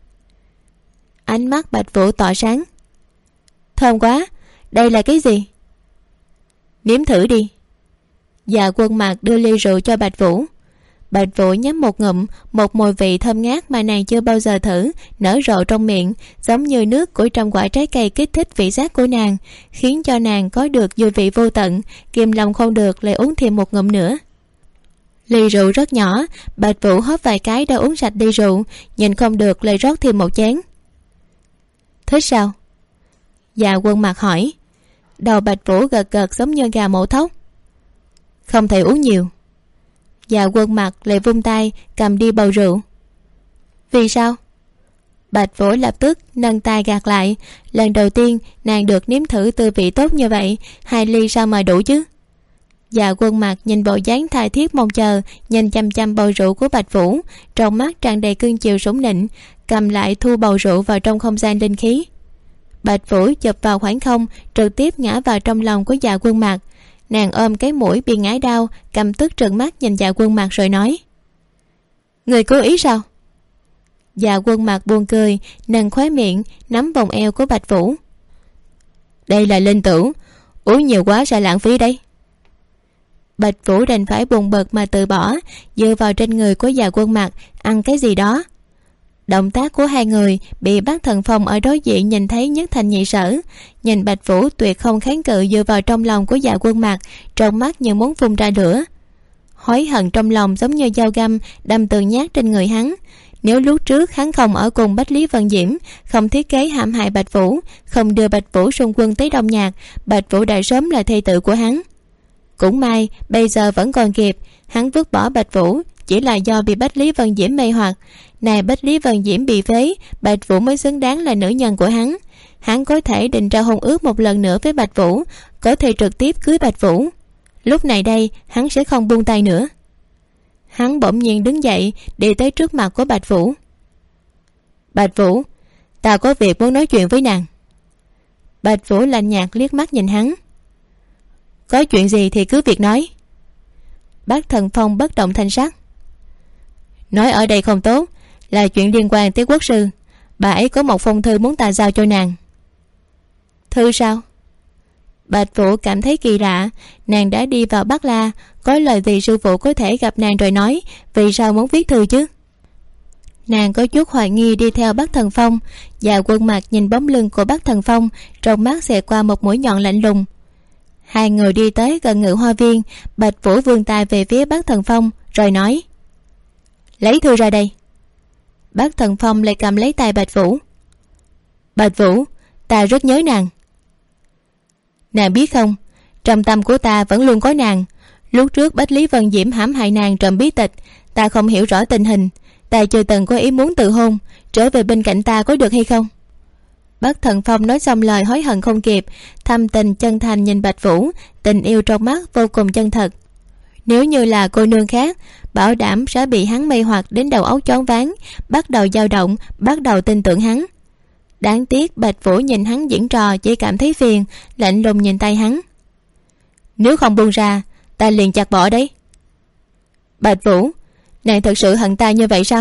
Ánh mắt Bạch Vũ tỏa sáng. Thơm quá, đây là cái gì? Nếm thử đi. Dạ Quân Mặc đưa ly rượu cho Bạch Vũ. Bạch Vũ nhắm một ngụm, một mùi vị thơm ngát mà nàng chưa bao giờ thử nở rộ trong miệng, giống như nước của trăm quả trái cây kích thích vị giác của nàng, khiến cho nàng có được dư vị vô tận, kìm lòng không được lại uống thêm một ngụm nữa. Ly rượu rất nhỏ, Bạch Vũ hóp vài cái đã uống sạch ly rượu, nhìn không được lại rót thêm một chén. Thích sao? Dạ Quân Mặc hỏi. Đầu Bạch Vũ gật gật giống như gà mổ thóc. Không thể uống nhiều. Dạ Quân Mặc lại vung tay cầm đi bầu rượu. Vì sao? Bạch Vũ lập tức nâng tay gạt lại. Lần đầu tiên nàng được nếm thử tư vị tốt như vậy, 2 ly sao mà đủ chứ? Dạ Quân Mặc nhìn bộ dáng tha thiết mong chờ, nhìn chăm chăm bầu rượu của Bạch Vũ, trong mắt tràn đầy cương chiều sủng nịnh, cầm lại thu bầu rượu vào trong không gian linh khí. Bạch Vũ chụp vào khoảng không, trực tiếp ngã vào trong lòng của Dạ Quân Mặc. Nàng ôm cái mũi bị ngã đau, căm tức trợn mắt nhìn Dạ Quân Mặc rồi nói. Người cố ý sao? Dạ Quân Mặc buồn cười, nâng khóe miệng, nắm vòng eo của Bạch Vũ. Đây là linh tửu, uống nhiều quá sẽ lãng phí đấy. Bạch Vũ đành phải buồn bực mà từ bỏ, dựa vào trên người của Dạ Quân Mặc ăn cái gì đó. Động tác của hai người bị Bác Thần Phong ở đối diện nhìn thấy nhất thành nhị sở. Nhìn Bạch Vũ tuyệt không kháng cự dựa vào trong lòng của Dạ Quân Mặc, trong mắt như muốn phun ra lửa. Hối hận trong lòng giống như dao găm đâm từng nhát trên người hắn. Nếu lúc trước hắn không ở cùng Bách Lý Vân Diễm, không thiết kế hãm hại Bạch Vũ, không đưa Bạch Vũ xung quân tới Đông Nhạc, Bạch Vũ đã sớm là thê tử của hắn. Cũng may bây giờ vẫn còn kịp, hắn vứt bỏ Bạch Vũ chỉ là do bị Bách Lý Vân Diễm mê hoặc. Này Bách Lý Vân Diễm bị phế, Bạch Vũ mới xứng đáng là nữ nhân của hắn. Hắn có thể định ra hôn ước một lần nữa với Bạch Vũ, có thể trực tiếp cưới Bạch Vũ. Lúc này đây hắn sẽ không buông tay nữa. Hắn bỗng nhiên đứng dậy đi tới trước mặt của Bạch Vũ. Bạch Vũ, ta có việc muốn nói chuyện với nàng. Bạch Vũ lạnh nhạt liếc mắt nhìn hắn. Có chuyện gì thì cứ việc nói. Bác Thần Phong bất động thanh sắc. Nói ở đây không tốt, là chuyện liên quan tới quốc sư. Bà ấy có một phong thư muốn ta giao cho nàng. Thư sao? Bạch Vũ cảm thấy kỳ lạ. Nàng đã đi vào Bắc La, có lời gì sư phụ có thể gặp nàng rồi nói, vì sao muốn viết thư chứ? Nàng có chút hoài nghi đi theo Bác Thần Phong, và Quân Mặc nhìn bóng lưng của Bác Thần Phong, trong mắt xẹt qua một mũi nhọn lạnh lùng. Hai người đi tới gần Ngự Hoa Viên. Bạch Vũ vươn tay về phía Bác Thần Phong rồi nói: Lấy thư ra đây. Bác Thần Phong lại cầm lấy tay Bạch Vũ. Bạch Vũ, ta rất nhớ nàng. Nàng biết không, trong tâm của ta vẫn luôn có nàng. Lúc trước Bách Lý Vân Diễm hãm hại nàng trộm bí tịch, ta không hiểu rõ tình hình, ta chưa từng có ý muốn từ hôn. Trở về bên cạnh ta có được hay không? Bác Thần Phong nói xong lời hối hận không kịp, thâm tình chân thành nhìn Bạch Vũ, tình yêu trong mắt vô cùng chân thật. Nếu như là cô nương khác, bảo đảm sẽ bị hắn mê hoặc đến đầu óc choáng váng, bắt đầu dao động, bắt đầu tin tưởng hắn. Đáng tiếc Bạch Vũ nhìn hắn diễn trò chỉ cảm thấy phiền, lạnh lùng nhìn tay hắn. Nếu không buông ra, ta liền chặt bỏ đấy. Bạch Vũ, nàng thật sự hận ta như vậy sao?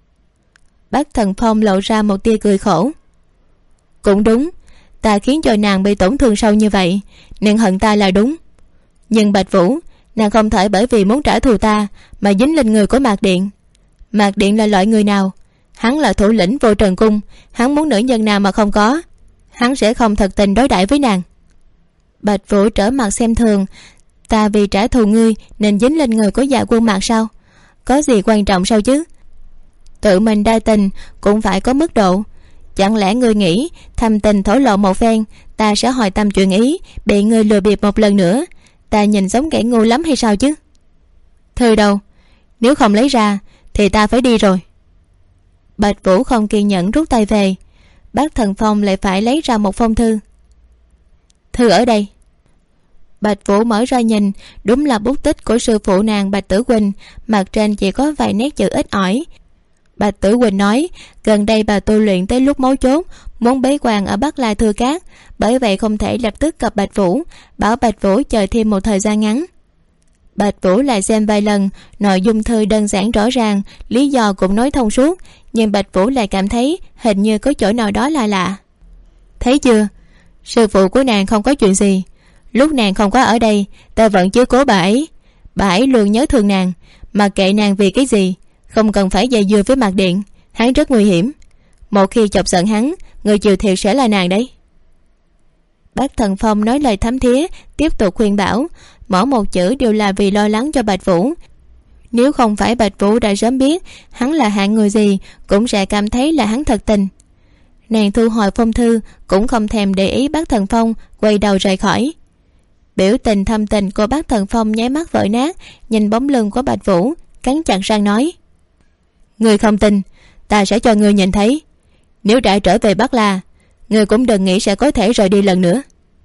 Bác Thần Phong lộ ra một tia cười khổ. Cũng đúng, ta khiến cho nàng bị tổn thương sâu như vậy, nàng hận ta là đúng. Nhưng Bạch Vũ, nàng không thể bởi vì muốn trả thù ta mà dính lên người của Mạc Điện. Mạc Điện là loại người nào? Hắn là thủ lĩnh Vô Trần Cung, hắn muốn nữ nhân nào mà không có, hắn sẽ không thật tình đối đãi với nàng. Bạch Vũ trở mặt xem thường. Ta vì trả thù ngươi nên dính lên người của Dạ Quân Mạc sao? Có gì quan trọng sao chứ? Tự mình đa tình cũng phải có mức độ. Chẳng lẽ ngươi nghĩ thầm tình thổ lộ một phen, ta sẽ hỏi tâm chuyện ý, bị ngươi lừa bịp một lần nữa? Ta nhìn giống kẻ ngu lắm hay sao chứ? Thư đâu? Nếu không lấy ra thì ta phải đi rồi. Bạch Vũ không kiên nhẫn rút tay về. Bác Thần Phong lại phải lấy ra một phong thư. Thư ở đây. Bạch Vũ mở ra nhìn, đúng là bút tích của sư phụ nàng Bạch Tử Quỳnh, mặt trên chỉ có vài nét chữ ít ỏi. Bạch Tử Quỳnh nói gần đây bà tu luyện tới lúc mấu chốt, muốn bế quan ở Bắc La Thư Cát, bởi vậy không thể lập tức gặp Bạch Vũ, bảo Bạch Vũ chờ thêm một thời gian ngắn. Bạch Vũ lại xem vài lần, nội dung thư đơn giản rõ ràng, lý do cũng nói thông suốt, nhưng Bạch Vũ lại cảm thấy hình như có chỗ nào đó là lạ. Thấy chưa, sư phụ của nàng không có chuyện gì. Lúc nàng không có ở đây, ta vẫn chiếu cố bà ấy. Bà ấy luôn nhớ thương nàng, mà kệ nàng vì cái gì. Không cần phải dây dưa với Mạc Điện, hắn rất nguy hiểm. Một khi chọc giận hắn, người chịu thiệt sẽ là nàng đấy. Bác Thần Phong nói lời thấm thía, tiếp tục khuyên bảo, mỗi một chữ đều là vì lo lắng cho Bạch Vũ. Nếu không phải Bạch Vũ đã sớm biết hắn là hạng người gì, cũng sẽ cảm thấy là hắn thật tình. Nàng thu hồi phong thư, cũng không thèm để ý Bác Thần Phong, quay đầu rời khỏi. Biểu tình thâm tình của Bác Thần Phong nháy mắt vỡ nát, nhìn bóng lưng của Bạch Vũ, cắn chặt răng nói: Ngươi không tin, ta sẽ cho ngươi nhìn thấy. Nếu đã trở về Bắc La, ngươi cũng đừng nghĩ sẽ có thể rời đi lần nữa.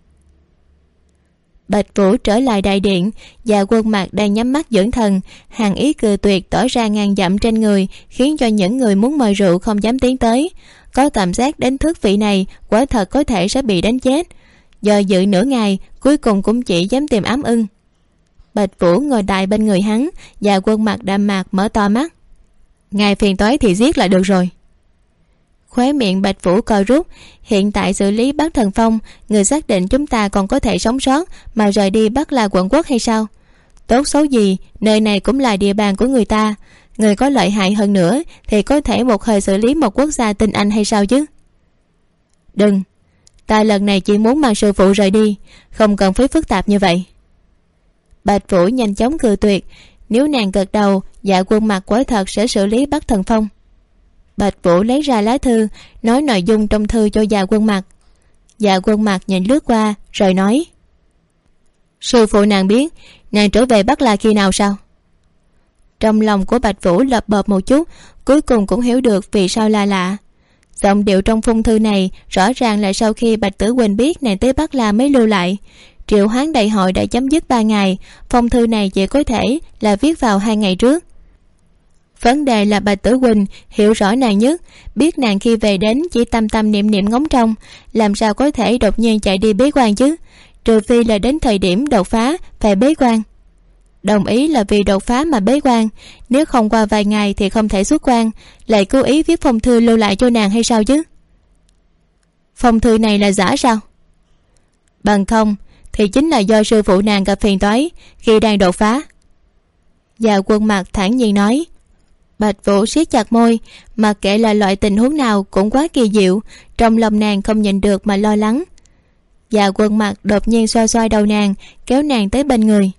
Bạch Vũ trở lại đại điện, và Quân Mạc đang nhắm mắt dưỡng thần, hàn ý cười tuyệt tỏ ra ngàn dặm trên người, khiến cho những người muốn mời rượu không dám tiến tới. Có cảm giác đến thước vị này quả thật có thể sẽ bị đánh chết. Do dự nửa ngày, cuối cùng cũng chỉ dám tìm Ám Ưng. Bạch Vũ ngồi đại bên người hắn, và Quân Mạc đạm mạc mở to mắt. Ngài phiền toái thì giết là được rồi. Khóe miệng Bạch Vũ co rút. Hiện tại xử lý Bác Thần Phong, người xác định chúng ta còn có thể sống sót mà rời đi Bắc La quận quốc hay sao? Tốt xấu gì, nơi này cũng là địa bàn của người ta. Người có lợi hại hơn nữa thì có thể một hơi xử lý một quốc gia tinh anh hay sao chứ? Đừng, ta lần này chỉ muốn mang sư phụ rời đi, không cần phải phức tạp như vậy. Bạch Vũ nhanh chóng cười tuyệt. Nếu nàng gật đầu, Dạ Quân Mạc quả thật sẽ xử lý Bác Thần Phong. Bạch Vũ lấy ra lá thư, nói nội dung trong thư cho Dạ Quân Mạc. Dạ Quân Mạc nhìn lướt qua rồi nói: Sư phụ nàng biết nàng trở về Bắc La khi nào sao? Trong lòng của Bạch Vũ lập bợp một chút, cuối cùng cũng hiểu được vì sao là lạ. Giọng điệu trong phong thư này rõ ràng là sau khi Bạch Tử Quỳnh biết nàng tới Bắc La mới lưu lại. Triệu hoán đại hội đã chấm dứt 3 ngày, phong thư này chỉ có thể là viết vào 2 ngày trước. Vấn đề là Bạch Tử Quỳnh hiểu rõ nàng nhất, biết nàng khi về đến chỉ tâm tâm niệm niệm ngóng trông, làm sao có thể đột nhiên chạy đi bế quan chứ, trừ phi là đến thời điểm đột phá phải bế quan. Đồng ý là vì đột phá mà bế quan, nếu không qua vài ngày thì không thể xuất quan, lại cố ý viết phong thư lưu lại cho nàng hay sao chứ? Phong thư này là giả sao? Bằng không thì chính là do sư phụ nàng gặp phiền toái khi đang đột phá. Dạ Quân Mặc thản nhiên nói. Bạch Vũ siết chặt môi, mặc kệ là loại tình huống nào cũng quá kỳ diệu, trong lòng nàng không nhịn được mà lo lắng. Dạ Quân Mặc đột nhiên xoa xoa đầu nàng, kéo nàng tới bên người.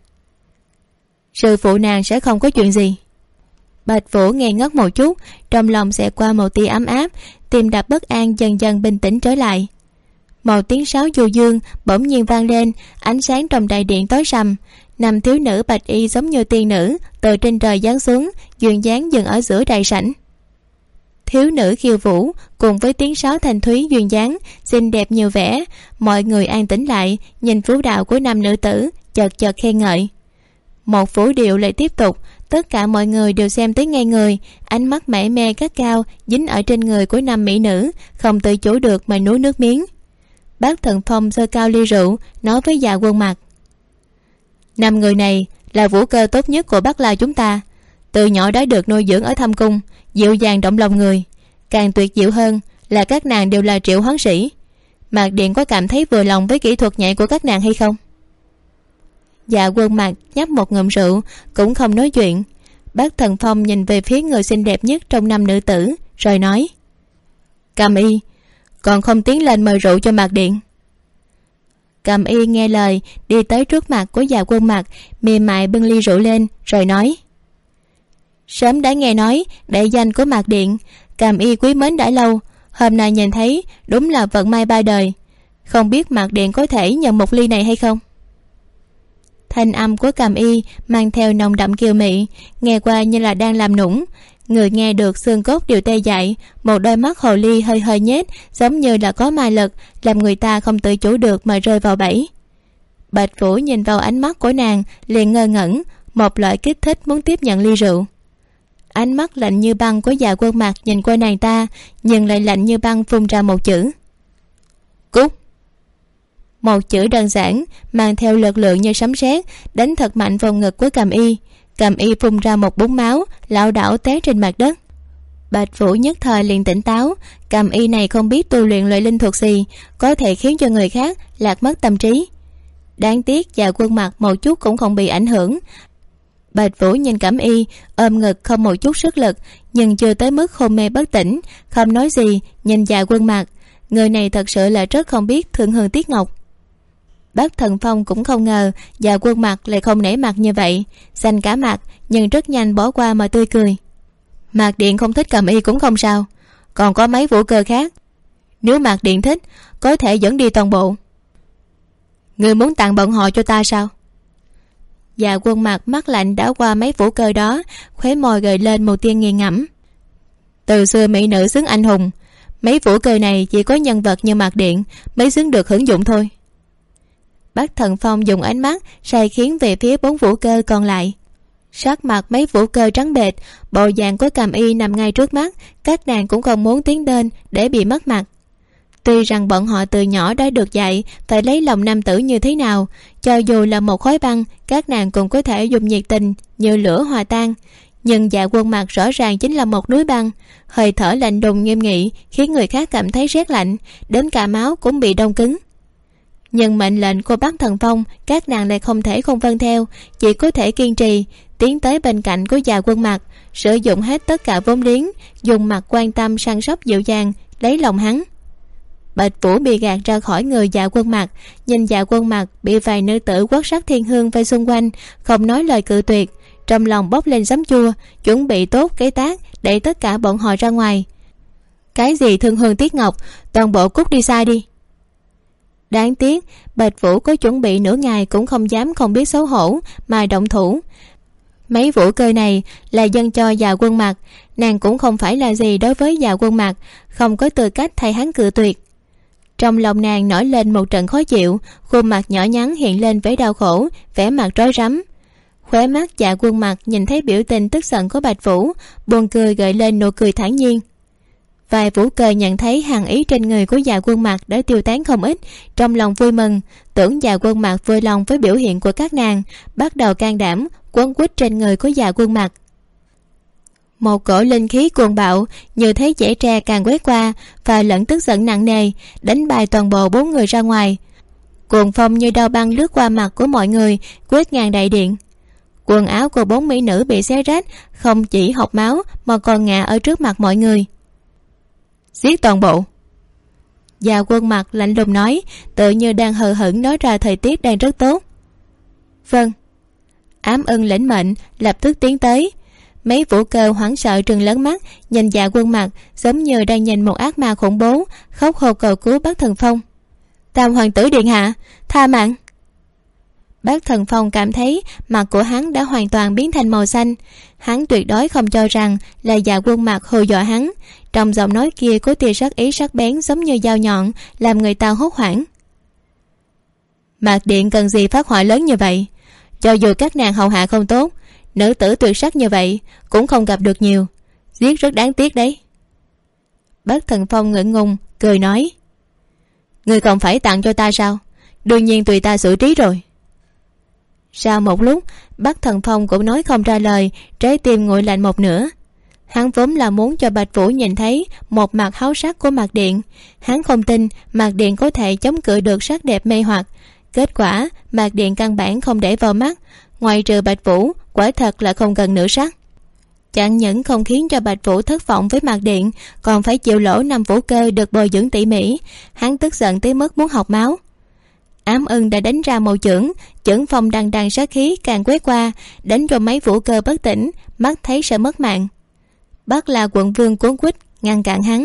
Sư phụ nàng sẽ không có chuyện gì. Bạch Vũ nghe ngất một chút, trong lòng xẹt qua một tia ấm áp, tim đập bất an dần dần bình tĩnh trở lại. Một tiếng sáo du dương bỗng nhiên vang lên, ánh sáng trong đại điện tối sầm. Năm thiếu nữ bạch y giống như tiên nữ từ trên trời giáng xuống, duyên dáng dừng ở giữa đại sảnh. Thiếu nữ khiêu vũ cùng với tiếng sáo thanh thúy duyên dáng xinh đẹp nhiều vẻ, mọi người an tĩnh lại nhìn vũ đạo của nam nữ tử, chợt chợt khen ngợi. Một vũ điệu lại tiếp tục, tất cả mọi người đều xem tới ngay người, ánh mắt mải mê gắt cao dính ở trên người của nam mỹ nữ, không tự chủ được mà nuốt nước miếng. Bác Thần Phong giơ cao ly rượu nói với Dạ Quân Mặc. 5 người này là vũ cơ tốt nhất của Bắc La chúng ta, từ nhỏ đã được nuôi dưỡng ở thâm cung, dịu dàng động lòng người. Càng tuyệt diệu hơn là các nàng đều là triệu hoán sĩ. Mạc Điện có cảm thấy vừa lòng với kỹ thuật nhảy của các nàng hay không? Dạ Quân Mặc nhấp một ngụm rượu cũng không nói chuyện. Bác Thần Phong nhìn về phía người xinh đẹp nhất trong 5 nữ tử rồi nói. Cam Y, còn không tiến lên mời rượu cho Mạc Điện. Cam Y nghe lời đi tới trước mặt của Dạ Quân Mặc, mềm mại bưng ly rượu lên rồi nói. Sớm đã nghe nói đại danh của Mạc Điện, Cam Y quý mến đã lâu, hôm nay nhìn thấy đúng là vận may ba đời. Không biết Mạc Điện có thể nhận một ly này hay không? Thanh âm của Cam Y mang theo nồng đậm kiều mị, nghe qua như là đang làm nũng. Người nghe được xương cốt đều tê dại, một đôi mắt hồ ly hơi hơi nhếch giống như là có ma lực, làm người ta không tự chủ được mà rơi vào bẫy. Bạch Vũ nhìn vào ánh mắt của nàng liền ngơ ngẩn, một loại kích thích muốn tiếp nhận ly rượu. Ánh mắt lạnh như băng của Dạ Quân Mặc nhìn qua nàng ta, nhưng lại lạnh như băng phun ra một chữ. Cút. Một chữ đơn giản mang theo lực lượng như sấm sét đánh thật mạnh vào ngực của Cam Y. Cam Y phun ra một búng máu, lảo đảo té trên mặt đất. Bạch Vũ nhất thời liền tỉnh táo, Cam Y này không biết tu luyện loại linh thuật gì, có thể khiến cho người khác lạc mất tâm trí. Đáng tiếc Dạ Quân Mặc một chút cũng không bị ảnh hưởng. Bạch Vũ nhìn Cam Y ôm ngực không một chút sức lực, nhưng chưa tới mức hôn mê bất tỉnh, không nói gì nhìn Dạ Quân Mặc. Người này thật sự là rất không biết thương hương tiếc ngọc. Bác Thần Phong cũng không ngờ Dạ Quân Mặc lại không nể mặt như vậy, xanh cả mặt nhưng rất nhanh bỏ qua mà tươi cười. Mạc Điện không thích Cam Y cũng không sao, còn có mấy vũ cơ khác, nếu Mạc Điện thích có thể dẫn đi toàn bộ. Ngươi muốn tặng bọn họ cho ta sao? Dạ Quân Mặc mắt lạnh đảo qua mấy vũ cơ đó, khóe môi gợi lên một tia nghiền ngẫm. Từ xưa mỹ nữ xứng anh hùng, mấy vũ cơ này chỉ có nhân vật như Mạc Điện mới xứng được hưởng dụng thôi. Bác Thần Phong dùng ánh mắt sai khiến về phía 4 vũ cơ còn lại. Sắc mặt mấy vũ cơ trắng bệch, bộ dạng của Cam Y nằm ngay trước mắt, các nàng cũng không muốn tiến lên để bị mất mặt. Tuy rằng bọn họ từ nhỏ đã được dạy phải lấy lòng nam tử như thế nào, cho dù là một khối băng các nàng cũng có thể dùng nhiệt tình như lửa hòa tan, nhưng Dạ Quân Mặc rõ ràng chính là một núi băng, hơi thở lạnh đùng nghiêm nghị khiến người khác cảm thấy rét lạnh, đến cả máu cũng bị đông cứng. Nhưng mệnh lệnh của Bác Thần Phong các nàng lại không thể không vâng theo, chỉ có thể kiên trì tiến tới bên cạnh của Dạ Quân Mặc, sử dụng hết tất cả vốn liếng, dùng mặt quan tâm săn sóc dịu dàng lấy lòng hắn. Bạch Vũ bị gạt ra khỏi người Dạ Quân Mặc, nhìn Dạ Quân Mặc bị vài nữ tử quốc sắc thiên hương vây xung quanh, không nói lời cự tuyệt, trong lòng bốc lên giấm chua, chuẩn bị tốt cái tác để tất cả bọn họ ra ngoài. Cái gì thương hương tiếc ngọc, toàn bộ cút đi xa đi. Đáng tiếc Bạch Vũ có chuẩn bị nửa ngày cũng không dám không biết xấu hổ mà động thủ. Mấy vũ cơ này là dâng cho Dạ Quân Mặc, nàng cũng không phải là gì đối với Dạ Quân Mặc, không có tư cách thay hắn cự tuyệt. Trong lòng nàng nổi lên một trận khó chịu, khuôn mặt nhỏ nhắn hiện lên vẻ đau khổ, vẻ mặt rối rắm. Khóe mắt Dạ Quân Mặc nhìn thấy biểu tình tức giận của Bạch Vũ, buồn cười gợi lên nụ cười thản nhiên. Vài vũ cơ nhận thấy hàn ý trên người của Dạ Quân Mặc đã tiêu tán không ít, trong lòng vui mừng, tưởng Dạ Quân Mặc vui lòng với biểu hiện của các nàng, bắt đầu can đảm quấn quýt trên người của Dạ Quân Mặc. Một cổ linh khí cuồng bạo như thấy dễ tre càng quét qua, và lẫn tức giận nặng nề đánh bại toàn bộ 4 người ra ngoài. Cuồng phong như đao băng lướt qua mặt của mọi người, quét ngang đại điện. Quần áo của 4 mỹ nữ bị xé rách, không chỉ hộc máu mà còn ngã ở trước mặt mọi người. Giết toàn bộ. Dạ Quân Mặc lạnh lùng nói, tự như đang hờ hững nói ra thời tiết đang rất tốt. Vâng. Ám Ưng lĩnh mệnh, lập tức tiến tới. Mấy vũ cơ hoảng sợ trừng lớn mắt nhìn Dạ Quân Mặc, giống như đang nhìn một ác ma khủng bố, khóc hô cầu cứu Bắc Thần Phong. Tam hoàng tử điện hạ, tha mạng. Bác Thần Phong cảm thấy mặt của hắn đã hoàn toàn biến thành màu xanh. Hắn tuyệt đối không cho rằng là Dạ Quân Mặc hù dọa hắn. Trong giọng nói kia có tia sắc ý sắc bén giống như dao nhọn, làm người ta hốt hoảng. Mạc điện cần gì phát họa lớn như vậy? Cho dù các nàng hầu hạ không tốt, nữ tử tuyệt sắc như vậy cũng không gặp được nhiều. Giết rất đáng tiếc đấy. Bác Thần Phong ngượng ngùng cười nói, người không phải tặng cho ta sao? Đương nhiên tùy ta xử trí rồi. Sau một lúc, Bác Thần Phong cũng nói không ra lời, trái tim nguội lạnh một nửa. Hắn vốn là muốn cho Bạch Vũ nhìn thấy một mặt háo sắc của Mạc Điện. Hắn không tin Mạc Điện có thể chống cự được sắc đẹp mê hoặc. Kết quả Mạc Điện căn bản không để vào mắt, ngoại trừ Bạch Vũ, quả thật là không gần nửa sắc. Chẳng những không khiến cho Bạch Vũ thất vọng với Mạc Điện, còn phải chịu lỗ 5 vũ cơ được bồi dưỡng tỉ mỉ. Hắn tức giận tới mức muốn học máu. Ám Ưng đã đánh ra một chưởng, chưởng phong đằng đằng sát khí càng quét qua, đánh cho mấy vũ cơ bất tỉnh, mắt thấy sợ mất mạng. Bác là quận vương cuốn quýt ngăn cản hắn.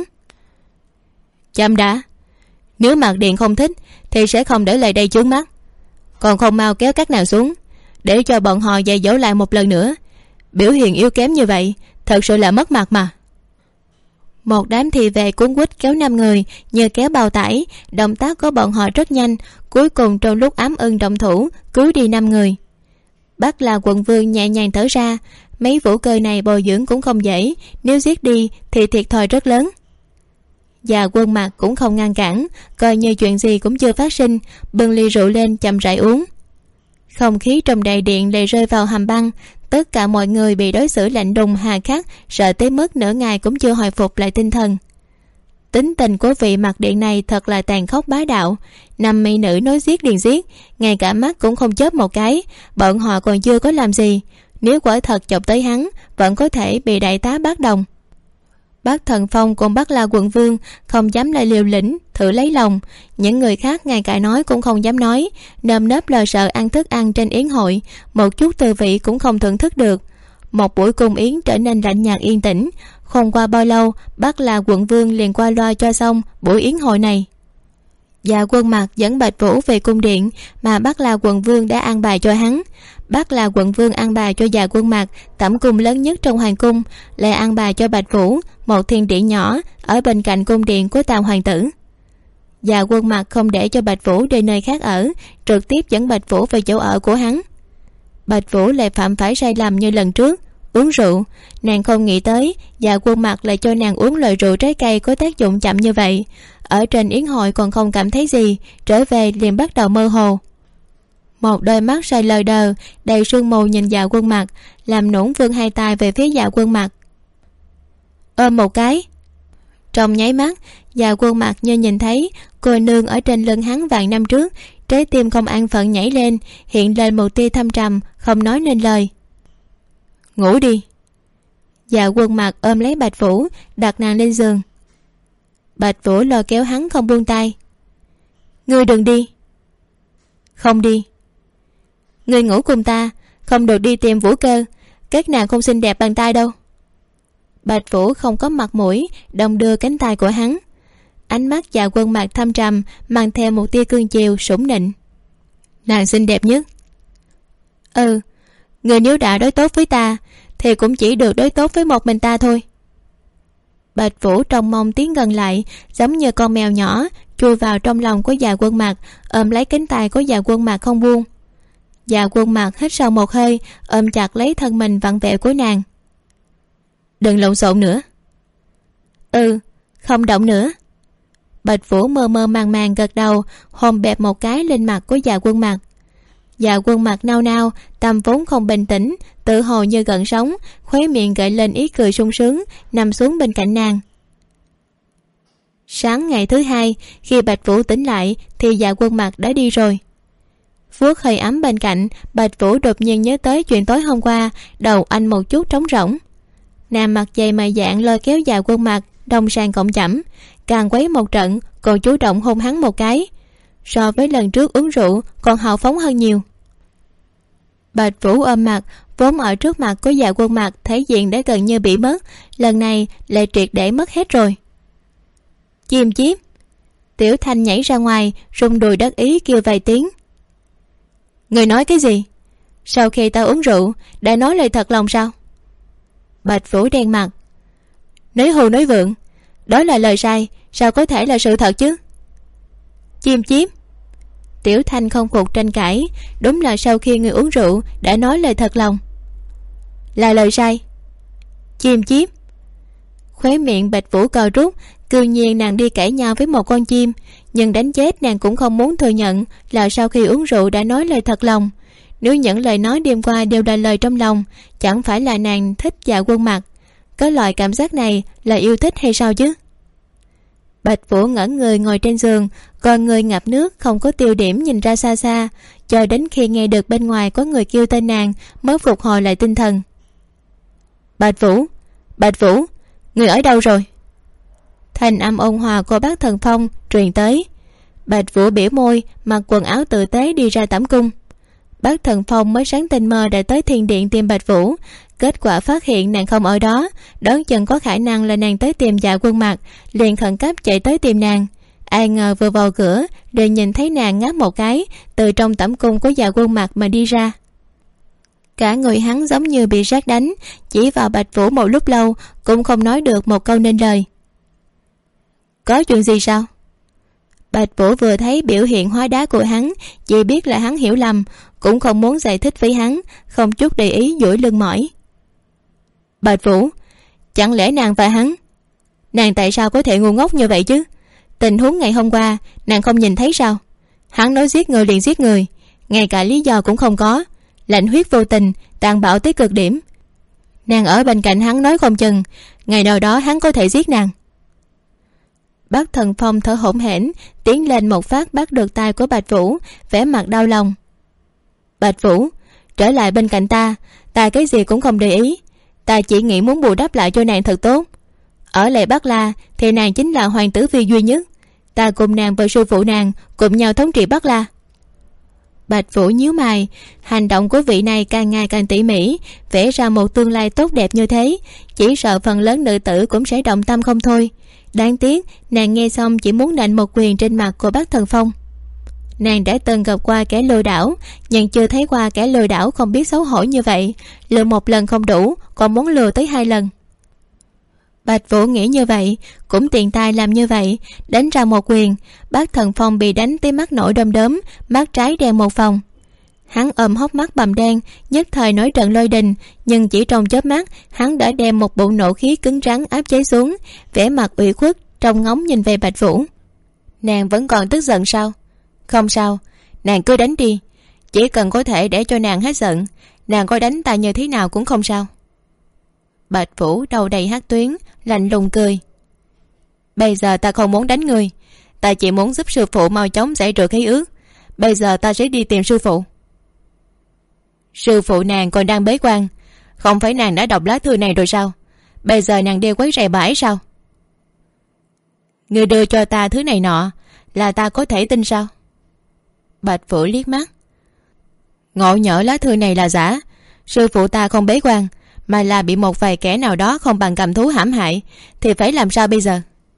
Chậm đã, nếu Mạc Điện không thích thì sẽ không để lại đây chướng mắt, còn không mau kéo các nàng xuống để cho bọn họ dạy dỗ lại một lần nữa. Biểu hiện yếu kém như vậy thật sự là mất mặt mà. Một đám thị vệ cuốn quýt kéo 5 người như kéo bao tải, động tác của bọn họ rất nhanh. Cuối cùng trong lúc Ám Ưng động thủ cứu đi 5 người, Bác là quận vương nhẹ nhàng thở ra. Mấy vũ cơ này bồi dưỡng cũng không dễ, nếu giết đi thì thiệt thòi rất lớn. Dạ Quân Mặc cũng không ngăn cản, coi như chuyện gì cũng chưa phát sinh, bưng ly rượu lên chậm rãi uống. Không khí trong đại điện lại rơi vào hầm băng. Tất cả mọi người bị đối xử lạnh lùng hà khắc, sợ tới mức nửa ngày cũng chưa hồi phục lại tinh thần. Tính tình của vị Mạc Điện này thật là tàn khốc bá đạo. 5 mỹ nữ nói giết liền giết, ngay cả mắt cũng không chớp một cái. Bọn họ còn chưa có làm gì, nếu quả thật chọc tới hắn vẫn có thể bị đại tá bắt đồng. Bác Thần Phong cùng Bác La quận vương không dám lại liều lĩnh thử lấy lòng. Những người khác ngay cả nói cũng không dám nói, nơm nớp lo sợ ăn thức ăn trên yến hội, một chút tư vị cũng không thưởng thức được. Một buổi cung yến trở nên lạnh nhạt yên tĩnh. Không qua bao lâu, Bác La quận vương liền qua loa cho xong buổi yến hội này. Dạ Quân Mặc dẫn Bạch Vũ về cung điện mà Bác La quận vương đã an bài cho hắn. Bác là quận vương an bài cho Dạ Quân Mặc tẩm cung lớn nhất trong hoàng cung, lại an bài cho Bạch Vũ một thiên điện nhỏ ở bên cạnh cung điện của Tam hoàng tử. Dạ Quân Mặc không để cho Bạch Vũ đi nơi khác ở, trực tiếp dẫn Bạch Vũ về chỗ ở của hắn. Bạch Vũ lại phạm phải sai lầm như lần trước, uống rượu. Nàng không nghĩ tới Dạ Quân Mặc lại cho nàng uống loại rượu trái cây có tác dụng chậm như vậy. Ở trên yến hội còn không cảm thấy gì, trở về liền bắt đầu mơ hồ. Một đôi mắt say lờ đờ đầy sương mù nhìn Dạ Quân Mặc, làm nũng vươn hai tay về phía Dạ Quân Mặc, ôm một cái. Trong nháy mắt, Dạ Quân Mặc như nhìn thấy cô nương ở trên lưng hắn vạn năm trước, trái tim không an phận nhảy lên, hiện lên một tia thâm trầm, không nói nên lời. Ngủ đi. Dạ Quân Mặc ôm lấy Bạch Vũ, đặt nàng lên giường. Bạch Vũ lôi kéo hắn không buông tay. Ngươi đừng đi. Không đi. Ngươi ngủ cùng ta, không được đi tìm vũ cơ, các nàng không xinh đẹp bằng ta đâu. Bạch Vũ không có mặt mũi đồng đưa cánh tay của hắn. Ánh mắt Dạ Quân Mặc thâm trầm, mang theo một tia cương chiều sủng nịnh. Nàng xinh đẹp nhất. Người nếu đã đối tốt với ta thì cũng chỉ được đối tốt với một mình ta thôi. Bạch Vũ trông mong tiến gần lại, giống như con mèo nhỏ chui vào trong lòng của Dạ Quân Mặc, ôm lấy cánh tay của Dạ Quân Mặc không buông. Dạ Quân Mặc hít sâu một hơi, ôm chặt lấy thân mình vặn vẹo của nàng. Đừng lộn xộn nữa. Không động nữa. Bạch Vũ mơ mơ màng màng gật đầu, hôn bẹp một cái lên mặt của Dạ Quân Mặc. Dạ Quân Mặc nao nao, tâm vốn không bình tĩnh, tự hồ như gần sống, khóe miệng gợi lên ý cười sung sướng, nằm xuống bên cạnh nàng. Sáng ngày thứ hai, khi Bạch Vũ tỉnh lại thì Dạ Quân Mặc đã đi rồi. Vuốt hơi ấm bên cạnh, Bạch Vũ đột nhiên nhớ tới chuyện tối hôm qua, đầu anh một chút trống rỗng. Nàng mặt dày mày dạn lôi kéo Dạ Quân Mặc đông sang cộng chẩm, càng quấy một trận, còn chủ động hôn hắn một cái. So với lần trước uống rượu còn hào phóng hơn nhiều. Bạch Vũ ôm mặt, vốn ở trước mặt của Dạ Quân Mặc thấy diện đã gần như bị mất, lần này lại triệt để mất hết rồi. Chim chiếp. Tiểu Thanh nhảy ra ngoài, rung đùi đắc ý kêu vài tiếng. Người nói cái gì? Sau khi ta uống rượu đã nói lời thật lòng sao? Bạch Vũ đen mặt. Nói hù nói vượng, đó là lời sai, sao có thể là sự thật chứ? Chim chiếp. Tiểu Thanh không phục tranh cãi, đúng là sau khi người uống rượu đã nói lời thật lòng. Là lời sai. Chim chiếp. Khóe miệng Bạch Vũ cò rút, cư nhiên nàng đi cãi nhau với một con chim, nhưng đánh chết nàng cũng không muốn thừa nhận là sau khi uống rượu đã nói lời thật lòng. Nếu những lời nói đêm qua đều là lời trong lòng, chẳng phải là nàng thích Dạ Quân Mặc. Có loại cảm giác này là yêu thích hay sao chứ? Bạch Vũ ngẩn người ngồi trên giường, con người ngập nước không có tiêu điểm nhìn ra xa xa, cho đến khi nghe được bên ngoài có người kêu tên nàng mới phục hồi lại tinh thần. Bạch Vũ, Bạch Vũ, người ở đâu rồi? Thanh âm ôn hòa của bác Thần Phong truyền tới. Bạch Vũ biểu môi, mặc quần áo tử tế đi ra tẩm cung. Bác Thần Phong mới sáng tinh mơ đã tới thiên điện tìm Bạch Vũ, kết quả phát hiện nàng không ở đó, đoán chừng có khả năng là nàng tới tìm Dạ Quân Mặc, liền khẩn cấp chạy tới tìm nàng. Ai ngờ vừa vào cửa liền nhìn thấy nàng ngáp một cái từ trong tẩm cung của Dạ Quân Mặc mà đi ra. Cả người hắn giống như bị sét đánh, chỉ vào Bạch Vũ một lúc lâu cũng không nói được một câu nên lời. Có chuyện gì sao? Bạch Vũ vừa thấy biểu hiện hóa đá của hắn, chỉ biết là hắn hiểu lầm, cũng không muốn giải thích với hắn, không chút để ý duỗi lưng mỏi. Bạch Vũ, chẳng lẽ nàng và hắn? Nàng tại sao có thể ngu ngốc như vậy chứ? Tình huống ngày hôm qua nàng không nhìn thấy sao? Hắn nói giết người liền giết người, ngay cả lý do cũng không có, lạnh huyết vô tình, tàn bạo tới cực điểm. Nàng ở bên cạnh hắn nói không chừng ngày nào đó hắn có thể giết nàng. Bác Thần Phong thở hổn hển tiến lên một phát bắt được tay của Bạch Vũ, vẻ mặt đau lòng. Bạch Vũ, trở lại bên cạnh ta cái gì cũng không để ý, ta chỉ nghĩ muốn bù đắp lại cho nàng thật tốt. Ở lại Bắc La thì nàng chính là hoàng tử phi duy nhất, ta cùng nàng và sư phụ nàng cùng nhau thống trị Bắc La. Bạch Vũ nhíu mày, hành động của vị này càng ngày càng tỉ mỉ, vẽ ra một tương lai tốt đẹp như thế, chỉ sợ phần lớn nữ tử cũng sẽ động tâm không thôi. Đáng tiếc nàng nghe xong chỉ muốn nện một quyền trên mặt của bác Thần Phong. Nàng đã từng gặp qua kẻ lừa đảo, nhưng chưa thấy qua kẻ lừa đảo không biết xấu hổ như vậy, lừa một lần không đủ còn muốn lừa tới 2 lần. Bạch Vũ nghĩ như vậy, cũng tiện tay làm như vậy, đánh ra một quyền, bác Thần Phong bị đánh tới mắt nổi đom đóm, mắt trái đen một vòng. Hắn ôm hốc mắt bầm đen, nhất thời nổi trận lôi đình, nhưng chỉ trong chớp mắt hắn đã đem một bụng nộ khí cứng rắn áp chế xuống, vẻ mặt ủy khuất trông ngóng nhìn về Bạch Vũ. Nàng vẫn còn tức giận sao? Không sao, nàng cứ đánh đi, chỉ cần có thể để cho nàng hết giận, nàng có đánh ta như thế nào cũng không sao. Bạch Vũ đầu đầy hắc tuyến, lạnh lùng cười. Bây giờ ta không muốn đánh người, ta chỉ muốn giúp sư phụ mau chóng giải trừ khế ước. Bây giờ ta sẽ đi tìm sư phụ. Sư phụ nàng còn đang bế quan, không phải nàng đã đọc lá thư này rồi sao? Bây giờ nàng đi quấy rầy bà ấy sao? Người đưa cho ta thứ này nọ là ta có thể tin sao? Bạch Vũ liếc mắt. Ngộ nhỡ lá thư này là giả, sư phụ ta không bế quan mà là bị một vài kẻ nào đó không bằng cầm thú hãm hại, thì phải làm sao bây giờ?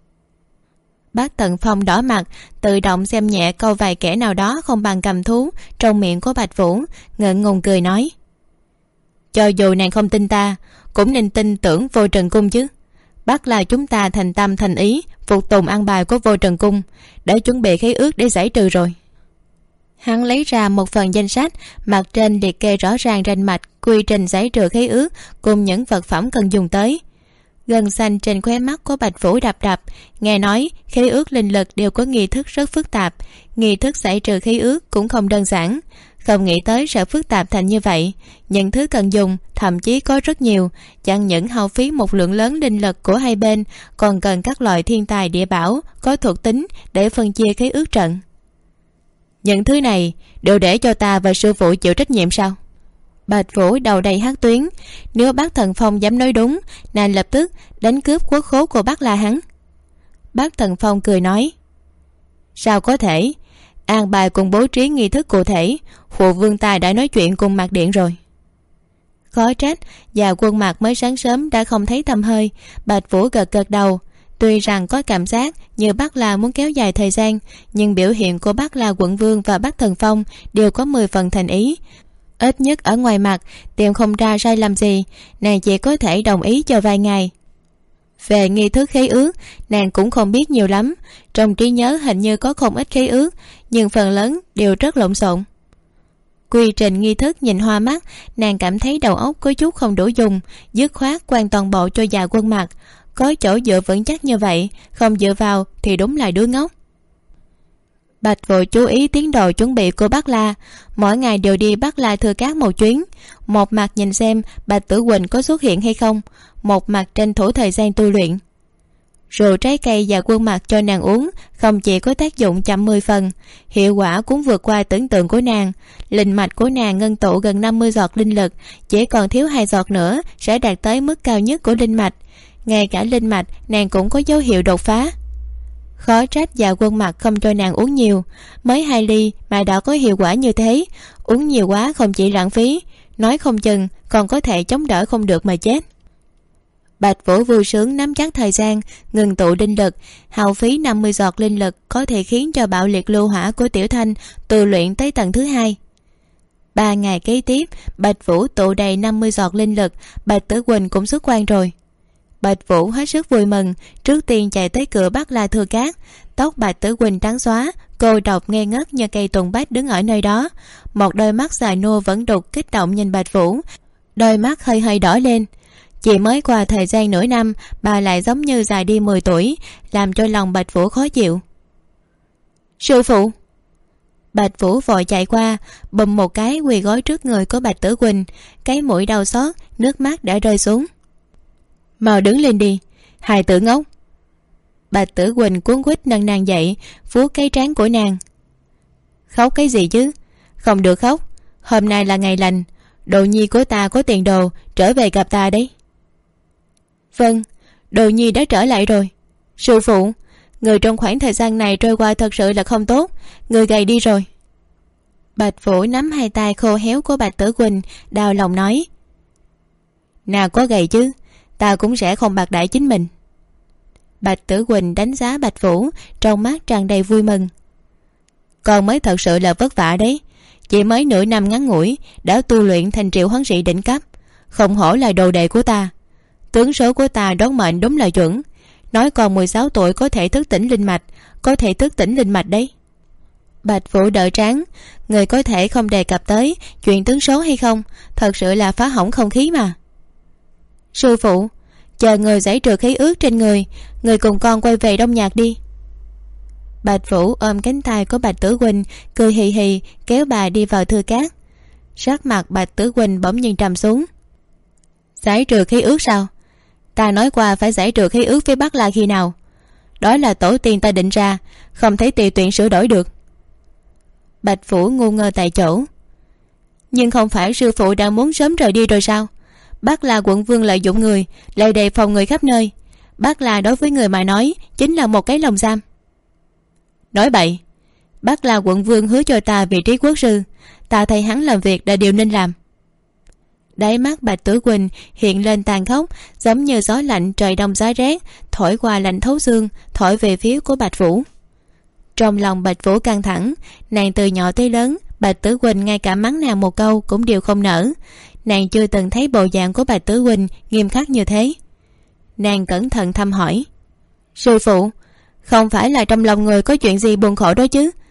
Bác Thần Phong đỏ mặt, tự động xem nhẹ câu vài kẻ nào đó không bằng cầm thú trong miệng của Bạch Vũ, ngượng ngùng cười nói. Cho dù nàng không tin ta, cũng nên tin tưởng Vô Trần Cung chứ. Bắt là chúng ta thành tâm thành ý phục tùng ăn bài của Vô Trần Cung, để chuẩn bị khế ước để giải trừ rồi. Hắn lấy ra một phần danh sách, mặt trên liệt kê rõ ràng rành mạch quy trình giải trừ khí ước cùng những vật phẩm cần dùng tới. Gân xanh trên khóe mắt của Bạch Vũ đập đập. Nghe nói khí ước linh lực đều có nghi thức rất phức tạp, nghi thức giải trừ khí ước cũng không đơn giản. Không nghĩ tới sẽ phức tạp thành như vậy. Những thứ cần dùng thậm chí có rất nhiều, chẳng những hao phí một lượng lớn linh lực của hai bên, còn cần các loại thiên tài địa bảo có thuộc tính để phân chia khí ước trận. Những thứ này đều để cho ta và sư phụ chịu trách nhiệm sao? Bạch Vũ đầu đầy hắc tuyến. Nếu Bác Thần Phong dám nói đúng, nàng lập tức đánh cướp quốc khố của Bác La hắn. Bác Thần Phong cười nói, sao có thể? An bài cùng bố trí nghi thức cụ thể, phụ vương ta đã nói chuyện cùng Mạc Điện rồi. Khó trách và quân Mạc mới sáng sớm đã không thấy tăm hơi. Bạch Vũ gật gật đầu. Tuy rằng có cảm giác như Bác La muốn kéo dài thời gian, nhưng biểu hiện của Bác La quận vương và Bác Thần Phong đều có 10 phần thành ý. Ít nhất ở ngoài mặt tìm không ra sai lầm gì, nàng chỉ có thể đồng ý cho vài ngày. Về nghi thức khế ước, nàng cũng không biết nhiều lắm. Trong trí nhớ hình như có không ít khế ước, nhưng phần lớn đều rất lộn xộn. Quy trình nghi thức nhìn hoa mắt, nàng cảm thấy đầu óc có chút không đủ dùng, dứt khoát quan toàn bộ cho già quân Mạc. Có chỗ dựa vững chắc như vậy, không dựa vào thì đúng là đứa ngốc. Bạch Vũ chú ý tiến độ chuẩn bị của Bác La, mỗi ngày đều đi Bác La Thừa Cát một chuyến, một mặt nhìn xem Bạch Tử Quỳnh có xuất hiện hay không, một mặt tranh thủ thời gian tu luyện. Rượu trái cây và quân Mạc cho nàng uống không chỉ có tác dụng chậm 10 phần, hiệu quả cũng vượt qua tưởng tượng của nàng. Linh mạch của nàng ngưng tụ gần 50 giọt linh lực, chỉ còn thiếu 2 giọt nữa sẽ đạt tới mức cao nhất của linh mạch. Ngay cả linh mạch nàng cũng có dấu hiệu đột phá. Khó trách và quân Mạc không cho nàng uống nhiều, mới 2 ly mà đã có hiệu quả như thế. Uống nhiều quá không chỉ lãng phí, nói không chừng còn có thể chống đỡ không được mà chết. Bạch Vũ vui sướng nắm chắc thời gian ngừng tụ linh lực, hao phí 50 giọt linh lực có thể khiến cho bạo liệt lưu hỏa của Tiểu Thanh tu luyện tới tầng thứ 2. 3 ngày kế tiếp, Bạch Vũ tụ đầy 50 giọt linh lực, Bạch Tử Quỳnh cũng xuất quan rồi. Bạch Vũ hết sức vui mừng, trước tiên chạy tới cửa Bác La Thừa Cát. Tóc Bạch Tử Quỳnh trắng xóa, cô độc ngây ngất như cây tùng bách đứng ở nơi đó. Một đôi mắt dài nua vẫn đục kích động nhìn Bạch Vũ, đôi mắt hơi hơi đỏ lên. Chỉ mới qua thời gian nửa năm, bà lại giống như già đi 10 tuổi, làm cho lòng Bạch Vũ khó chịu. Sư phụ! Bạch Vũ vội chạy qua, bùm một cái quỳ gối trước người của Bạch Tử Quỳnh, cái mũi đau xót, nước mắt đã rơi xuống. Mau đứng lên đi, hài tử ngốc! Bạch Tử Quỳnh cuống quýt nâng nàng dậy, vuốt cái trán của nàng. Khóc cái gì chứ? Không được khóc, hôm nay là ngày lành, Đồ Nhi của ta có tiền đồ trở về gặp ta đấy. Vâng, Đồ Nhi đã trở lại rồi. Sư phụ, người trong khoảng thời gian này trôi qua thật sự là không tốt, người gầy đi rồi. Bạch Vũ nắm 2 tay khô héo của Bạch Tử Quỳnh, đau lòng nói. Nào có gầy chứ, ta cũng sẽ không bạc đãi chính mình. Bạch Tử Quỳnh đánh giá Bạch Vũ, trong mắt tràn đầy vui mừng. Con mới thật sự là vất vả đấy, chỉ mới nửa năm ngắn ngủi đã tu luyện thành Triệu Hoán Sĩ đỉnh cấp, không hổ là đồ đệ của ta. Tướng số của ta đoán mệnh đúng là chuẩn, nói còn 16 tuổi có thể thức tỉnh linh mạch, có thể thức tỉnh linh mạch đấy. Bạch Vũ đỡ trán, người có thể không đề cập tới chuyện tướng số hay không, thật sự là phá hỏng không khí mà. Sư phụ, chờ người giải trừ khí ước trên người cùng con quay về Đông Nhạc đi. Bạch Vũ ôm cánh tay của Bạch Tử Quỳnh, cười hì hì kéo bà đi vào Thư Cát. Sắc mặt Bạch Tử Quỳnh bỗng nhiên trầm xuống. Giải trừ khí ước sao? Ta nói qua phải giải trừ khí ước với Bắc La khi nào? Đó là tổ tiên ta định ra, không thấy tùy tiện sửa đổi được. Bạch Vũ ngu ngơ tại chỗ. Nhưng không phải sư phụ đã muốn sớm rời đi rồi sao? Bắc La quận vương lợi dụng người, lại đề phòng người khắp nơi. Bắc La đối với người mà nói chính là một cái lồng giam. Nói bậy, Bắc La quận vương hứa cho ta vị trí quốc sư, ta thay hắn làm việc là điều nên làm. Đáy mắt Bạch Tử Quỳnh hiện lên tàn khốc, giống như gió lạnh trời đông giá rét thổi qua lạnh thấu xương, thổi về phía của Bạch Vũ. Trong lòng Bạch Vũ căng thẳng, nàng từ nhỏ tới lớn, Bạch Tử Quỳnh ngay cả mắng nàng một câu cũng đều không nỡ. Nàng chưa từng thấy bộ dạng của Bạch Tử Quỳnh nghiêm khắc như thế. Nàng cẩn thận thăm hỏi. Sư phụ, không phải là trong lòng người có chuyện gì buồn khổ đó chứ?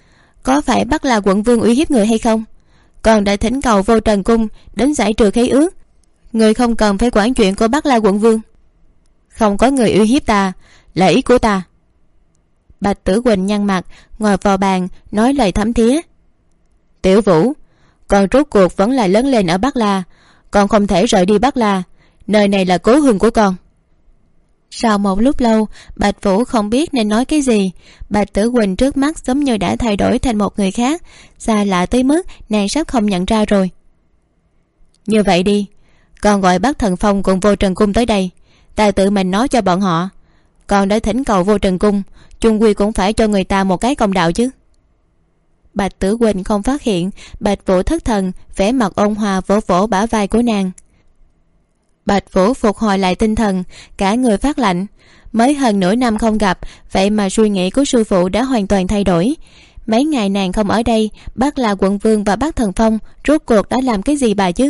có phải Bắc La quận vương uy hiếp người hay không? Còn đã thỉnh cầu Vô Trần cung đến giải trừ khế ước. Người không cần phải quản chuyện của Bắc La quận vương. Không có người uy hiếp ta, là ý của ta. Bạch Tử Quỳnh nhăn mặt ngồi vào bàn nói lời thấm thía. Tiểu Vũ, con rốt cuộc vẫn là lớn lên ở Bắc La, con không thể rời đi Bắc La, nơi này là cố hương của con. Sau một lúc lâu, Bạch Vũ không biết nên nói cái gì. Bạch Tử Quỳnh trước mắt giống như đã thay đổi thành một người khác, xa lạ tới mức nàng sắp không nhận ra rồi. Như vậy đi, con gọi Bắc Thần Phong cùng Vô Trần cung tới đây, ta tự mình nói cho bọn họ. Con đã thỉnh cầu Vô Trần cung, chung quy cũng phải cho người ta một cái công đạo chứ. Bạch Tử Quỳnh không phát hiện Bạch Vũ thất thần, vẻ mặt ôn hòa vỗ vỗ bả vai của nàng. Bạch Vũ phục hồi lại tinh thần, cả người phát lạnh. Mới hơn nửa năm không gặp, vậy mà suy nghĩ của sư phụ đã hoàn toàn thay đổi. Mấy ngày nàng không ở đây, Bắc La quận vương và Bắc Thần Phong rốt cuộc đã làm cái gì bà chứ?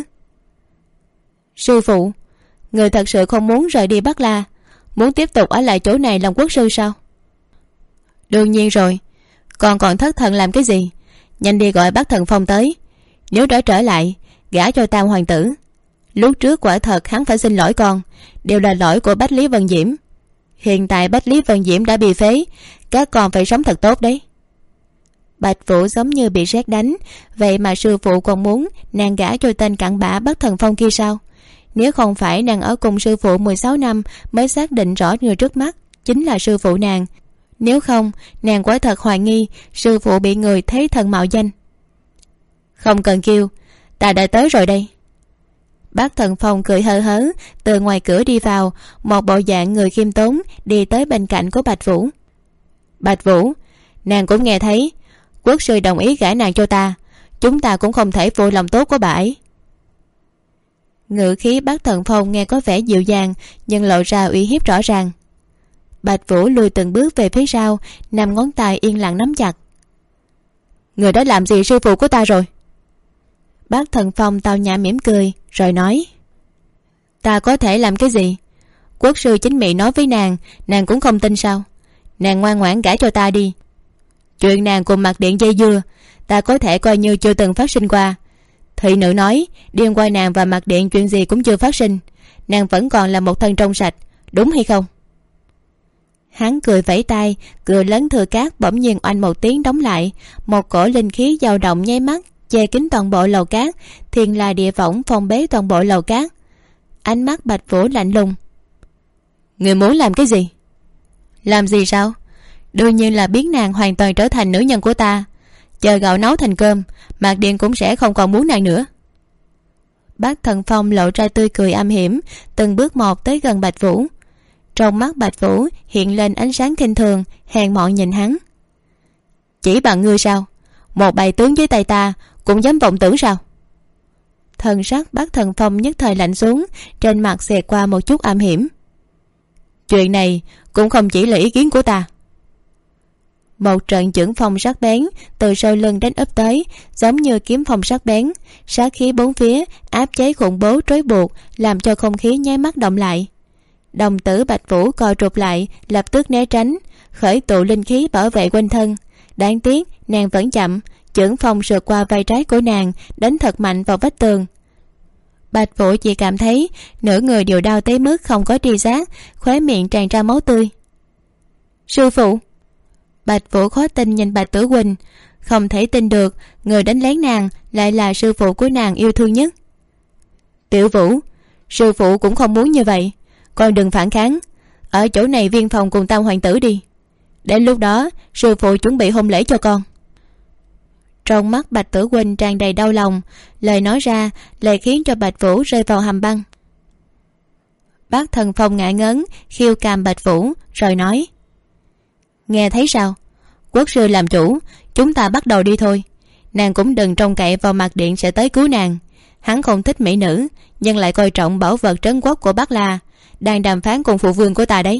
Sư phụ, người thật sự không muốn rời đi Bắc La, muốn tiếp tục ở lại chỗ này làm quốc sư sao? Đương nhiên rồi, con còn thất thần làm cái gì? Nhanh đi gọi Bắc Thần Phong tới. Nếu đã trở lại, gả cho Tam hoàng tử. Lúc trước quả thật hắn phải xin lỗi con, đều là lỗi của Bách Lý Vân Diễm. Hiện tại Bách Lý Vân Diễm đã bị phế, các con phải sống thật tốt đấy. Bạch Vũ giống như bị sét đánh. Vậy mà sư phụ còn muốn nàng gả cho tên cặn bã Bắc Thần Phong kia sao? Nếu không phải nàng ở cùng sư phụ 16 năm mới xác định rõ người trước mắt chính là sư phụ nàng, nếu không nàng quả thật hoài nghi sư phụ bị người thấy thần mạo danh. Không cần kêu, ta đã tới rồi đây. Bác Thần Phong cười hơ hớ từ ngoài cửa đi vào, một bộ dạng người khiêm tốn đi tới bên cạnh của Bạch Vũ. Bạch Vũ, nàng cũng nghe thấy, quốc sư đồng ý gả nàng cho ta, chúng ta cũng không thể phụ lòng tốt của bà ấy. Ngữ khí Bác Thần Phong nghe có vẻ dịu dàng, nhưng lộ ra uy hiếp rõ ràng. Bạch Vũ lùi từng bước về phía sau, nằm ngón tay yên lặng nắm chặt. Người đã làm gì sư phụ của ta rồi? Bác Thần Phong tao nhã mỉm cười rồi nói. Ta có thể làm cái gì? Quốc sư chính miệng nói với nàng, nàng cũng không tin sao? Nàng ngoan ngoãn gả cho ta đi. Chuyện nàng cùng Mạc Điện dây dưa, ta có thể coi như chưa từng phát sinh qua. Thị nữ nói điên qua nàng và Mạc Điện chuyện gì cũng chưa phát sinh, nàng vẫn còn là một thân trong sạch, đúng hay không? Hắn cười vẫy tay, cửa lớn thừa cát bỗng nhiên oanh một tiếng đóng lại, một cổ linh khí dao động nháy mắt che kín toàn bộ lầu cát, thiên là địa võng phong bế toàn bộ lầu cát. Ánh mắt Bạch Vũ lạnh lùng. Người muốn làm cái gì? Làm gì sao? Đương nhiên là biến nàng hoàn toàn trở thành nữ nhân của ta. Chờ gạo nấu thành cơm, Mạc Điện cũng sẽ không còn muốn nàng nữa. Bác Thần Phong lộ ra tươi cười âm hiểm, từng bước một tới gần Bạch Vũ. Trong mắt Bạch Vũ hiện lên ánh sáng khinh thường, hèn mọn nhìn hắn. Chỉ bằng ngươi sao? Một bầy tướng dưới tay ta cũng dám vọng tưởng sao? Thần sắc Bác Thần Phong nhất thời lạnh xuống, trên mặt xẹt qua một chút âm hiểm. Chuyện này cũng không chỉ là ý kiến của ta. Một trận chưởng phong sắc bén từ sau lưng đến ấp tới, giống như kiếm phong sắc bén, sát khí bốn phía áp chế khủng bố trói buộc, làm cho không khí nháy mắt động lại. Đồng tử Bạch Vũ co rụt lại, lập tức né tránh, khởi tụ linh khí bảo vệ quanh thân. Đáng tiếc nàng vẫn chậm, chưởng phong sượt qua vai trái của nàng, đánh thật mạnh vào vách tường. Bạch Vũ chỉ cảm thấy nửa người đều đau tới mức không có tri giác, khóe miệng tràn ra máu tươi. Sư phụ! Bạch Vũ khó tin nhìn Bạch Tử Quỳnh, không thể tin được người đánh lén nàng lại là sư phụ của nàng yêu thương nhất. Tiểu Vũ, sư phụ cũng không muốn như vậy, con đừng phản kháng, ở chỗ này viên phòng cùng Tam hoàng tử đi, đến lúc đó sư phụ chuẩn bị hôn lễ cho con. Trong mắt Bạch Tử Quỳnh tràn đầy đau lòng, lời nói ra lại khiến cho Bạch Vũ rơi vào hầm băng. Bác Thần Phong ngại ngớn khiêu càm Bạch Vũ rồi nói. Nghe thấy sao? Quốc sư làm chủ, chúng ta bắt đầu đi thôi. Nàng cũng đừng trông cậy vào Mạc Điện sẽ tới cứu nàng. Hắn không thích mỹ nữ, nhưng lại coi trọng bảo vật trấn quốc của Bắc La, đang đàm phán cùng phụ vương của ta đấy.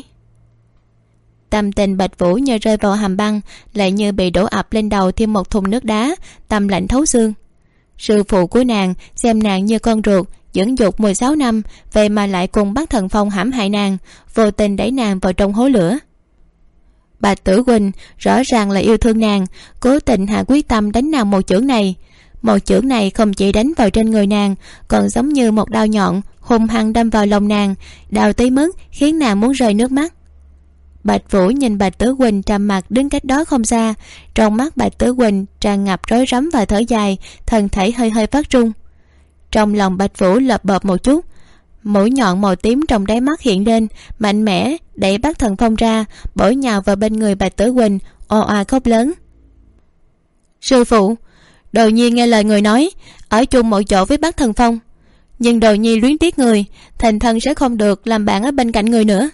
Tâm tình Bạch Vũ như rơi vào hầm băng, lại như bị đổ ập lên đầu thêm một thùng nước đá, tâm lạnh thấu xương. Sư phụ của nàng xem nàng như con ruột, dưỡng dục 16 năm, vậy mà lại cùng Bắc Thần Phong hãm hại nàng, vô tình đẩy nàng vào trong hố lửa. Bạch Tử Quỳnh rõ ràng là yêu thương nàng, cố tình hạ quyết tâm đánh nàng một chưởng này. Một chưởng này không chỉ đánh vào trên người nàng, còn giống như một đao nhọn hung hăng đâm vào lòng nàng, đau tới mức khiến nàng muốn rơi nước mắt. Bạch Vũ nhìn Bạch Tử Quỳnh trầm mặc đứng cách đó không xa, trong mắt Bạch Tử Quỳnh tràn ngập rối rắm và thở dài, thân thể hơi hơi phát run. Trong lòng Bạch Vũ lợp bợp một chút, mũi nhọn màu tím trong đáy mắt hiện lên, mạnh mẽ đẩy Bắc Thần Phong ra, bổ nhào vào bên người Bạch Tử Quỳnh, ồ òa khóc lớn. Sư phụ, Đồ Nhi nghe lời người nói, ở chung một chỗ với Bắc Thần Phong, nhưng Đồ Nhi luyến tiếc người, thành thân sẽ không được làm bạn ở bên cạnh người nữa.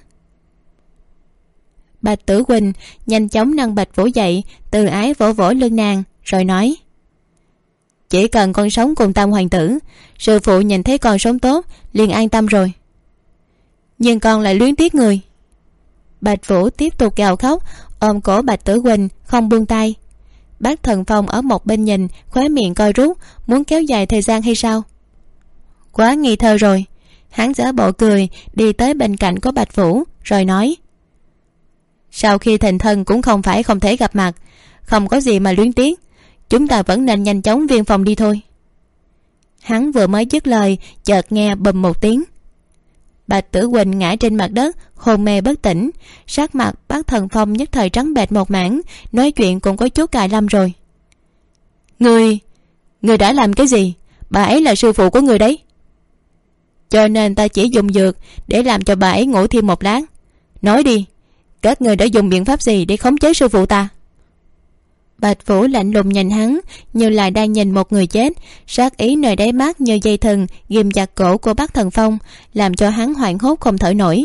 Bạch Tử Quỳnh nhanh chóng nâng Bạch Vũ dậy, từ ái vỗ vỗ lưng nàng, rồi nói: Chỉ cần con sống cùng Tam hoàng tử, sư phụ nhìn thấy con sống tốt liền an tâm rồi. Nhưng con lại luyến tiếc người. Bạch Vũ tiếp tục gào khóc, ôm cổ Bạch Tử Quỳnh không buông tay. Bác Thần Phong ở một bên nhìn, khóe miệng coi rút, muốn kéo dài thời gian hay sao? Quá nghi thơ rồi. Hắn giả bộ cười, đi tới bên cạnh của Bạch Vũ, rồi nói: Sau khi thành thân cũng không phải không thể gặp mặt, không có gì mà luyến tiếc, chúng ta vẫn nên nhanh chóng viên phòng đi thôi. Hắn vừa mới dứt lời, chợt nghe bùm một tiếng. Bạch Tử Quỳnh ngã trên mặt đất, hôn mê bất tỉnh. Sắc mặt Bác Thần Phong nhất thời trắng bệch một mảng, nói chuyện cũng có chút cài lâm rồi. Người đã làm cái gì? Bà ấy là sư phụ của người đấy. Cho nên ta chỉ dùng dược để làm cho bà ấy ngủ thêm một lát. Nói đi, các người đã dùng biện pháp gì để khống chế sư phụ ta? Bạch Vũ lạnh lùng nhìn hắn, như là đang nhìn một người chết, sát ý nơi đáy mắt như dây thừng ghim chặt cổ của Bác Thần Phong, làm cho hắn hoảng hốt không thở nổi.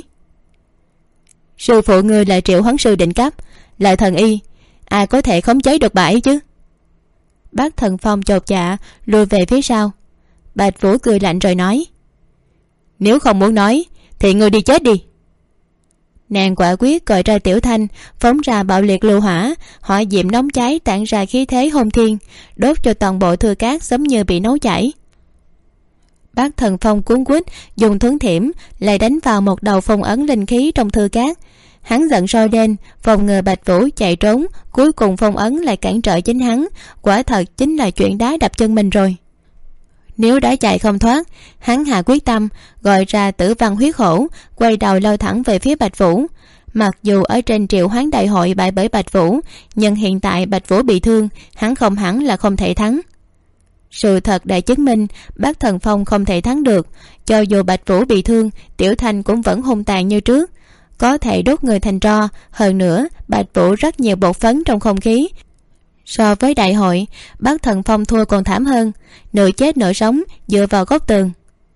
Sư phụ ngươi là Triệu Huấn sư đỉnh cấp, là thần y, ai có thể khống chế được bà ấy chứ? Bác Thần Phong chột dạ lùi về phía sau. Bạch Vũ cười lạnh rồi nói: Nếu không muốn nói thì ngươi đi chết đi. Nàng quả quyết gọi ra Tiểu Thanh, phóng ra bạo liệt lưu hỏa, hỏa diệm nóng cháy tản ra khí thế hôn thiên, đốt cho toàn bộ thư cát giống như bị nấu chảy. Bác Thần Phong cuốn quýt dùng thuấn thiểm lại đánh vào một đầu phong ấn linh khí trong thư cát. Hắn giận sôi lên, phòng ngừa Bạch Vũ chạy trốn, cuối cùng phong ấn lại cản trở chính hắn, quả thật chính là chuyện đá đập chân mình rồi. Nếu đã chạy không thoát, hắn hạ quyết tâm gọi ra Tử Văn huyết hổ, quay đầu lao thẳng về phía Bạch Vũ. Mặc dù ở trên Triệu Hoán đại hội bại bởi Bạch Vũ, nhưng hiện tại Bạch Vũ bị thương, hắn không hẳn là không thể thắng. Sự thật đã chứng minh Bác Thần Phong không thể thắng được. Cho dù Bạch Vũ bị thương, Tiểu Thanh cũng vẫn hung tàn như trước, có thể đốt người thành tro. Hơn nữa Bạch Vũ rất nhiều bột phấn trong không khí. So với đại hội, Bác Thần Phong thua còn thảm hơn, nửa chết nửa sống dựa vào góc tường.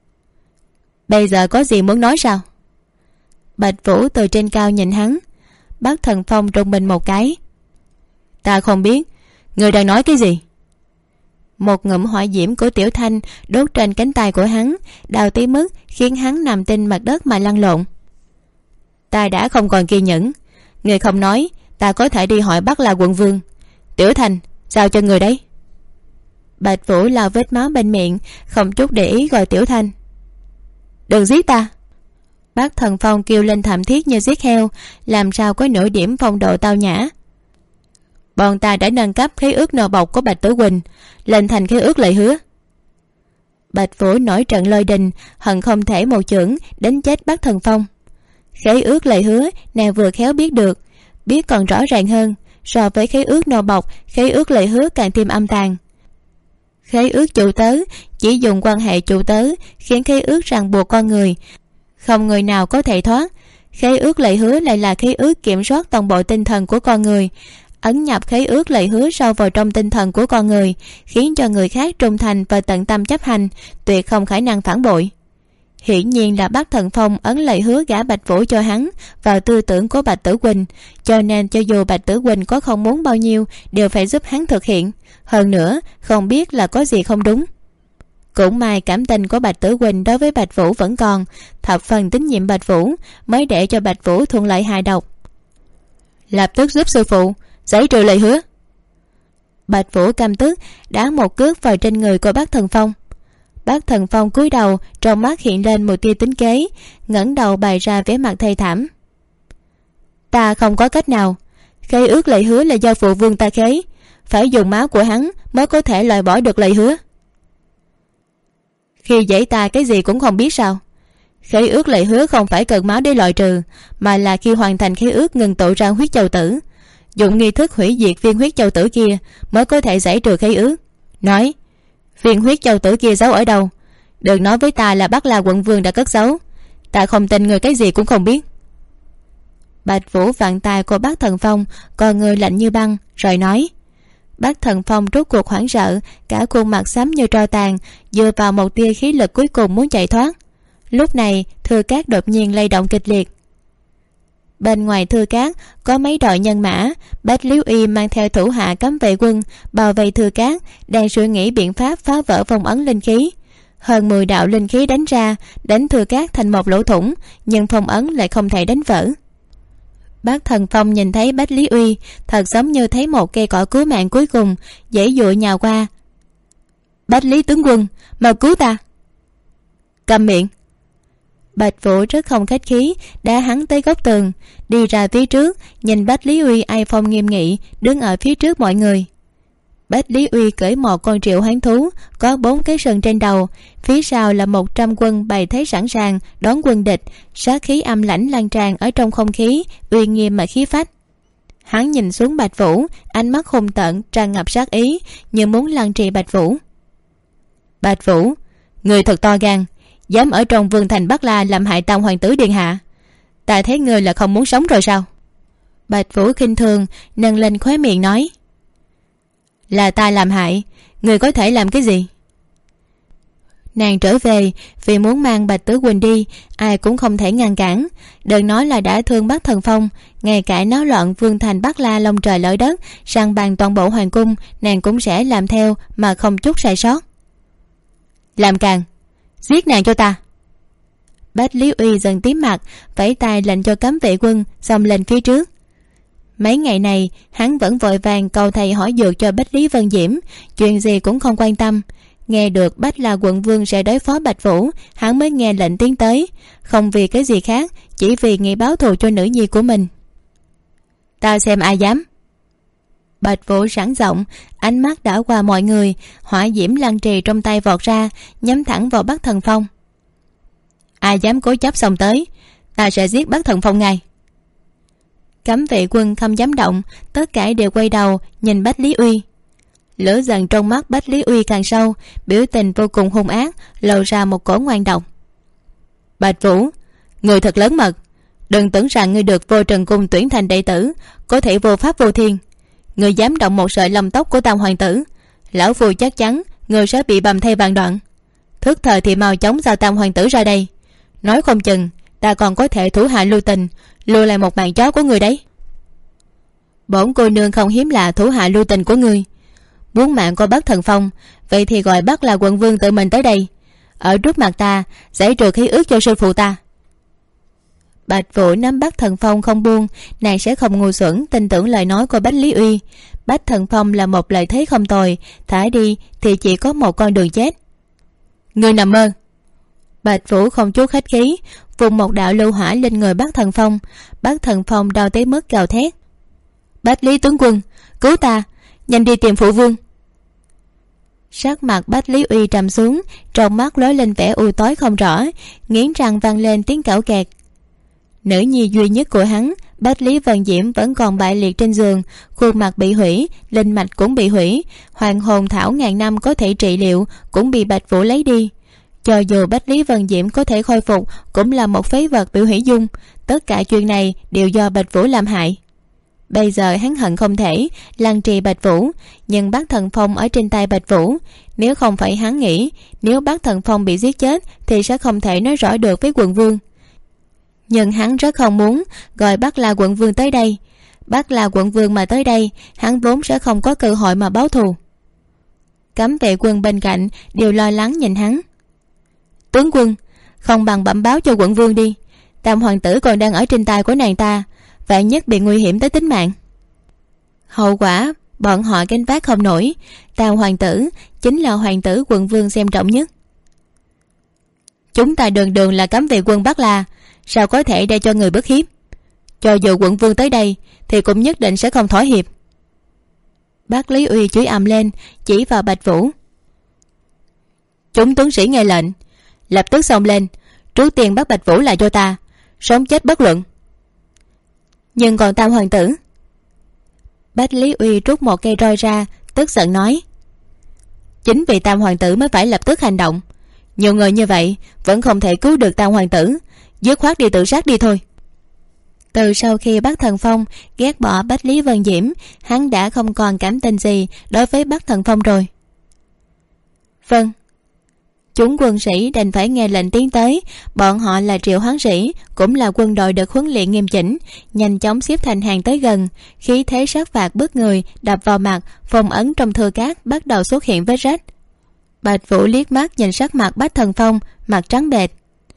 Bây giờ có gì muốn nói sao? Bạch Vũ từ trên cao nhìn hắn. Bác Thần Phong rùng mình một cái. Ta không biết người đang nói cái gì. Một ngụm hỏa diễm của Tiểu Thanh đốt trên cánh tay của hắn, đau tí mức khiến hắn nằm trên mặt đất mà lăn lộn. Ta đã không còn kiên nhẫn, người không nói, ta có thể đi hỏi Bắc La quận vương. Tiểu Thanh, sao cho người đấy? Bạch Vũ lau vết máu bên miệng, không chút để ý gọi Tiểu Thanh. Đừng giết ta. Bác Thần Phong kêu lên thảm thiết như giết heo, làm sao có nửa điểm phong độ tao nhã. Bọn ta đã nâng cấp khế ước nô bộc của Bạch Tử Quỳnh lên thành khế ước lời hứa. Bạch Vũ nổi trận lôi đình, hận không thể một chưởng đánh chết Bác Thần Phong. Khế ước lời hứa nàng vừa khéo biết được, biết còn rõ ràng hơn. So với khế ước nô bộc, khế ước lời hứa càng thêm âm tàn. Khế ước chủ tớ chỉ dùng quan hệ chủ tớ khiến khế ước ràng buộc con người, không người nào có thể thoát. Khế ước lời hứa lại là khế ước kiểm soát toàn bộ tinh thần của con người, ấn nhập khế ước lời hứa sâu vào trong tinh thần của con người, khiến cho người khác trung thành và tận tâm chấp hành, tuyệt không khả năng phản bội. Hiển nhiên là Bác Thần Phong ấn lời hứa gả Bạch Vũ cho hắn vào tư tưởng của Bạch Tử Quỳnh, cho nên cho dù Bạch Tử Quỳnh có không muốn bao nhiêu đều phải giúp hắn thực hiện. Hơn nữa không biết là có gì không đúng. Cũng may cảm tình của Bạch Tử Quỳnh đối với Bạch Vũ vẫn còn, thập phần tín nhiệm Bạch Vũ, mới để cho Bạch Vũ thuận lợi hài độc. Lập tức giúp sư phụ giải trừ lời hứa. Bạch Vũ căm tức đá một cước vào trên người của Bác Thần Phong. Bác Thần Phong cúi đầu, trong mắt hiện lên một tia tính kế, ngẩng đầu bày ra vẻ mặt thê thảm. Ta không có cách nào, Khế ước lời hứa là do phụ vương ta khế, phải dùng máu của hắn mới có thể loại bỏ được lời hứa. Khi dãy ta cái gì cũng không biết sao? Khế ước lời hứa không phải cần máu để loại trừ, mà là khi hoàn thành khế ước ngừng tụ ra huyết châu tử, dùng nghi thức hủy diệt viên huyết châu tử kia mới có thể giải trừ khế ước. Nói, viên huyết châu tử kia giấu ở đâu? Đừng nói với ta là Bắc La quận vương đã cất giấu, ta không tin người cái gì cũng không biết. Bạch Vũ vặn tay của Bác Thần Phong, còn người lạnh như băng, rồi nói. Bác Thần Phong rốt cuộc hoảng sợ, cả khuôn mặt xám như tro tàn, dựa vào một tia khí lực cuối cùng muốn chạy thoát. Lúc này Thư Cát đột nhiên lay động kịch liệt. Bên ngoài Thư Cát có mấy đội nhân mã, Bách Liễu Y mang theo thủ hạ cấm vệ quân bao vây Thư Cát, đang suy nghĩ biện pháp phá vỡ vòng ấn linh khí. Hơn 10 đạo linh khí đánh ra, đánh Thư Cát thành một lỗ thủng, nhưng phong ấn lại không thể đánh vỡ. Bác Thần Phong nhìn thấy Bách Lý Uy, thật giống như thấy một cây cỏ cứu mạng cuối cùng, giãy giụa nhào qua. Bách Lý tướng quân, mau cứu ta! Câm miệng! Bạch Vũ rất không khách khí, đá hắn tới góc tường, đi ra phía trước, nhìn Bách Lý Uy ai phong nghiêm nghị, đứng ở phía trước mọi người. Bách Lý Uy cưỡi một con triệu hoán thú, có 4 cái sừng trên đầu, phía sau là 100 quân bày thế sẵn sàng đón quân địch, sát khí âm lãnh lan tràn ở trong không khí, uy nghiêm mà khí phách. Hắn nhìn xuống Bạch Vũ, ánh mắt hung tợn tràn ngập sát ý, như muốn lăng trì Bạch Vũ. Bạch Vũ, người thật to gan, dám ở trong vương thành Bắc La làm hại Tam hoàng tử điện hạ. Ta thấy người là không muốn sống rồi sao? Bạch Vũ khinh thường nâng lên khóe miệng nói. Là ta làm hại, người có thể làm cái gì? Nàng trở về vì muốn mang Bạch Tử Quỳnh đi, ai cũng không thể ngăn cản. Đừng nói là đã thương Bắc Thần Phong, ngay cả náo loạn vương thành Bắc La lông trời lở đất, sang bàn toàn bộ hoàng cung, nàng cũng sẽ làm theo mà không chút sai sót. Làm càng, giết nàng cho ta! Bách Lý Uy dần tím mặt, vẫy tay lệnh cho cấm vệ quân xông lên phía trước. Mấy ngày này hắn vẫn vội vàng cầu thầy hỏi dược cho Bách Lý Vân Diễm, chuyện gì cũng không quan tâm. Nghe được Bách La quận vương sẽ đối phó Bạch Vũ, hắn mới nghe lệnh tiến tới, không vì cái gì khác, chỉ vì nghĩ báo thù cho nữ nhi của mình. Ta xem ai dám! Bạch Vũ sẵn giọng, ánh mắt đảo qua mọi người, hỏa diễm lăng trì trong tay vọt ra, nhắm thẳng vào Bắc Thần Phong. Ai dám cố chấp xông tới, ta sẽ giết Bắc Thần Phong ngay! Cấm vệ quân không dám động, tất cả đều quay đầu nhìn Bách Lý Uy. Lửa giận trong mắt Bách Lý Uy càng sâu, biểu tình vô cùng hung ác, lộ ra một cổ ngoan độc. Bạch Vũ, người thật lớn mật, đừng tưởng rằng ngươi được Vô Trần cung tuyển thành đệ tử có thể vô pháp vô thiên. Ngươi dám động một sợi lông tóc của Tam hoàng tử, lão phu chắc chắn ngươi sẽ bị bầm thay vạn đoạn. Thức thời thì mau chóng giao Tam hoàng tử ra đây, nói không chừng ta còn có thể thủ hạ lưu tình, lưu lại một mạng chó của người đấy. Bổn cô nương không hiếm là thủ hạ lưu tình của ngươi. Muốn mạng của Bắc Thần Phong, vậy thì gọi Bắc La quận vương tự mình tới đây, ở trước mặt ta giải trừ khí ước cho sư phụ ta. Bạch Vũ nắm Bắc Thần Phong không buông, nàng sẽ không ngu xuẩn tin tưởng lời nói của Bách Lý Uy. Bắc Thần Phong là một lợi thế không tồi, thả đi thì chỉ có một con đường chết. Ngươi nằm mơ! Bạch Vũ không chút khách khí, vùng một đạo lưu hỏa lên người Bắc Thần Phong. Bắc Thần Phong đau tới mức gào thét. Bách Lý tướng quân, cứu ta, nhanh đi tìm phụ vương! Sắc mặt Bách Lý Uy trầm xuống, trong mắt lóe lên vẻ u tối không rõ, nghiến răng vang lên tiếng cẩu kẹt. Nữ nhi duy nhất của hắn, Bách Lý Vân Diễm vẫn còn bại liệt trên giường, khuôn mặt bị hủy, linh mạch cũng bị hủy, hoàng hồn thảo ngàn năm có thể trị liệu cũng bị Bạch Vũ lấy đi. Cho dù Bách Lý Vân Diễm có thể khôi phục, cũng là một phế vật bị hủy dung. Tất cả chuyện này đều do Bạch Vũ làm hại. Bây giờ hắn hận không thể lăng trì Bạch Vũ, nhưng Bắc Thần Phong ở trên tay Bạch Vũ. Nếu không phải hắn nghĩ, nếu Bắc Thần Phong bị giết chết thì sẽ không thể nói rõ được với quận vương. Nhưng hắn rất không muốn gọi Bắc La quận vương tới đây. Bắc La quận vương mà tới đây, hắn vốn sẽ không có cơ hội mà báo thù. Cấm vệ quân bên cạnh đều lo lắng nhìn hắn. Tướng quân, không bằng bẩm báo cho quận vương đi, Tam hoàng tử còn đang ở trên tay của nàng ta, vạn nhất bị nguy hiểm tới tính mạng. Hậu quả bọn họ gánh vác không nổi. Tam hoàng tử chính là hoàng tử quận vương xem trọng nhất. Chúng ta đường đường là cấm vệ quân Bắc La, sao có thể để cho người bức hiếp? cho dù quận vương tới đây thì cũng nhất định sẽ không thỏa hiệp. Bác Lý Uy chửi ầm lên, chỉ vào Bạch Vũ. Chúng tướng sĩ nghe lệnh, lập tức xông lên, trước tiên bắt Bạch Vũ lại cho ta, sống chết bất luận. Nhưng còn Tam hoàng tử? Bách Lý Uy rút một cây roi ra, tức giận nói. Chính vì Tam hoàng tử mới phải lập tức hành động. Nhiều người như vậy vẫn không thể cứu được Tam hoàng tử, dứt khoát đi tự sát đi thôi. Từ sau khi Bắc Thần Phong ghét bỏ Bách Lý Vân Diễm, hắn đã không còn cảm tình gì đối với Bắc Thần Phong rồi. Vâng. Chúng quân sĩ đành phải nghe lệnh tiến tới. Bọn họ là triệu hoán sĩ, cũng là quân đội được huấn luyện nghiêm chỉnh, nhanh chóng xếp thành hàng tới gần. Khí thế sát phạt bức người đập vào mặt, phong ấn trong thưa cát bắt đầu xuất hiện vết rách. Bạch Vũ liếc mắt nhìn sắc mặt Bách Thần Phong, mặt trắng bệch.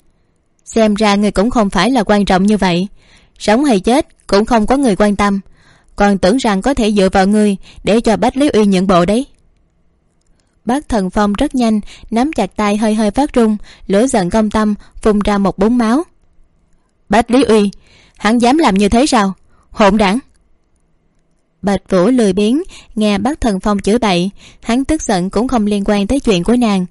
Xem ra người cũng không phải là quan trọng như vậy, sống hay chết cũng không có người quan tâm, còn tưởng rằng có thể dựa vào người để cho Bách Lý Uy nhượng bộ đấy. Bác Thần Phong rất nhanh nắm chặt tay, hơi hơi phát run, lửa giận công tâm phun ra một búng máu. Bách Lý Uy, hắn dám làm như thế sao? Hỗn đản! Bạch Vũ lười biếng nghe Bác Thần Phong chửi bậy, hắn tức giận cũng không liên quan tới chuyện của nàng.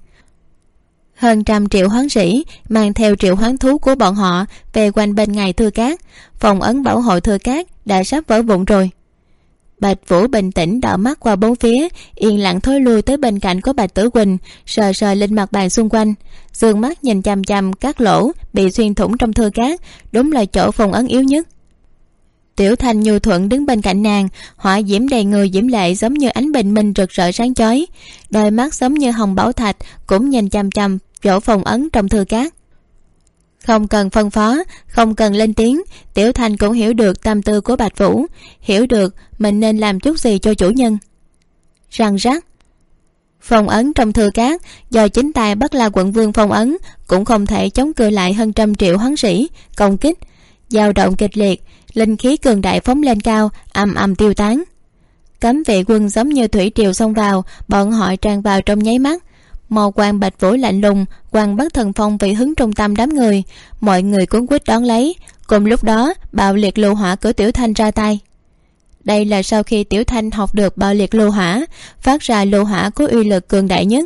Hơn trăm triệu hoán sĩ mang theo triệu hoán thú của bọn họ về quanh bên ngoài thưa cát, phòng ấn bảo hộ thưa cát đã sắp vỡ vụn rồi. Bạch Vũ bình tĩnh đảo mắt qua bốn phía, yên lặng thối lui tới bên cạnh của Bạch Tử Quỳnh, sờ sờ lên mặt bàn xung quanh, dương mắt nhìn chằm chằm các lỗ bị xuyên thủng trong thưa cát, đúng là chỗ phòng ấn yếu nhất. Tiểu Thanh nhu thuận đứng bên cạnh nàng, hỏa diễm đầy người diễm lệ giống như ánh bình minh rực rỡ sáng chói, đôi mắt giống như hồng bảo thạch cũng nhìn chằm chằm chỗ phòng ấn trong thưa cát. Không cần phân phó, không cần lên tiếng, Tiểu Thanh cũng hiểu được tâm tư của Bạch Vũ, hiểu được mình nên làm chút gì cho chủ nhân. Răng rắc, phong ấn trong thưa cát do chính tay Bắc La quận vương phong ấn cũng không thể chống cự lại hơn trăm triệu hoán sĩ công kích, dao động kịch liệt, linh khí cường đại phóng lên cao, ầm ầm tiêu tán. Cấm vệ quân giống như thủy triều xông vào, bọn họ tràn vào trong nháy mắt. Màu quang Bạch Vũ lạnh lùng quang Bắc Thần Phong vị hứng trung tâm đám người, mọi người cuống quýt đón lấy. Cùng lúc đó bạo liệt lưu hỏa của Tiểu Thanh ra tay. Đây là sau khi Tiểu Thanh học được bạo liệt lưu hỏa, phát ra lưu hỏa có uy lực cường đại nhất.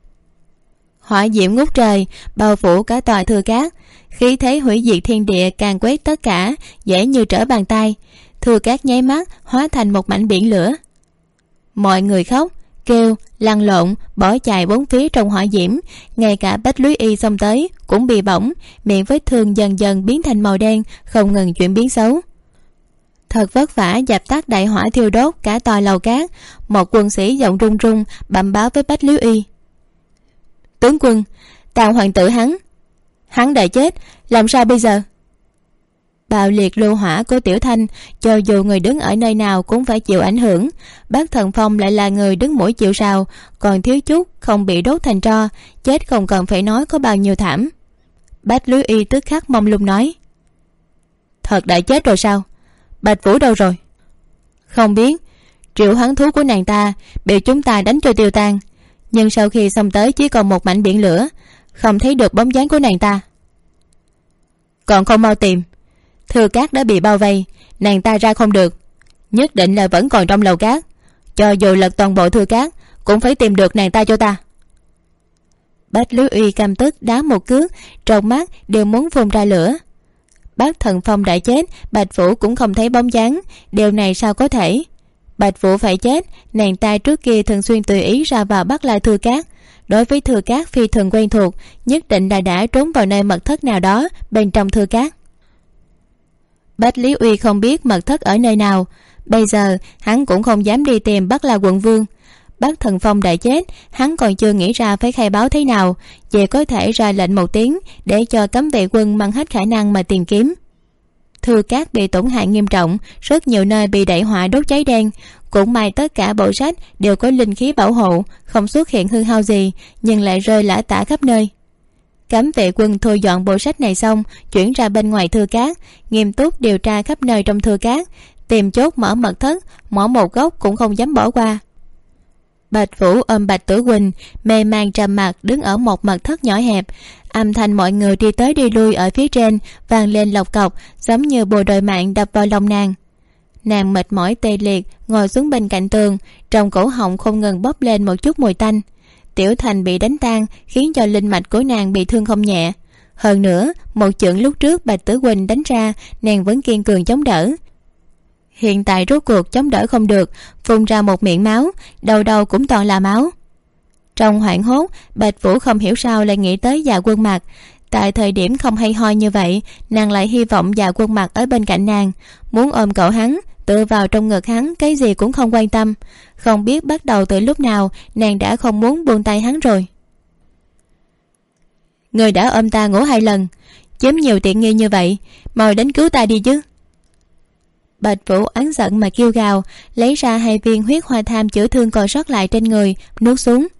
Hỏa diễm ngút trời bao phủ cả tòa thưa cát, khí thế hủy diệt thiên địa càng quét tất cả, dễ như trở bàn tay. Thưa cát nháy mắt hóa thành một mảnh biển lửa. Mọi người khóc kêu lăn lộn bỏ chạy bốn phía trong hỏa diễm, ngay cả Bách Lý Y xông tới cũng bị bỏng, miệng vết thương dần dần biến thành màu đen, không ngừng chuyển biến xấu. Thật vất vả dập tắt đại hỏa thiêu đốt cả tòa lầu cát, một quân sĩ giọng run run bẩm báo với Bách Lý Y. Tướng quân, Tam hoàng tử hắn đã chết, làm sao bây giờ? Bạo liệt lưu hỏa của Tiểu Thanh cho dù người đứng ở nơi nào cũng phải chịu ảnh hưởng. Bác Thần Phong lại là người đứng mũi chịu sào, còn thiếu chút không bị đốt thành tro, chết không cần phải nói có bao nhiêu thảm. Bách Lý Y tức khắc mông lung nói. Thật đã chết rồi sao? Bạch Vũ đâu rồi? Không biết, triệu hoán thú của nàng ta bị chúng ta đánh cho tiêu tan, nhưng sau khi xông tới chỉ còn một mảnh biển lửa, không thấy được bóng dáng của nàng ta. Còn không mau tìm, thưa cát đã bị bao vây, nàng ta ra không được, nhất định là vẫn còn trong lầu cát, cho dù lật toàn bộ thưa cát cũng phải tìm được nàng ta cho ta. Bách Lý Uy căm tức đá một cước, trong mắt đều muốn phun ra lửa. Bác Thần Phong đã chết, Bạch Vũ cũng không thấy bóng dáng, điều này sao có thể? Bạch Vũ phải chết, nàng ta trước kia thường xuyên tùy ý ra vào Bắc La thưa cát, đối với thưa cát phi thường quen thuộc, nhất định là đã trốn vào nơi mật thất nào đó bên trong thưa cát. Bách Lý Uy không biết mật thất ở nơi nào, bây giờ hắn cũng không dám đi tìm Bắc La quận vương. Bác Thần Phong đã chết, hắn còn chưa nghĩ ra phải khai báo thế nào, chỉ có thể ra lệnh một tiếng để cho cấm vệ quân mang hết khả năng mà tìm kiếm. Thưa cát bị tổn hại nghiêm trọng, rất nhiều nơi bị đại hỏa đốt cháy đen. Cũng may tất cả bộ sách đều có linh khí bảo hộ, không xuất hiện hư hao gì, nhưng lại rơi lả tả khắp nơi. Cấm vệ quân thu dọn bộ sách này xong, chuyển ra bên ngoài thưa cát, nghiêm túc điều tra khắp nơi trong thưa cát, tìm chốt mở mật thất, mỗi một góc cũng không dám bỏ qua. Bạch Vũ ôm Bạch Tử Quỳnh mê man trầm mặc đứng ở một mật thất nhỏ hẹp. Âm thanh mọi người đi tới đi lui ở phía trên vang lên lộc cộc, giống như bùa đòi mạng đập vào lòng nàng. Nàng mệt mỏi tê liệt ngồi xuống bên cạnh tường, trong cổ họng không ngừng bốc lên một chút mùi tanh. Tiểu Thành bị đánh tan khiến cho linh mạch của nàng bị thương không nhẹ. Hơn nữa, một chưởng lúc trước Bạch Tử Quỳnh đánh ra, nàng vẫn kiên cường chống đỡ. Hiện tại rốt cuộc chống đỡ không được, phun ra một miệng máu, đầu đầu cũng toàn là máu. Trong hoảng hốt, Bạch Vũ không hiểu sao lại nghĩ tới Dạ Quân Mặc. Tại thời điểm không hay ho như vậy, nàng lại hy vọng Dạ Quân Mặc ở bên cạnh nàng, muốn ôm cậu hắn, tựa vào trong ngực hắn, cái gì cũng không quan tâm. Không biết bắt đầu từ lúc nào nàng đã không muốn buông tay hắn rồi. Người đã ôm ta ngủ 2 lần, chiếm nhiều tiện nghi như vậy, mau đến cứu ta đi chứ. Bạch Vũ oán giận mà kêu gào, lấy ra 2 viên huyết hoa tham chữa thương còn sót lại trên người, nuốt xuống.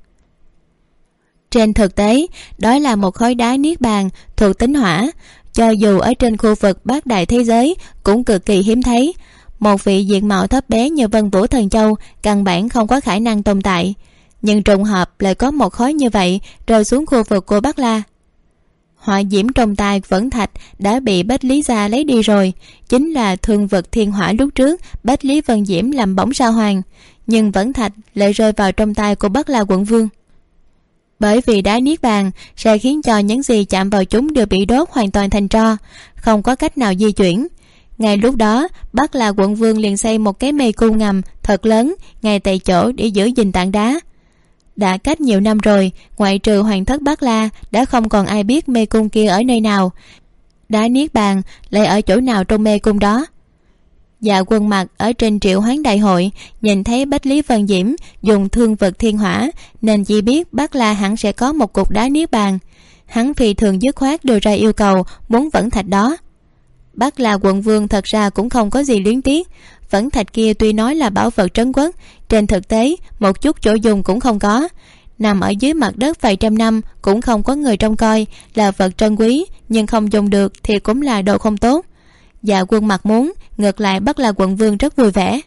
Trên thực tế, đó là một khối đá niết bàn thuộc tính hỏa, cho dù ở trên khu vực bát đại thế giới cũng cực kỳ hiếm thấy. Một vị diện mạo thấp bé như Vân Vũ Thần Châu căn bản không có khả năng tồn tại, nhưng trùng hợp lại có một khối như vậy rơi xuống khu vực của Bắc La. Hỏa diễm trong tay Vẫn Thạch đã bị Bách Lý Gia lấy đi rồi, chính là thương vật thiên hỏa lúc trước Bách Lý Vân Diễm làm bỏng Sa Hoàng, nhưng Vẫn Thạch lại rơi vào trong tay của Bắc La quận vương. Bởi vì đá niết bàn sẽ khiến cho những gì chạm vào chúng đều bị đốt hoàn toàn thành tro, không có cách nào di chuyển. Ngay lúc đó, Bắc La quận vương liền xây một cái mê cung ngầm thật lớn ngay tại chỗ để giữ gìn tảng đá. Đã cách nhiều năm rồi, ngoại trừ hoàng thất Bắc La đã không còn ai biết mê cung kia ở nơi nào. Đá niết bàn lại ở chỗ nào trong mê cung đó? Dạ Quân Mặc ở trên Triệu Hoán đại hội nhìn thấy Bách Lý Vân Diễm dùng thương vật thiên hỏa, nên chỉ biết Bắc La hẳn sẽ có một cục đá niết bàn. Hắn phi thường dứt khoát đưa ra yêu cầu muốn Vẫn Thạch đó. Bắc La quận vương thật ra cũng không có gì luyến tiếc. Vẫn Thạch kia tuy nói là bảo vật trấn quốc, trên thực tế một chút chỗ dùng cũng không có. Nằm ở dưới mặt đất vài trăm năm cũng không có người trông coi, là vật trân quý, nhưng không dùng được thì cũng là đồ không tốt. Dạ Quân Mặc muốn, ngược lại Bắc La quận vương rất vui vẻ.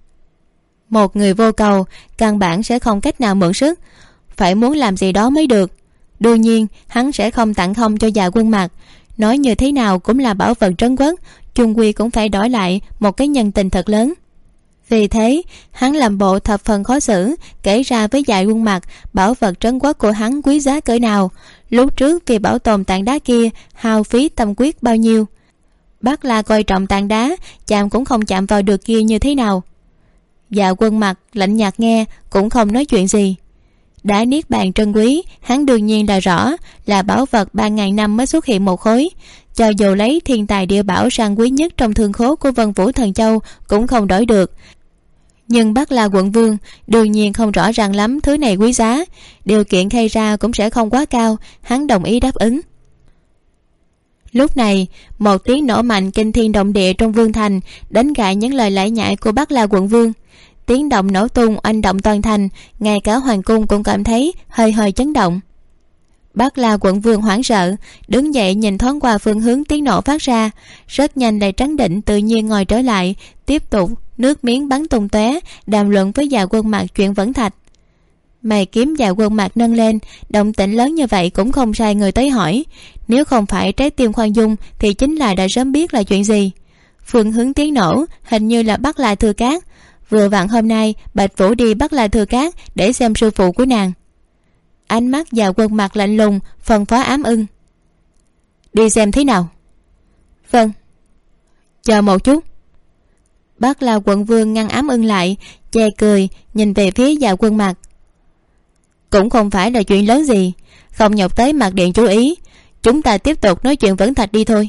Một người vô cầu căn bản sẽ không cách nào mượn sức, phải muốn làm gì đó mới được. Đương nhiên hắn sẽ không tặng không cho Dạ Quân Mặc, nói như thế nào cũng là bảo vật trấn quốc, chung quy cũng phải đổi lại một cái nhân tình thật lớn. Vì thế hắn làm bộ thập phần khó xử, kể ra với Dạ Quân Mặc bảo vật trấn quốc của hắn quý giá cỡ nào, lúc trước vì bảo tồn tảng đá kia hao phí tâm quyết bao nhiêu. Bác La coi trọng tảng đá, chạm cũng không chạm vào được kia như thế nào. Dạ Quân Mặc lạnh nhạt nghe, cũng không nói chuyện gì. Đá niết bàn trân quý, hắn đương nhiên là rõ, là bảo vật 3.000 năm mới xuất hiện một khối. Cho dù lấy thiên tài địa bảo sang quý nhất trong thương khố của Vân Vũ Thần Châu cũng không đổi được. Nhưng Bắc La quận vương đương nhiên không rõ ràng lắm thứ này quý giá, điều kiện khai ra cũng sẽ không quá cao, hắn đồng ý đáp ứng. Lúc này, một tiếng nổ mạnh kinh thiên động địa trong vương thành đánh gại những lời lải nhải của Bắc La quận vương. Tiếng động nổ tung oanh động toàn thành, ngay cả hoàng cung cũng cảm thấy hơi hơi chấn động. Bắc La quận vương hoảng sợ, đứng dậy nhìn thoáng qua phương hướng tiếng nổ phát ra, rất nhanh lại trấn định tự nhiên ngồi trở lại, tiếp tục nước miếng bắn tung tóe đàm luận với Dạ Quân Mặc chuyện Vẫn Thạch. Mày kiếm Dạ Quân Mặc nâng lên, động tĩnh lớn như vậy cũng không sai người tới hỏi, nếu không phải trái tim khoan dung thì chính là đã sớm biết là chuyện gì. Phương hướng tiếng nổ hình như là Bắc La Thừa Cát, vừa vặn hôm nay Bạch Vũ đi Bắc La Thừa Cát để xem sư phụ của nàng. Ánh mắt Dạ Quân Mặc lạnh lùng, phân phó Ám Ưng: đi xem thế nào. Vâng. Chờ một chút. Bắc La quận vương ngăn Ám Ưng lại, che cười nhìn về phía Dạ Quân Mặc. Cũng không phải là chuyện lớn gì, không nhọc tới mặt điện chú ý, chúng ta tiếp tục nói chuyện Vẫn Thạch đi thôi.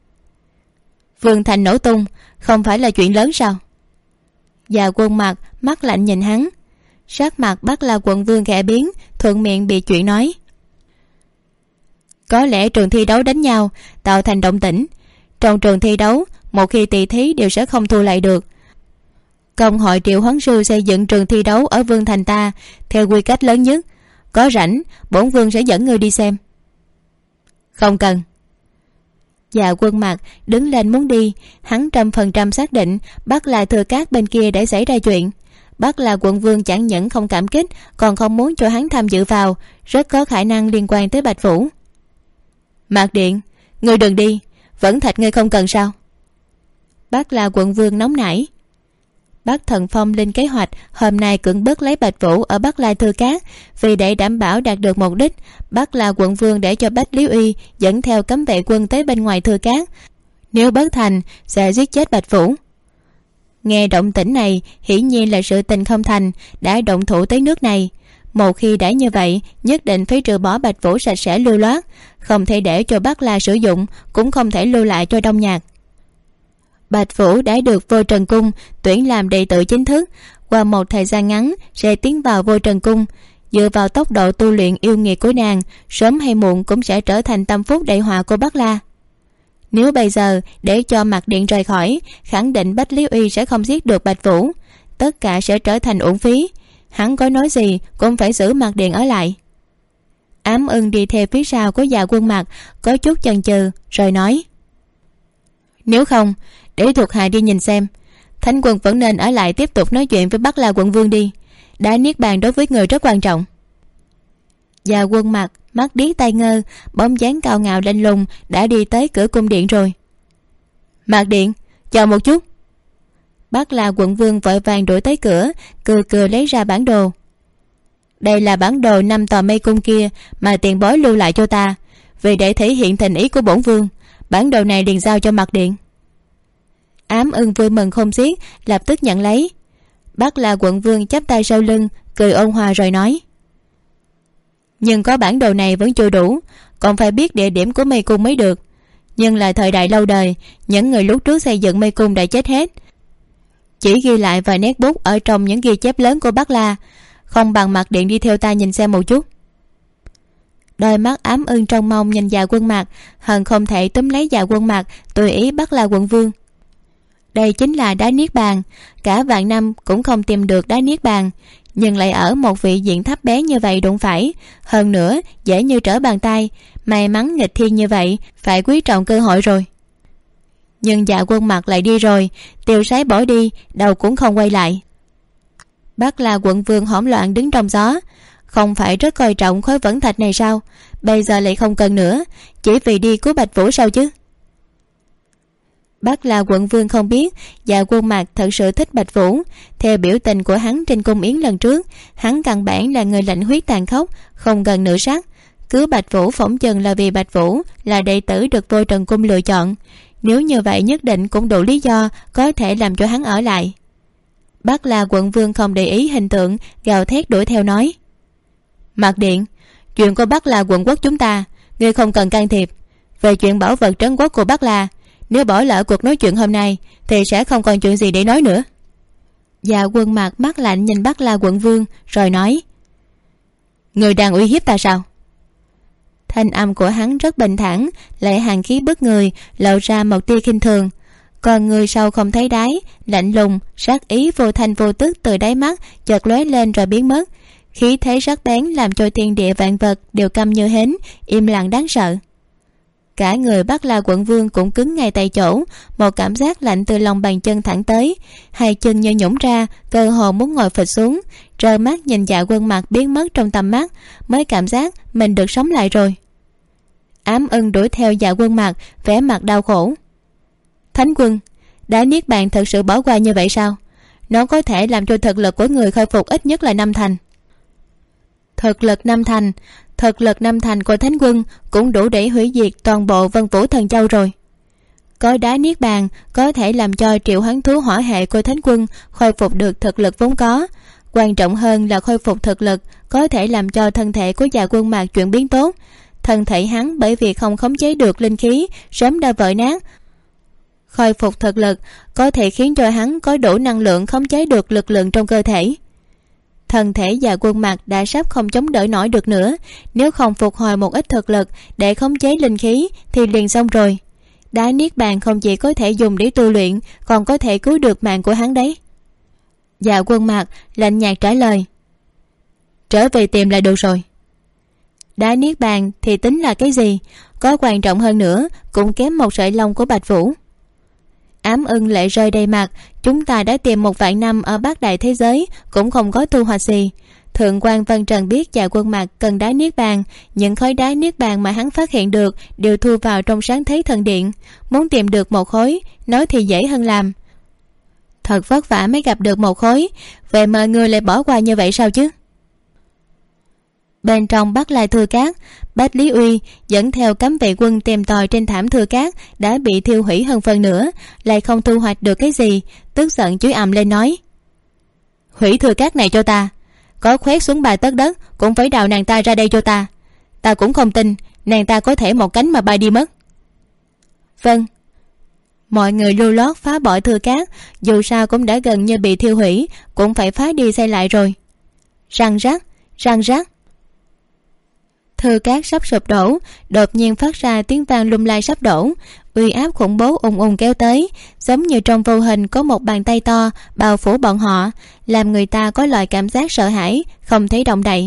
Vương thành nổ tung không phải là chuyện lớn sao? Dạ Quân Mặc mắt lạnh nhìn hắn. Sắc mặt Bắc La quận vương khẽ biến, thuận miệng bị chuyện nói: có lẽ trường thi đấu đánh nhau tạo thành động tĩnh. Trong trường thi đấu, một khi tỷ thí đều sẽ không thua lại được. Công hội Triệu Hoán Sư xây dựng trường thi đấu ở vương thành ta theo quy cách lớn nhất, có rảnh bổn vương sẽ dẫn người đi xem. Không cần. Dạ Quân Mặc đứng lên muốn đi, hắn 100% xác định Bắc La Thừa Cát bên kia đã xảy ra chuyện. Bắc là quận vương chẳng những không cảm kích, còn không muốn cho hắn tham dự vào, rất có khả năng liên quan tới Bạch Vũ. Mạc Điện, ngươi đừng đi, vẫn thạch ngươi không cần sao? Bắc là quận vương nóng nảy. Bắc Thần Phong lên kế hoạch hôm nay cưỡng bức lấy Bạch Vũ ở Bắc La Thư Cát, vì để đảm bảo đạt được mục đích, Bắc là quận vương để cho Bách Lý Uy dẫn theo cấm vệ quân tới bên ngoài Thư Cát, nếu bất thành sẽ giết chết Bạch Vũ. Nghe động tĩnh này, hiển nhiên là sự tình không thành, đã động thủ tới nước này. Một khi đã như vậy, nhất định phải trừ bỏ Bạch Vũ sạch sẽ lưu loát, không thể để cho Bắc La sử dụng, cũng không thể lưu lại cho Đông Nhạc. Bạch Vũ đã được Vô Trần Cung tuyển làm đệ tử chính thức, qua một thời gian ngắn sẽ tiến vào Vô Trần Cung. Dựa vào tốc độ tu luyện yêu nghiệt của nàng, sớm hay muộn cũng sẽ trở thành tâm phúc đại họa của Bắc La. Nếu bây giờ để cho Mạc Điện rời khỏi, khẳng định Bách Lý Uy sẽ không giết được Bạch Vũ, tất cả sẽ trở thành uổng phí. Hắn có nói gì cũng phải giữ Mạc Điện ở lại. Ám Ưng đi theo phía sau của Dạ Quân Mạc, có chút chần chừ rồi nói: Nếu không, để thuộc hạ đi nhìn xem. Thánh quân vẫn nên ở lại tiếp tục nói chuyện với Bắc La quận vương đi. Đã niết bàn đối với người rất quan trọng. Dạ Quân Mạc mắt điếc tai ngơ, bóng dáng cao ngạo lạnh lùng đã đi tới cửa cung điện rồi. Mạc Điện, chờ một chút. Bắc La quận vương vội vàng đuổi tới cửa, cười lấy ra bản đồ. Đây là bản đồ 5 tòa mê cung kia mà tiền bối lưu lại cho ta, vì để thể hiện thành ý của bổn vương, bản đồ này liền giao cho Mạc Điện. Ám Ưng vui mừng không xiết, lập tức nhận lấy. Bắc La quận vương chắp tay sau lưng, cười ôn hòa rồi nói: Nhưng có bản đồ này vẫn chưa đủ, còn phải biết địa điểm của mê cung mới được. Nhưng là thời đại lâu đời, những người lúc trước xây dựng mê cung đã chết hết, chỉ ghi lại vài nét bút ở trong những ghi chép lớn của Bắc La. Không bằng Mạc Điện đi theo ta nhìn xem một chút. Đôi mắt Ám Ưng trong mong nhìn Dạ Quân Mạc, hận không thể túm lấy Dạ Quân Mạc tùy ý Bắc La quận vương. Đây chính là đá niết bàn, cả vạn năm cũng không tìm được đá niết bàn, nhưng lại ở một vị diện thấp bé như vậy đụng phải, hơn nữa dễ như trở bàn tay. May mắn nghịch thiên như vậy, phải quý trọng cơ hội rồi. Nhưng Dạ Quân Mạc lại đi rồi, tiêu sái bỏ đi, đầu cũng không quay lại. Bắc La quận vương hỗn loạn đứng trong gió. Không phải rất coi trọng khối vẫn thạch này sao? Bây giờ lại không cần nữa, chỉ vì đi cứu Bạch Vũ sao chứ? Bắc La quận vương không biết Dạ Quân Mạc thật sự thích Bạch Vũ. Theo biểu tình của hắn trên cung yến lần trước, hắn căn bản là người lạnh huyết tàn khốc, không gần nửa sắc. Cứu Bạch Vũ phỏng chừng là vì Bạch Vũ là đệ tử được Vô Trần Cung lựa chọn. Nếu như vậy nhất định cũng đủ lý do có thể làm cho hắn ở lại. Bắc La quận vương không để ý hình tượng, gào thét đuổi theo nói: Mạc Điện, chuyện của Bắc La quận quốc chúng ta, ngươi không cần can thiệp. Về chuyện bảo vật trấn quốc của Bắc La, nếu bỏ lỡ cuộc nói chuyện hôm nay thì sẽ không còn chuyện gì để nói nữa. Dạ Quân Mạc mắt lạnh nhìn Bắc La quận vương rồi nói: Ngươi đang uy hiếp ta sao? Thanh âm của hắn rất bình thản, lại hàn khí bức người, lộ ra một tia khinh thường. Còn người sau không thấy đáy, lạnh lùng, sát ý vô thanh vô tức từ đáy mắt chợt lóe lên rồi biến mất. Khí thế sắc bén làm cho thiên địa vạn vật đều câm như hến, im lặng đáng sợ. Cả người Bắc La quận vương cũng cứng ngay tại chỗ, một cảm giác lạnh từ lòng bàn chân thẳng tới, hai chân như nhũn ra, cơ hồ muốn ngồi phịch xuống. Trơ mắt nhìn Dạ Quân Mạc biến mất trong tầm mắt, mới cảm giác mình được sống lại rồi. Ám Ưng đuổi theo Dạ Quân Mạc, vẻ mặt đau khổ. Thánh quân, đã niết bàn thật sự bỏ qua như vậy sao? Nó có thể làm cho thực lực của người khôi phục ít nhất là 5 thành. Thực lực 5 thành của thánh quân cũng đủ để hủy diệt toàn bộ Vân Vũ Thần Châu rồi. Có đá niết bàn có thể làm cho triệu hoán thú hỏa hệ của thánh quân khôi phục được thực lực vốn có. Quan trọng hơn là khôi phục thực lực có thể làm cho thân thể của Dạ Quân Mạc chuyển biến tốt. Thân thể hắn bởi vì không khống chế được linh khí sớm đã vỡ nát. Khôi phục thực lực có thể khiến cho hắn có đủ năng lượng khống chế được lực lượng trong cơ thể. Thân thể Dạ Quân Mạc đã sắp không chống đỡ nổi được nữa, nếu không phục hồi một ít thực lực để khống chế linh khí thì liền xong rồi. Đá niết bàn không chỉ có thể dùng để tu luyện, còn có thể cứu được mạng của hắn đấy. Dạ Quân Mạc lạnh nhạt trả lời: Trở về tìm là được rồi. Đá niết bàn thì tính là cái gì, có quan trọng hơn nữa cũng kém một sợi lông của Bạch Vũ. Ám ưng lệ rơi đầy mặt. Chúng ta đã tìm 1 vạn năm ở Bát Đại thế giới cũng không có thu hoạch gì. Thượng quan Vân Trần biết Dạ Quân Mạc cần đá niết bàn. Những khối đá niết bàn mà hắn phát hiện được đều thu vào trong Sáng Thế Thần Điện. Muốn tìm được 1 khối, nói thì dễ hơn làm. Thật vất vả mới gặp được 1 khối, vậy mà ngươi lại bỏ qua như vậy sao chứ? Bên trong Bắc Lai Thừa Cát, Bách Lý Uy dẫn theo cấm vệ quân tìm tòi trên thảm Thừa Cát đã bị thiêu hủy hơn phần nữa, lại không thu hoạch được cái gì, tức giận chửi ầm lên nói: hủy Thừa Cát này cho ta, có khoét xuống 3 tấc đất cũng phải đào nàng ta ra đây cho ta. Ta cũng không tin nàng ta có thể một cánh mà bay đi mất. Vâng. Mọi người lưu lót phá bỏ Thừa Cát, dù sao cũng đã gần như bị thiêu hủy, cũng phải phá đi xây lại rồi. Răng rắc, răng rắc. Thừa Cát sắp sụp đổ, đột nhiên phát ra tiếng vang lung lay sắp đổ. Uy áp khủng bố ùng ùng kéo tới, giống như trong vô hình có một bàn tay to bao phủ bọn họ, làm người ta có loại cảm giác sợ hãi, không thể động đậy.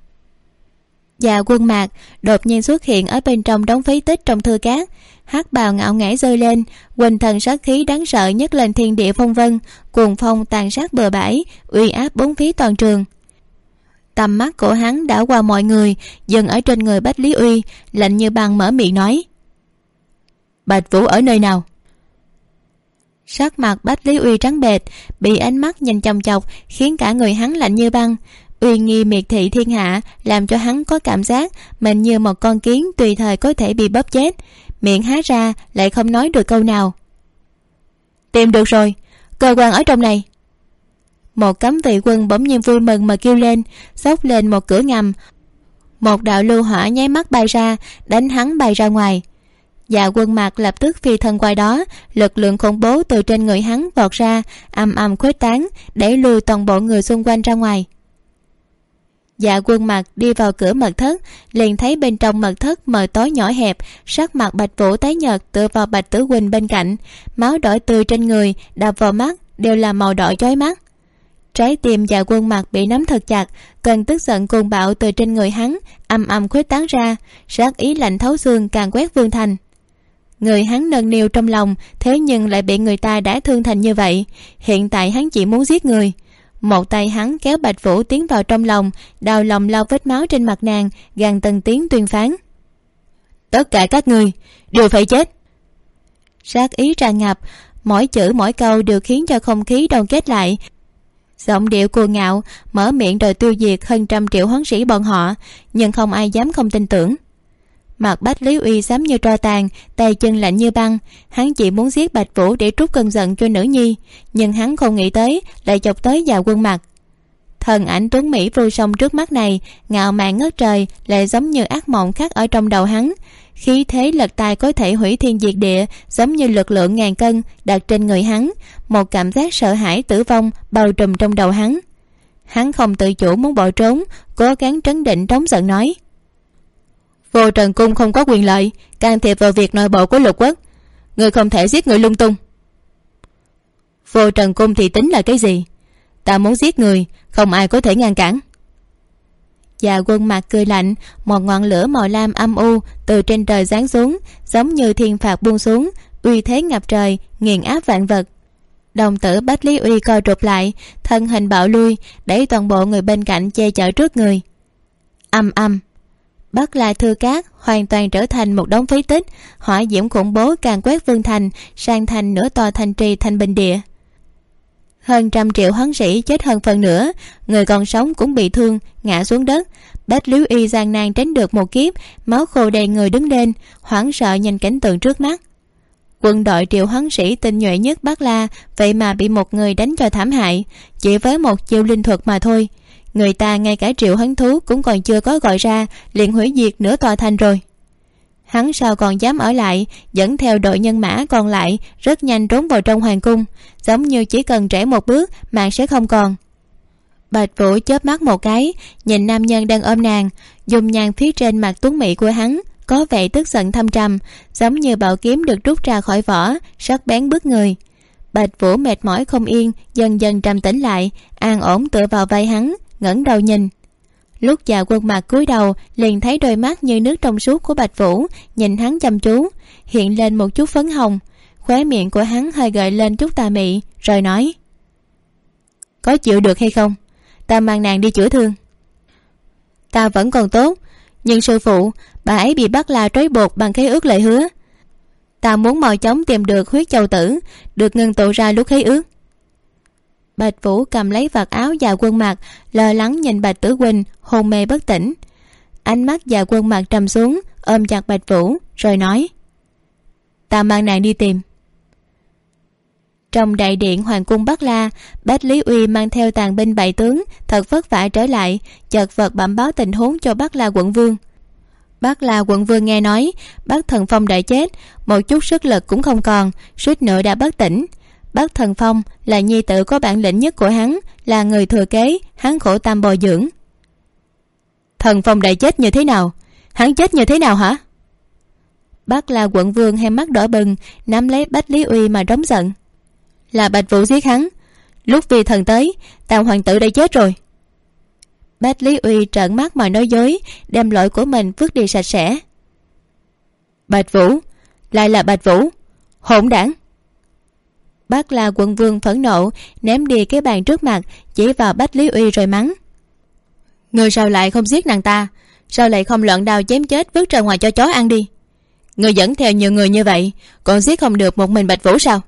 Dạ Quân Mạc đột nhiên xuất hiện ở bên trong đống phế tích trong Thừa Cát. Hắc bào ngạo nghễ rơi lên, quỳnh thần sát khí đáng sợ nhấc lên thiên địa phong vân, cuồng phong tàn sát bừa bãi, uy áp bốn phía toàn trường. Tầm mắt của hắn đảo qua mọi người, dừng ở trên người Bách Lý Uy, lạnh như băng mở miệng nói: Bạch Vũ ở nơi nào? Sắc mặt Bách Lý Uy trắng bệch, bị ánh mắt nhìn chòng chọc khiến cả người hắn lạnh như băng. Uy nghi miệt thị thiên hạ làm cho hắn có cảm giác mình như một con kiến tùy thời có thể bị bóp chết, miệng há ra lại không nói được câu nào. Tìm được rồi, cơ quan ở trong này. Một cấm vệ quân bỗng nhiên vui mừng mà kêu lên, xốc lên một cửa ngầm. Một đạo lưu hỏa nháy mắt bay ra, đánh hắn bay ra ngoài. Dạ Quân Mạc lập tức phi thân qua đó, lực lượng khủng bố từ trên người hắn vọt ra, ầm ầm khuếch tán, đẩy lùi toàn bộ người xung quanh ra ngoài. Dạ Quân Mạc đi vào cửa mật thất, liền thấy bên trong mật thất mờ tối nhỏ hẹp, sắc mặt Bạch Vũ tái nhợt tựa vào Bạch Tử Quỳnh bên cạnh, máu đỏ tươi trên người đập vào mắt đều là màu đỏ chói mắt. Trái tim Dạ Quân Mạc bị nắm thật chặt, cơn tức giận cuồng bạo từ trên người hắn ầm ầm khuếch tán ra, sát ý lạnh thấu xương càng quét Vương Thành. Người hắn nâng niu trong lòng, thế nhưng lại bị người ta đả thương thành như vậy. Hiện tại hắn chỉ muốn giết người. Một tay hắn kéo Bạch Vũ tiến vào trong lòng, đau lòng lau vết máu trên mặt nàng, gằn từng tiếng tuyên phán: Tất cả các người đều phải chết. Sát ý tràn ngập, mỗi chữ mỗi câu đều khiến cho không khí đoàn kết lại. Giọng điệu cuồng ngạo, mở miệng đòi tiêu diệt hơn 100 triệu hoán sĩ bọn họ, nhưng không ai dám không tin tưởng. Mặt Bách Lý Uy xám như tro tàn, tay chân lạnh như băng. Hắn chỉ muốn giết Bạch Vũ để trút cơn giận cho nữ nhi, nhưng hắn không nghĩ tới lại chọc tới Dạ Quân Mạc. Thần ảnh tuấn mỹ vô song trước mắt này ngạo mạn ngất trời, lại giống như ác mộng khắc ở trong đầu hắn. Khí thế lật tài có thể hủy thiên diệt địa, giống như lực lượng ngàn cân đặt trên người hắn. Một cảm giác sợ hãi tử vong bao trùm trong đầu hắn. Hắn không tự chủ muốn bỏ trốn, cố gắng trấn định trống giận nói: Vô Trần Cung không có quyền lợi can thiệp vào việc nội bộ của Lục Quốc, người không thể giết người lung tung. Vô Trần Cung thì tính là cái gì? Ta muốn giết người, không ai có thể ngăn cản. Dạ Quân Mạc cười lạnh, một ngọn lửa màu lam âm u từ trên trời giáng xuống, giống như thiên phạt buông xuống, uy thế ngập trời, nghiền áp vạn vật. Đồng tử Bách Lý Uy co rụt lại, thân hình bạo lui, đẩy toàn bộ người bên cạnh che chở trước người. Âm âm, Bắc Lai Thừa Cát hoàn toàn trở thành một đống phế tích, hỏa diễm khủng bố càng quét Vương Thành sang thành nửa tòa thành trì thành bình địa. Hơn 100 triệu hoán sĩ chết hơn phần nữa, người còn sống cũng bị thương ngã xuống đất. Bách Lý Uy gian nan tránh được một kiếp, máu khô đầy người đứng lên, hoảng sợ nhìn cảnh tượng trước mắt. Quân đội triệu hoán sĩ tinh nhuệ nhất Bắc La vậy mà bị một người đánh cho thảm hại, chỉ với một chiêu linh thuật mà thôi. Người ta ngay cả triệu hoán thú cũng còn chưa có gọi ra liền hủy diệt nửa tòa thành rồi. Hắn sao còn dám ở lại, dẫn theo đội nhân mã còn lại rất nhanh trốn vào trong hoàng cung, giống như chỉ cần trễ một bước mạng sẽ không còn. Bạch Vũ chớp mắt một cái, nhìn nam nhân đang ôm nàng, dùng nhàn phía trên mặt tuấn mỹ của hắn có vẻ tức giận thâm trầm, giống như bảo kiếm được rút ra khỏi vỏ, sắc bén bức người. Bạch Vũ mệt mỏi không yên, dần dần trầm tĩnh lại, an ổn tựa vào vai hắn, ngẩng đầu nhìn. Lúc Dạ Quân Mạc cúi đầu, liền thấy đôi mắt như nước trong suốt của Bạch Vũ nhìn hắn chăm chú, hiện lên một chút phấn hồng, Khóe miệng của hắn hơi gợi lên chút tà mị, rồi nói: có chịu được hay không? Ta mang nàng đi chữa thương. Ta vẫn còn tốt, nhưng sư phụ, bà ấy bị bắt là trói buộc bằng khế ước lời hứa. Ta muốn mau chóng tìm được huyết châu tử, được ngưng tụ ra lúc khế ước. Bạch Vũ cầm lấy vạt áo Dạ Quân Mặc, lo lắng nhìn Bạch Tử Huynh hôn mê bất tỉnh. Ánh mắt Dạ Quân Mặc trầm xuống, ôm chặt Bạch Vũ rồi nói: ta mang nàng đi tìm. Trong đại điện hoàng cung Bắc La, Bách Lý Uy mang theo tàn binh bại tướng thật vất vả trở lại, chợt vật bẩm báo tình huống cho Bắc La quận vương. Bắc La quận vương nghe nói Bắc Thần Phong đã chết, một chút sức lực cũng không còn, suýt nữa đã bất tỉnh. Bắc Thần Phong là nhi tử có bản lĩnh nhất của hắn, là người thừa kế, hắn khổ tâm bồi dưỡng. Thần Phong đã chết như thế nào? Hắn chết như thế nào hả? Bắc La quận vương hai mắt đỏ bừng, nắm lấy Bách Lý Uy mà rống giận. Là Bạch Vũ giết hắn. Lúc vì thần tới, Tam hoàng tử đã chết rồi. Bách Lý Uy trợn mắt mà nói dối, đem lỗi của mình vứt đi sạch sẽ. Bạch Vũ, lại là Bạch Vũ, hỗn đản! Bắc La quận vương phẫn nộ, ném đi cái bàn trước mặt, chỉ vào Bách Lý Uy rồi mắng: người sao lại không giết nàng ta? Sao lại không loạn đao chém chết vứt ra ngoài cho chó ăn đi? Người dẫn theo nhiều người như vậy, còn giết không được một mình Bạch Vũ sao?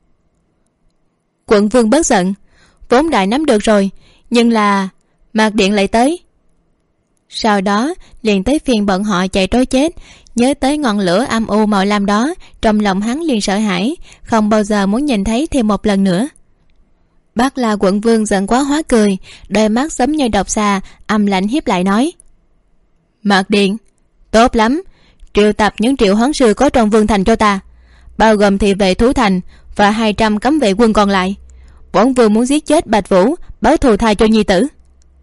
Quận vương bớt giận, vốn đại nắm được rồi, nhưng là Mạc Điện lại tới. Sau đó liền tới phiên bọn họ chạy trối chết. Nhớ tới ngọn lửa âm u màu lam đó, trong lòng hắn liền sợ hãi, không bao giờ muốn nhìn thấy thêm một lần nữa. Bác La quận vương giận quá hóa cười, đôi mắt giống như độc xà, âm lạnh hiếp lại nói: Mạc Điện, tốt lắm, triệu tập những triệu hoán sư có trong vương thành cho ta, bao gồm thị vệ thú thành và 200 cấm vệ quân còn lại. Bổn vương muốn giết chết Bạch Vũ, báo thù thay cho nhi tử.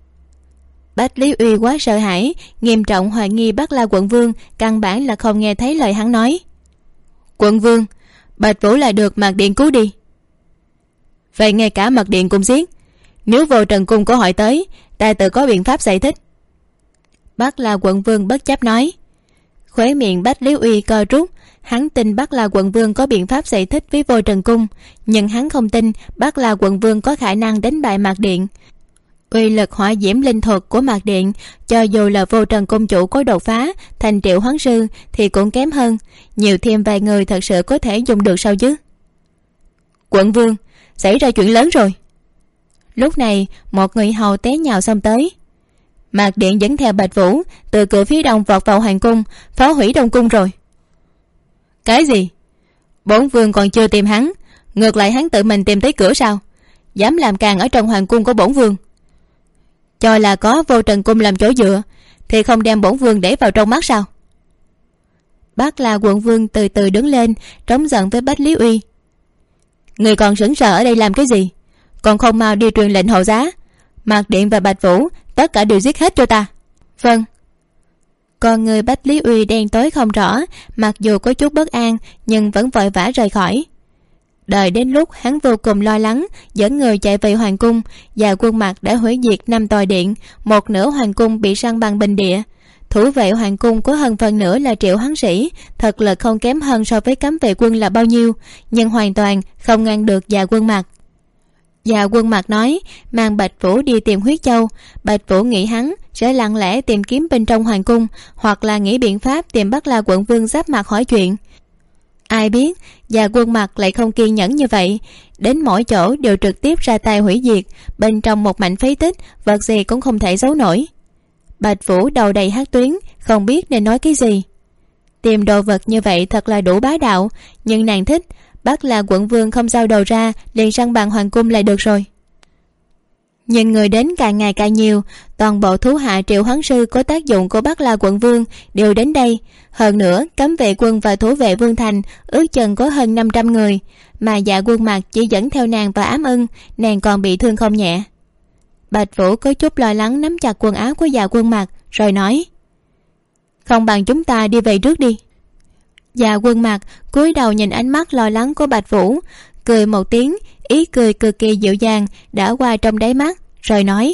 Bách Lý Uy quá sợ hãi, nghiêm trọng hoài nghi Bắc La quận vương căn bản là không nghe thấy lời hắn nói. Quận vương, Bạch Vũ lại được Mạc Điện cứu đi. Vậy ngay cả Mạc Điện cũng giết. Nếu Vô Trần cung có hỏi tới, ta tự có biện pháp giải thích. Bắc La quận vương bất chấp nói. Khóe miệng Bách Lý Uy co rút. Hắn tin Bắc La quận vương có biện pháp giải thích với Vô Trần cung, nhưng hắn không tin Bắc La quận vương có khả năng đánh bại Mạc Điện. Uy lực hỏa diễm linh thuật của Mạc Điện, cho dù là Vô Trần công chủ có đột phá thành triệu hoán sư thì cũng kém hơn. Nhiều thêm vài người thật sự có thể dùng được sao chứ? Quận vương, xảy ra chuyện lớn rồi. Lúc này một người hầu té nhào xông tới. Mạc Điện dẫn theo Bạch Vũ từ cửa phía đông vọt vào hoàng cung, phá hủy đông cung rồi. Cái gì? Bổn vương còn chưa tìm hắn, ngược lại hắn tự mình tìm tới cửa sao? Dám làm càn ở trong hoàng cung của bổn vương. Cho là có Vô Trần cung làm chỗ dựa thì không đem bổn vương để vào trong mắt sao? Bác La quận vương từ từ đứng lên, trống giận với Bách Lý Uy. Người còn sững sờ ở đây làm cái gì? Còn không mau đi truyền lệnh hậu giá, Mạc Điện và Bạch Vũ tất cả đều giết hết cho ta. Vâng. Con người Bách Lý Uy đen tối không rõ, mặc dù có chút bất an nhưng vẫn vội vã rời khỏi. Đợi đến lúc hắn vô cùng lo lắng, dẫn người chạy về hoàng cung, và quân Mạc đã hủy diệt 5 tòa điện, một nửa hoàng cung bị san bằng bình địa. Thủ vệ hoàng cung có hơn phần nửa là triệu hoán sĩ, thực lực không kém hơn so với cấm vệ quân là bao nhiêu, nhưng hoàn toàn không ngăn được Dạ Quân Mạc. Dạ Quân Mạc nói mang Bạch Vũ đi tìm huyết châu. Bạch Vũ nghĩ hắn sẽ lặng lẽ tìm kiếm bên trong hoàng cung, hoặc là nghĩ biện pháp tìm Bắc La quận vương giáp mặt hỏi chuyện. Ai biết Dạ Quân Mạc lại không kiên nhẫn như vậy, đến mỗi chỗ đều trực tiếp ra tay hủy diệt. Bên trong một mảnh phế tích, vật gì cũng không thể giấu nổi. Bạch Vũ đầu đầy hắc tuyến, không biết nên nói cái gì. Tìm đồ vật như vậy thật là đủ bá đạo, nhưng nàng thích Bắc La quận vương không giao đầu ra, liền săn bằng hoàng cung lại được rồi. Nhưng người đến càng ngày càng nhiều, toàn bộ thú hạ triệu hoán sư có tác dụng của Bắc La quận vương đều đến đây. Hơn nữa cấm vệ quân và thủ vệ vương thành ước chừng có hơn 500 người, mà Dạ Quân Mạc chỉ dẫn theo nàng và Ám Ưng, nàng còn bị thương không nhẹ. Bạch Vũ có chút lo lắng nắm chặt quần áo của Dạ Quân Mạc rồi nói: Không bằng chúng ta đi về trước đi. Dạ Quân Mạc cúi đầu nhìn ánh mắt lo lắng của Bạch Vũ, cười một tiếng, ý cười cực kỳ dịu dàng đã qua trong đáy mắt, rồi nói: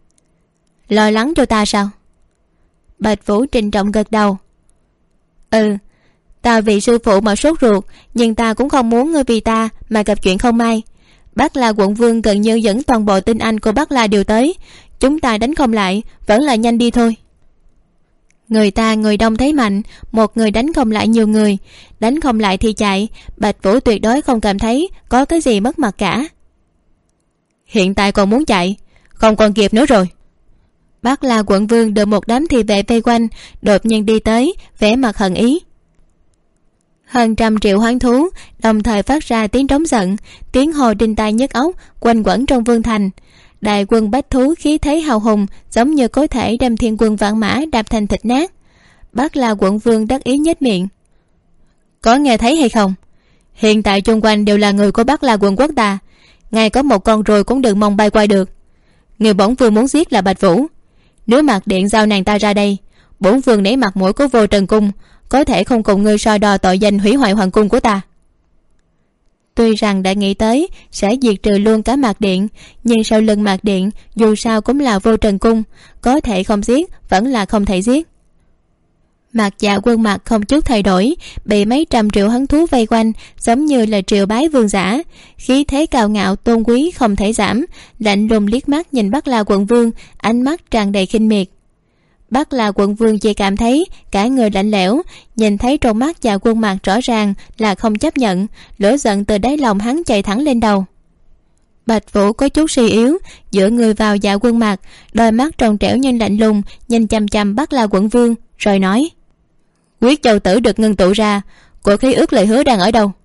Lo lắng cho ta sao? Bạch Vũ trịnh trọng gật đầu. Ta vì sư phụ mà sốt ruột, nhưng ta cũng không muốn ngươi vì ta mà gặp chuyện không may. Bác La quận vương gần như dẫn toàn bộ tinh anh của Bác La đều tới. Chúng ta đánh không lại, vẫn là nhanh đi thôi. Người đông thấy mạnh, một người đánh không lại nhiều người. Đánh không lại thì chạy. Bạch Vũ tuyệt đối không cảm thấy có cái gì mất mặt cả. Hiện tại còn muốn chạy, không còn kịp nữa rồi. Bác La quận vương được một đám thị vệ vây quanh, đột nhiên đi tới, vẻ mặt hận ý. Hơn 100 triệu hoán thú đồng thời phát ra tiếng trống giận, tiếng hồ đinh tai nhức óc quanh quẩn trong vương thành. Đại quân bách thú khí thế hào hùng, giống như có thể đem thiên quân vạn mã đạp thành thịt nát. Bác La quận vương đắc ý nhếch miệng. Có nghe thấy hay không? Hiện tại chung quanh đều là người của Bác La quận quốc ta, ngay có một con ruồi cũng đừng mong bay qua được. Người bổn vương muốn giết là Bạch Vũ. Nếu Mạc Điện giao nàng ta ra đây, bổn vương nể mặt mũi của Vô Trần cung, có thể không cùng ngươi so đo tội danh hủy hoại hoàng cung của ta. Tuy rằng đã nghĩ tới sẽ diệt trừ luôn cả Mạc Điện, nhưng sau lưng Mạc Điện dù sao cũng là Vô Trần cung, có thể không giết vẫn là không thể giết. Mặt Dạ quân mặt không chút thay đổi, bị mấy trăm triệu hấn thú vây quanh, giống như là triều bái vương giả, khí thế cao ngạo tôn quý không thể giảm, lạnh lùng liếc mắt nhìn Bác La quận vương, ánh mắt tràn đầy khinh miệt. Bác La quận vương chỉ cảm thấy cả người lạnh lẽo, nhìn thấy trong mắt Dạ quân mặt rõ ràng là không chấp nhận, lửa giận từ đáy lòng hắn chạy thẳng lên đầu. Bạch Vũ có chút suy yếu, dựa người vào Dạ quân mặt, đôi mắt trong trẻo nhưng lạnh lùng nhìn chằm chằm Bác La quận vương, rồi nói: Quyết Châu tử được ngưng tụ ra, của khí ước lời hứa đang ở đâu?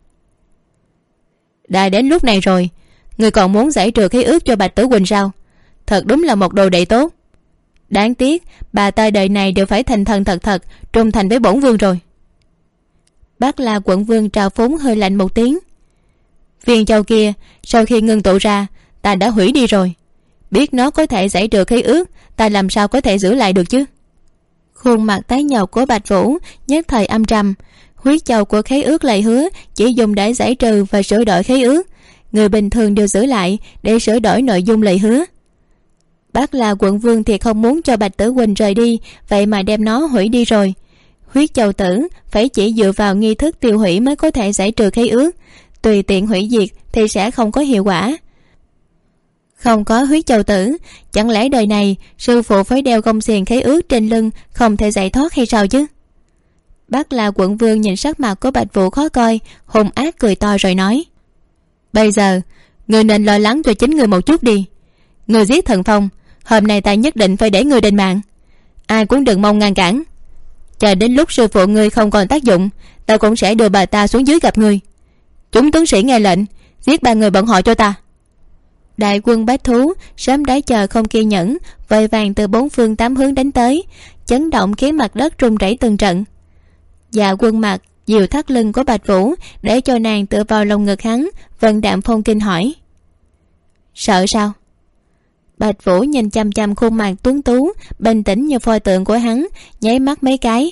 Đã đến lúc này rồi, người còn muốn giải trừ khí ước cho Bạch Tử Quỳnh sao? Thật đúng là một đồ đệ tốt. Đáng tiếc bà ta đời này đều phải thành thần thật trung thành với bổn vương rồi. Bác La quận vương trào phúng hơi lạnh một tiếng. Viên châu kia sau khi ngưng tụ ra, ta đã hủy đi rồi. Biết nó có thể giải trừ khí ước, ta làm sao có thể giữ lại được chứ? Khuôn mặt tái nhợt của Bạch Vũ nhất thời âm trầm. Huyết châu của khế ước lời hứa chỉ dùng để giải trừ và sửa đổi khế ước, người bình thường đều giữ lại để sửa đổi nội dung lời hứa. Bác La quận vương thì không muốn cho Bạch Tử Quỳnh rời đi, vậy mà đem nó hủy đi rồi. Huyết châu tử phải chỉ dựa vào nghi thức tiêu hủy mới có thể giải trừ khế ước, tùy tiện hủy diệt thì sẽ không có hiệu quả. Không có huyết châu tử, chẳng lẽ đời này sư phụ phải đeo gông xiềng khế ước trên lưng, không thể giải thoát hay sao chứ? Bác La quận vương nhìn sắc mặt của Bạch Vũ khó coi, hung ác cười to rồi nói: Bây giờ người nên lo lắng cho chính người một chút đi. Người giết Thần Phong, hôm nay ta nhất định phải để người đền mạng, ai cũng đừng mong ngăn cản. Chờ đến lúc sư phụ ngươi không còn tác dụng, ta cũng sẽ đưa bà ta xuống dưới gặp ngươi. Chúng tướng sĩ nghe lệnh, giết 3 người bọn họ cho ta. Đại quân bách thú sớm đã chờ không kiên nhẫn, vội vàng từ 4 phương 8 hướng đánh tới, chấn động khiến mặt đất rung rẩy từng trận. Dạ quân mặt dìu thắt lưng của Bạch Vũ để cho nàng tựa vào lồng ngực hắn, vân đạm phong kinh hỏi: Sợ sao? Bạch Vũ nhìn chăm chăm khuôn mặt tuấn tú bình tĩnh như pho tượng của hắn, nháy mắt mấy cái.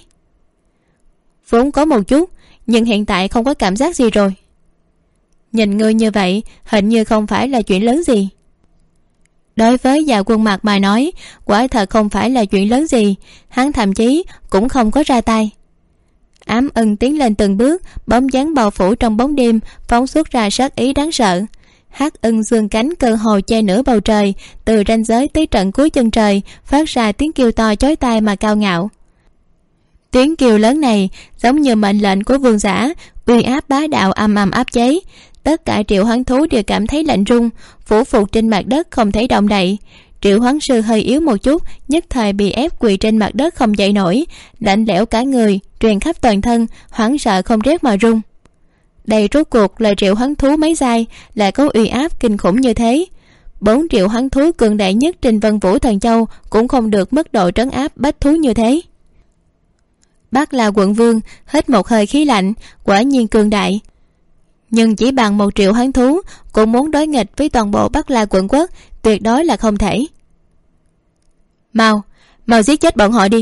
Vốn có một chút, nhưng hiện tại không có cảm giác gì rồi. Nhìn ngươi như vậy, hình như không phải là chuyện lớn gì. Đối với Dạ quân mặt mà nói, quả thật không phải là chuyện lớn gì, hắn thậm chí cũng không có ra tay. Ám Ưng tiến lên từng bước, bóng dáng bao phủ trong bóng đêm, phóng xuất ra sát ý đáng sợ. Hắc Ưng dương cánh cơ hồ che nửa bầu trời, từ ranh giới tới trận cuối chân trời, phát ra tiếng kêu to chói tai mà cao ngạo. Tiếng kêu lớn này giống như mệnh lệnh của vương giả, uy áp bá đạo ầm ầm áp chế. Tất cả triệu hoán thú đều cảm thấy lạnh run, phủ phục trên mặt đất không thể động đậy. Triệu hoán sư hơi yếu một chút, nhất thời bị ép quỳ trên mặt đất không dậy nổi, lạnh lẽo cả người truyền khắp toàn thân, hoảng sợ không rét mà run. Đây rốt cuộc là triệu hoán thú mấy giai lại có uy áp kinh khủng như thế. 4 triệu hoán thú cường đại nhất trên Vân Vũ Thần Châu cũng không được mức độ trấn áp bách thú như thế. Bác La quận vương hít một hơi khí lạnh, quả nhiên cường đại, nhưng chỉ bằng 1 triệu hoán thú cũng muốn đối nghịch với toàn bộ Bắc La quận quốc, tuyệt đối là không thể. Mau giết chết bọn họ đi.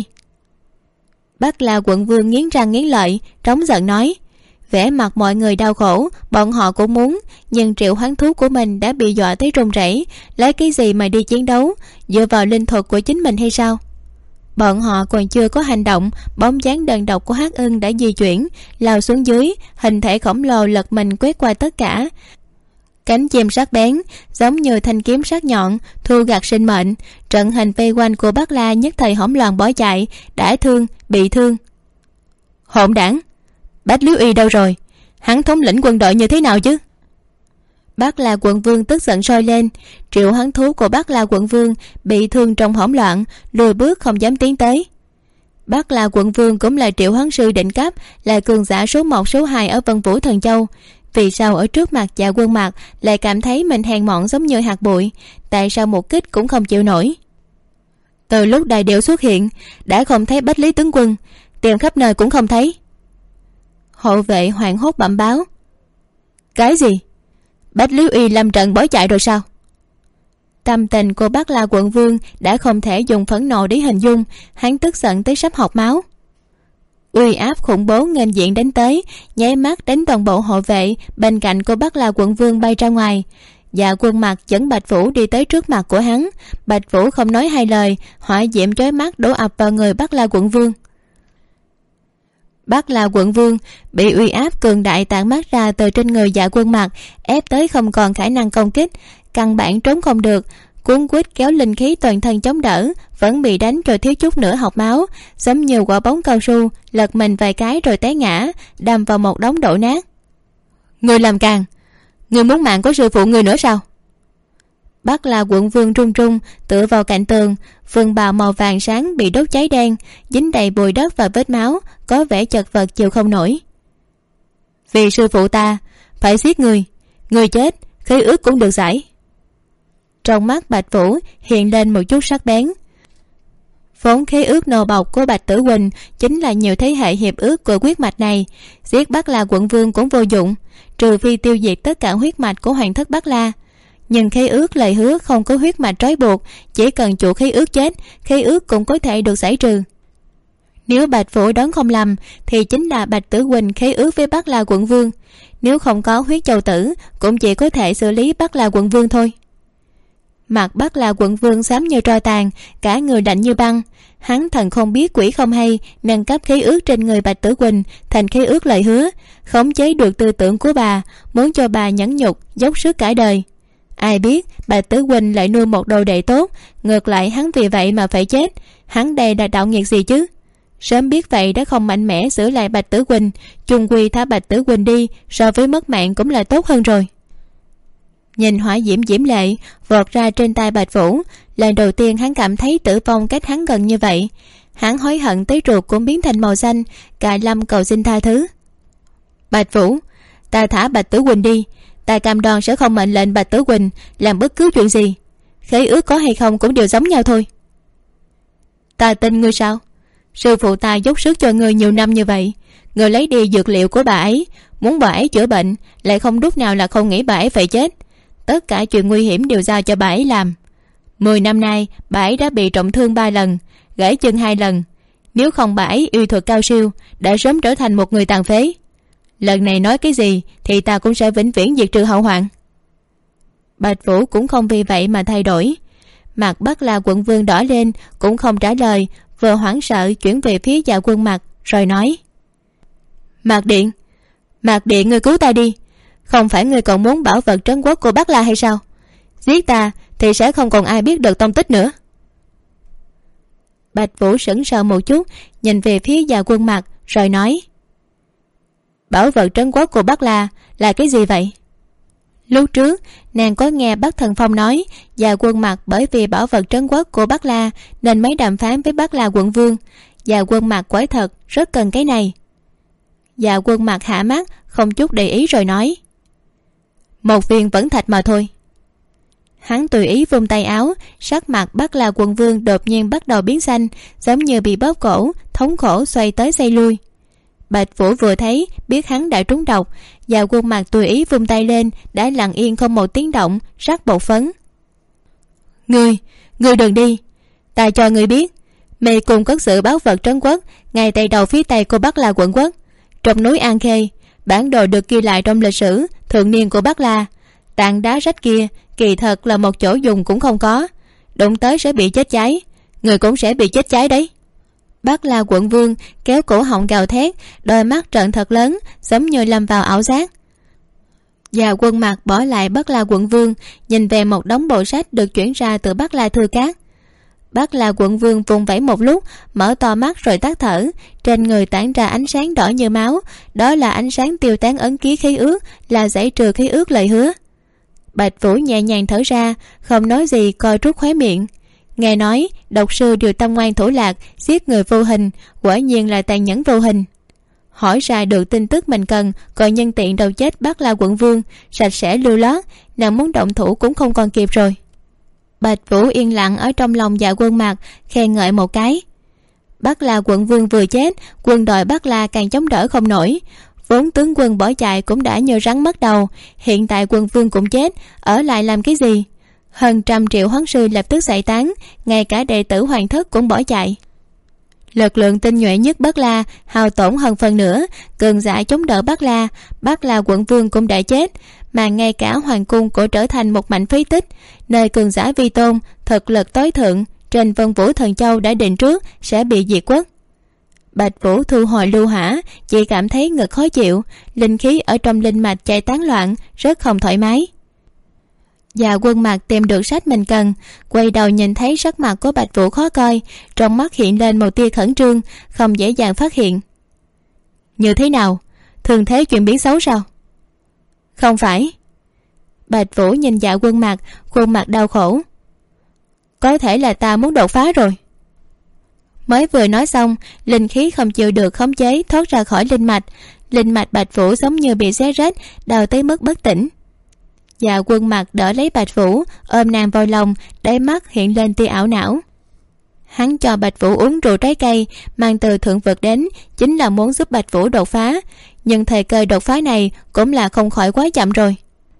Bắc La quận vương nghiến răng nghiến lợi, trống giận nói. Vẻ mặt mọi người đau khổ, bọn họ cũng muốn, nhưng triệu hoán thú của mình đã bị dọa tới run rẩy, lấy cái gì mà đi chiến đấu, dựa vào linh thuật của chính mình hay sao? Bọn họ còn chưa có hành động, bóng dáng đơn độc của Hắc Ưng đã di chuyển, lao xuống dưới, hình thể khổng lồ lật mình quét qua tất cả. Cánh chim sắc bén giống như thanh kiếm sắc nhọn thu gặt sinh mệnh. Trận hình vây quanh của Bắc La nhất thời hỗn loạn bỏ chạy, đã thương, bị thương. Hỗn đản, Bách Lý Uy đâu rồi? Hắn thống lĩnh quân đội như thế nào chứ? Bắc La quận vương tức giận sôi lên. Triệu Hoán Thú của Bắc La quận vương bị thương trong hỗn loạn, lùi bước không dám tiến tới. Bắc La quận vương cũng là triệu hoán sư đỉnh cấp, là cường giả số 1 số 2 ở Vân Vũ Thần Châu. Vì sao ở trước mặt Dạ Quân Mặc lại cảm thấy mình hèn mọn giống như hạt bụi? Tại sao một kích cũng không chịu nổi? Từ lúc đại điệu xuất hiện đã không thấy Bách Lý tướng quân, tìm khắp nơi cũng không thấy. Hộ vệ hoảng hốt bẩm báo. Cái gì? Bách Lý Uy lâm trận bỏ chạy rồi sao? Tâm tình của Bắc La quận vương đã không thể dùng phẫn nộ để hình dung. Hắn tức giận tới sắp học máu. Uy áp khủng bố nghênh diện đánh tới, nháy mắt đánh toàn bộ hộ vệ bên cạnh của Bắc La quận vương bay ra ngoài. Dạ Quân Mặc dẫn Bạch Vũ đi tới trước mặt của hắn. Bạch Vũ không nói hai lời, hỏa diễm chói mắt đổ ập vào người Bắc La quận vương. Bắc La quận vương bị uy áp cường đại tản mát ra từ trên người Dạ Quân Mặc, ép tới không còn khả năng công kích, căn bản trốn không được. Cuốn quýt kéo linh khí toàn thân chống đỡ, vẫn bị đánh rồi thiếu chút nữa học máu, giống như quả bóng cao su, lật mình vài cái rồi té ngã, đâm vào một đống đổ nát. Người làm càng, người muốn mạng của sư phụ người nữa sao? Bắc La quận vương run run tựa vào cạnh tường, vườn bào màu vàng sáng bị đốt cháy đen, dính đầy bụi đất và vết máu, có vẻ chật vật chịu không nổi. Vì sư phụ ta phải giết người chết khí ước cũng được giải. Trong mắt Bạch Vũ hiện lên một chút sắc bén. Vốn khế ước nô bộc của Bạch Tử Huỳnh chính là nhiều thế hệ hiệp ước của huyết mạch này, giết Bắc La quận vương cũng vô dụng, trừ phi tiêu diệt tất cả huyết mạch của hoàng thất Bắc La. Nhưng khế ước lời hứa không có huyết mạch trói buộc, chỉ cần chủ khế ước chết, khế ước cũng có thể được giải trừ. Nếu Bạch Vũ đoán không lầm thì chính là Bạch Tử Huỳnh khế ước với Bắc La quận vương. Nếu không có huyết châu tử cũng chỉ có thể xử lý Bắc La quận vương thôi. Mặt Bắc La quận vương xám như tro tàn, cả người lạnh như băng. Hắn thần không biết quỷ không hay, nâng cấp khế ước trên người Bạch Tử Huỳnh thành khế ước lời hứa, khống chế được tư tưởng của bà, muốn cho bà nhẫn nhục dốc sức cả đời. Ai biết Bạch Tử Huỳnh lại nuôi một đồ đệ tốt, ngược lại hắn vì vậy mà phải chết. Hắn đây là đạo nghiệt gì chứ? Sớm biết vậy đã không mạnh mẽ giữ lại Bạch Tử Huỳnh, chung quy thả Bạch Tử Huỳnh đi, so với mất mạng cũng là tốt hơn rồi. Nhìn hỏa diễm diễm lệ vọt ra trên tay Bạch Vũ, lần đầu tiên hắn cảm thấy tử vong cách hắn gần như vậy. Hắn hối hận tới ruột cũng biến thành màu xanh, cài lâm cầu xin tha thứ. Bạch Vũ, ta thả Bạch Tử Huỳnh đi, ta cam đoan sẽ không mệnh lệnh Bạch Tử Huỳnh làm bất cứ chuyện gì. Khế ước có hay không cũng đều giống nhau thôi. Ta tin ngươi sao? Sư phụ ta dốc sức cho ngươi nhiều năm như vậy, ngươi lấy đi dược liệu của bà ấy, muốn bà ấy chữa bệnh, lại không lúc nào là không nghĩ bà ấy phải chết. Tất cả chuyện nguy hiểm đều giao cho bà ấy làm. 10 năm nay bà ấy đã bị trọng thương 3 lần, gãy chân 2 lần. Nếu không bà ấy uy thuật cao siêu, đã sớm trở thành một người tàn phế. Lần này nói cái gì thì ta cũng sẽ vĩnh viễn diệt trừ hậu hoạn. Bạch Vũ cũng không vì vậy mà thay đổi. Mặt Bắc La quận vương đỏ lên, cũng không trả lời, vừa hoảng sợ chuyển về phía Dạ Quân Mặc rồi nói: Mạc Điện, ngươi cứu ta đi. Không phải ngươi còn muốn bảo vật trấn quốc của Bắc La hay sao? Giết ta thì sẽ không còn ai biết được tông tích nữa. Bạch Vũ sững sờ một chút, nhìn về phía Dạ Quân Mặc rồi nói: Bảo vật trấn quốc của Bắc La là cái gì vậy? Lúc trước nàng có nghe Bắc Thần Phong nói Dạ Quân Mặc bởi vì bảo vật trấn quốc của Bắc La nên mới đàm phán với Bắc La quận vương. Dạ Quân Mặc quả thật rất cần cái này. Dạ Quân Mặc hạ mắt không chút để ý rồi nói: Một viên vẫn thạch mà thôi. Hắn tùy ý vung tay áo, sắc mặt Bắc La quận vương đột nhiên bắt đầu biến xanh, giống như bị bóp cổ, thống khổ xoay tới xoay lui. Bạch Vũ vừa thấy biết hắn đã trúng độc, Dạ Quân Mặc tùy ý vung tay lên, đã lặng yên không một tiếng động, rắc bột phấn. Ngươi đừng đi, ta cho ngươi biết, mê cung cất giữ báu vật trấn quốc ngay tại đầu phía tây của Bắc La quận quốc, trong núi An Khê. Bản đồ được ghi lại trong lịch sử thường niên của Bắc La. Tảng đá rách kia kỳ thật là một chỗ dùng cũng không có, đụng tới sẽ bị chết cháy, người cũng sẽ bị chết cháy đấy. Bắc La Quận Vương kéo cổ họng gào thét, đôi mắt trợn thật lớn, giống như lâm vào ảo giác. Và Quân Mặc bỏ lại Bắc La Quận Vương, nhìn về một đống bộ sách được chuyển ra từ Bắc La Thư Cát. Bắc La Quận Vương vùng vẫy một lúc, mở to mắt rồi tắt thở, trên người tản ra ánh sáng đỏ như máu, đó là ánh sáng tiêu tán ấn ký khí ước, là giải trừ khí ước lời hứa. Bạch Vũ nhẹ nhàng thở ra, không nói gì, coi trút khóe miệng. Nghe nói độc sư Điều Tâm Ngoan Thủ Lạc giết người vô hình, quả nhiên là tàn nhẫn vô hình. Hỏi ra được tin tức mình cần, còn nhân tiện đầu chết Bắc La Quận Vương, sạch sẽ lưu lót, nàng muốn động thủ cũng không còn kịp rồi. Bạch Vũ yên lặng ở trong lòng Dạ Quân Mặc, khen ngợi một cái. Bắc La Quận Vương vừa chết, quân đội Bắc La càng chống đỡ không nổi, vốn tướng quân bỏ chạy cũng đã như rắn mất đầu, hiện tại quận vương cũng chết, ở lại làm cái gì? Hơn 100 triệu hoán sư lập tức giải tán, ngay cả đệ tử hoàng thất cũng bỏ chạy. Lực lượng tinh nhuệ nhất Bắc La hao tổn hơn phần nửa, cường giả chống đỡ Bắc La quận vương cũng đã chết, mà ngay cả hoàng cung cũng trở thành một mảnh phế tích, nơi cường giả vi tôn, thực lực tối thượng trên Vân Vũ Thần Châu đã định trước sẽ bị diệt quốc. Bạch Vũ thu hồi lưu hỏa, chỉ cảm thấy ngực khó chịu, linh khí ở trong linh mạch chạy tán loạn, rất không thoải mái. Dạ Quân Mặc tìm được sách mình cần, quay đầu nhìn thấy sắc mặt của Bạch Vũ khó coi, trong mắt hiện lên một tia khẩn trương, không dễ dàng phát hiện. Như thế nào? Thường thế chuyển biến xấu sao? Không phải. Bạch Vũ nhìn Dạ Quân Mặc, khuôn mặt đau khổ. Có thể là ta muốn đột phá rồi. Mới vừa nói xong, linh khí không chịu được khống chế thoát ra khỏi linh mạch Bạch Vũ giống như bị xé rách, đau tới mức bất tỉnh. Dạ Quân Mặc đỡ lấy Bạch Vũ, ôm nàng vào lòng, đáy mắt hiện lên tia ảo não. Hắn cho Bạch Vũ uống rượu trái cây mang từ thượng vực đến, chính là muốn giúp Bạch Vũ đột phá, nhưng thời cơ đột phá này cũng là không khỏi quá chậm rồi.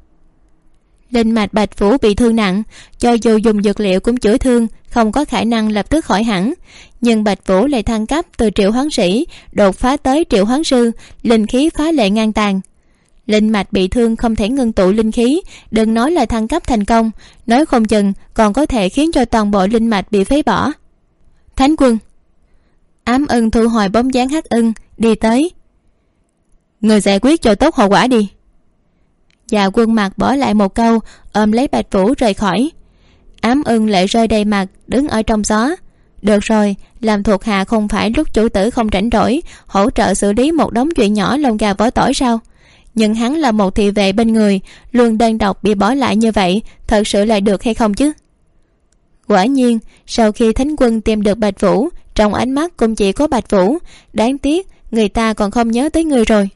Linh mạch Bạch Vũ bị thương nặng, cho dù dùng dược liệu cũng chữa thương, không có khả năng lập tức khỏi hẳn, nhưng Bạch Vũ lại thăng cấp từ triệu hoán sĩ đột phá tới triệu hoán sư, linh khí phá lệ ngang tàn. Linh mạch bị thương không thể ngưng tụ linh khí, đừng nói là thăng cấp thành công, nói không chừng còn có thể khiến cho toàn bộ linh mạch bị phế bỏ. Thánh quân. Ám Ưng thu hồi bóng dáng Hắc Ưng, đi tới. Người giải quyết cho tốt hậu quả đi. Dạ Quân Mặc bỏ lại một câu, ôm lấy Bạch Vũ rời khỏi. Ám Ưng lệ rơi đầy mặt, đứng ở trong gió. Được rồi, làm thuộc hạ không phải lúc chủ tử không rảnh rỗi hỗ trợ xử lý một đống chuyện nhỏ lông gà vỏ tỏi sao? Nhưng hắn là một thị vệ bên người, luôn đơn độc bị bỏ lại như vậy, thật sự lại được hay không chứ? Quả nhiên, sau khi Thánh quân tìm được Bạch Vũ, trong ánh mắt cũng chỉ có Bạch Vũ. Đáng tiếc người ta còn không nhớ tới người rồi.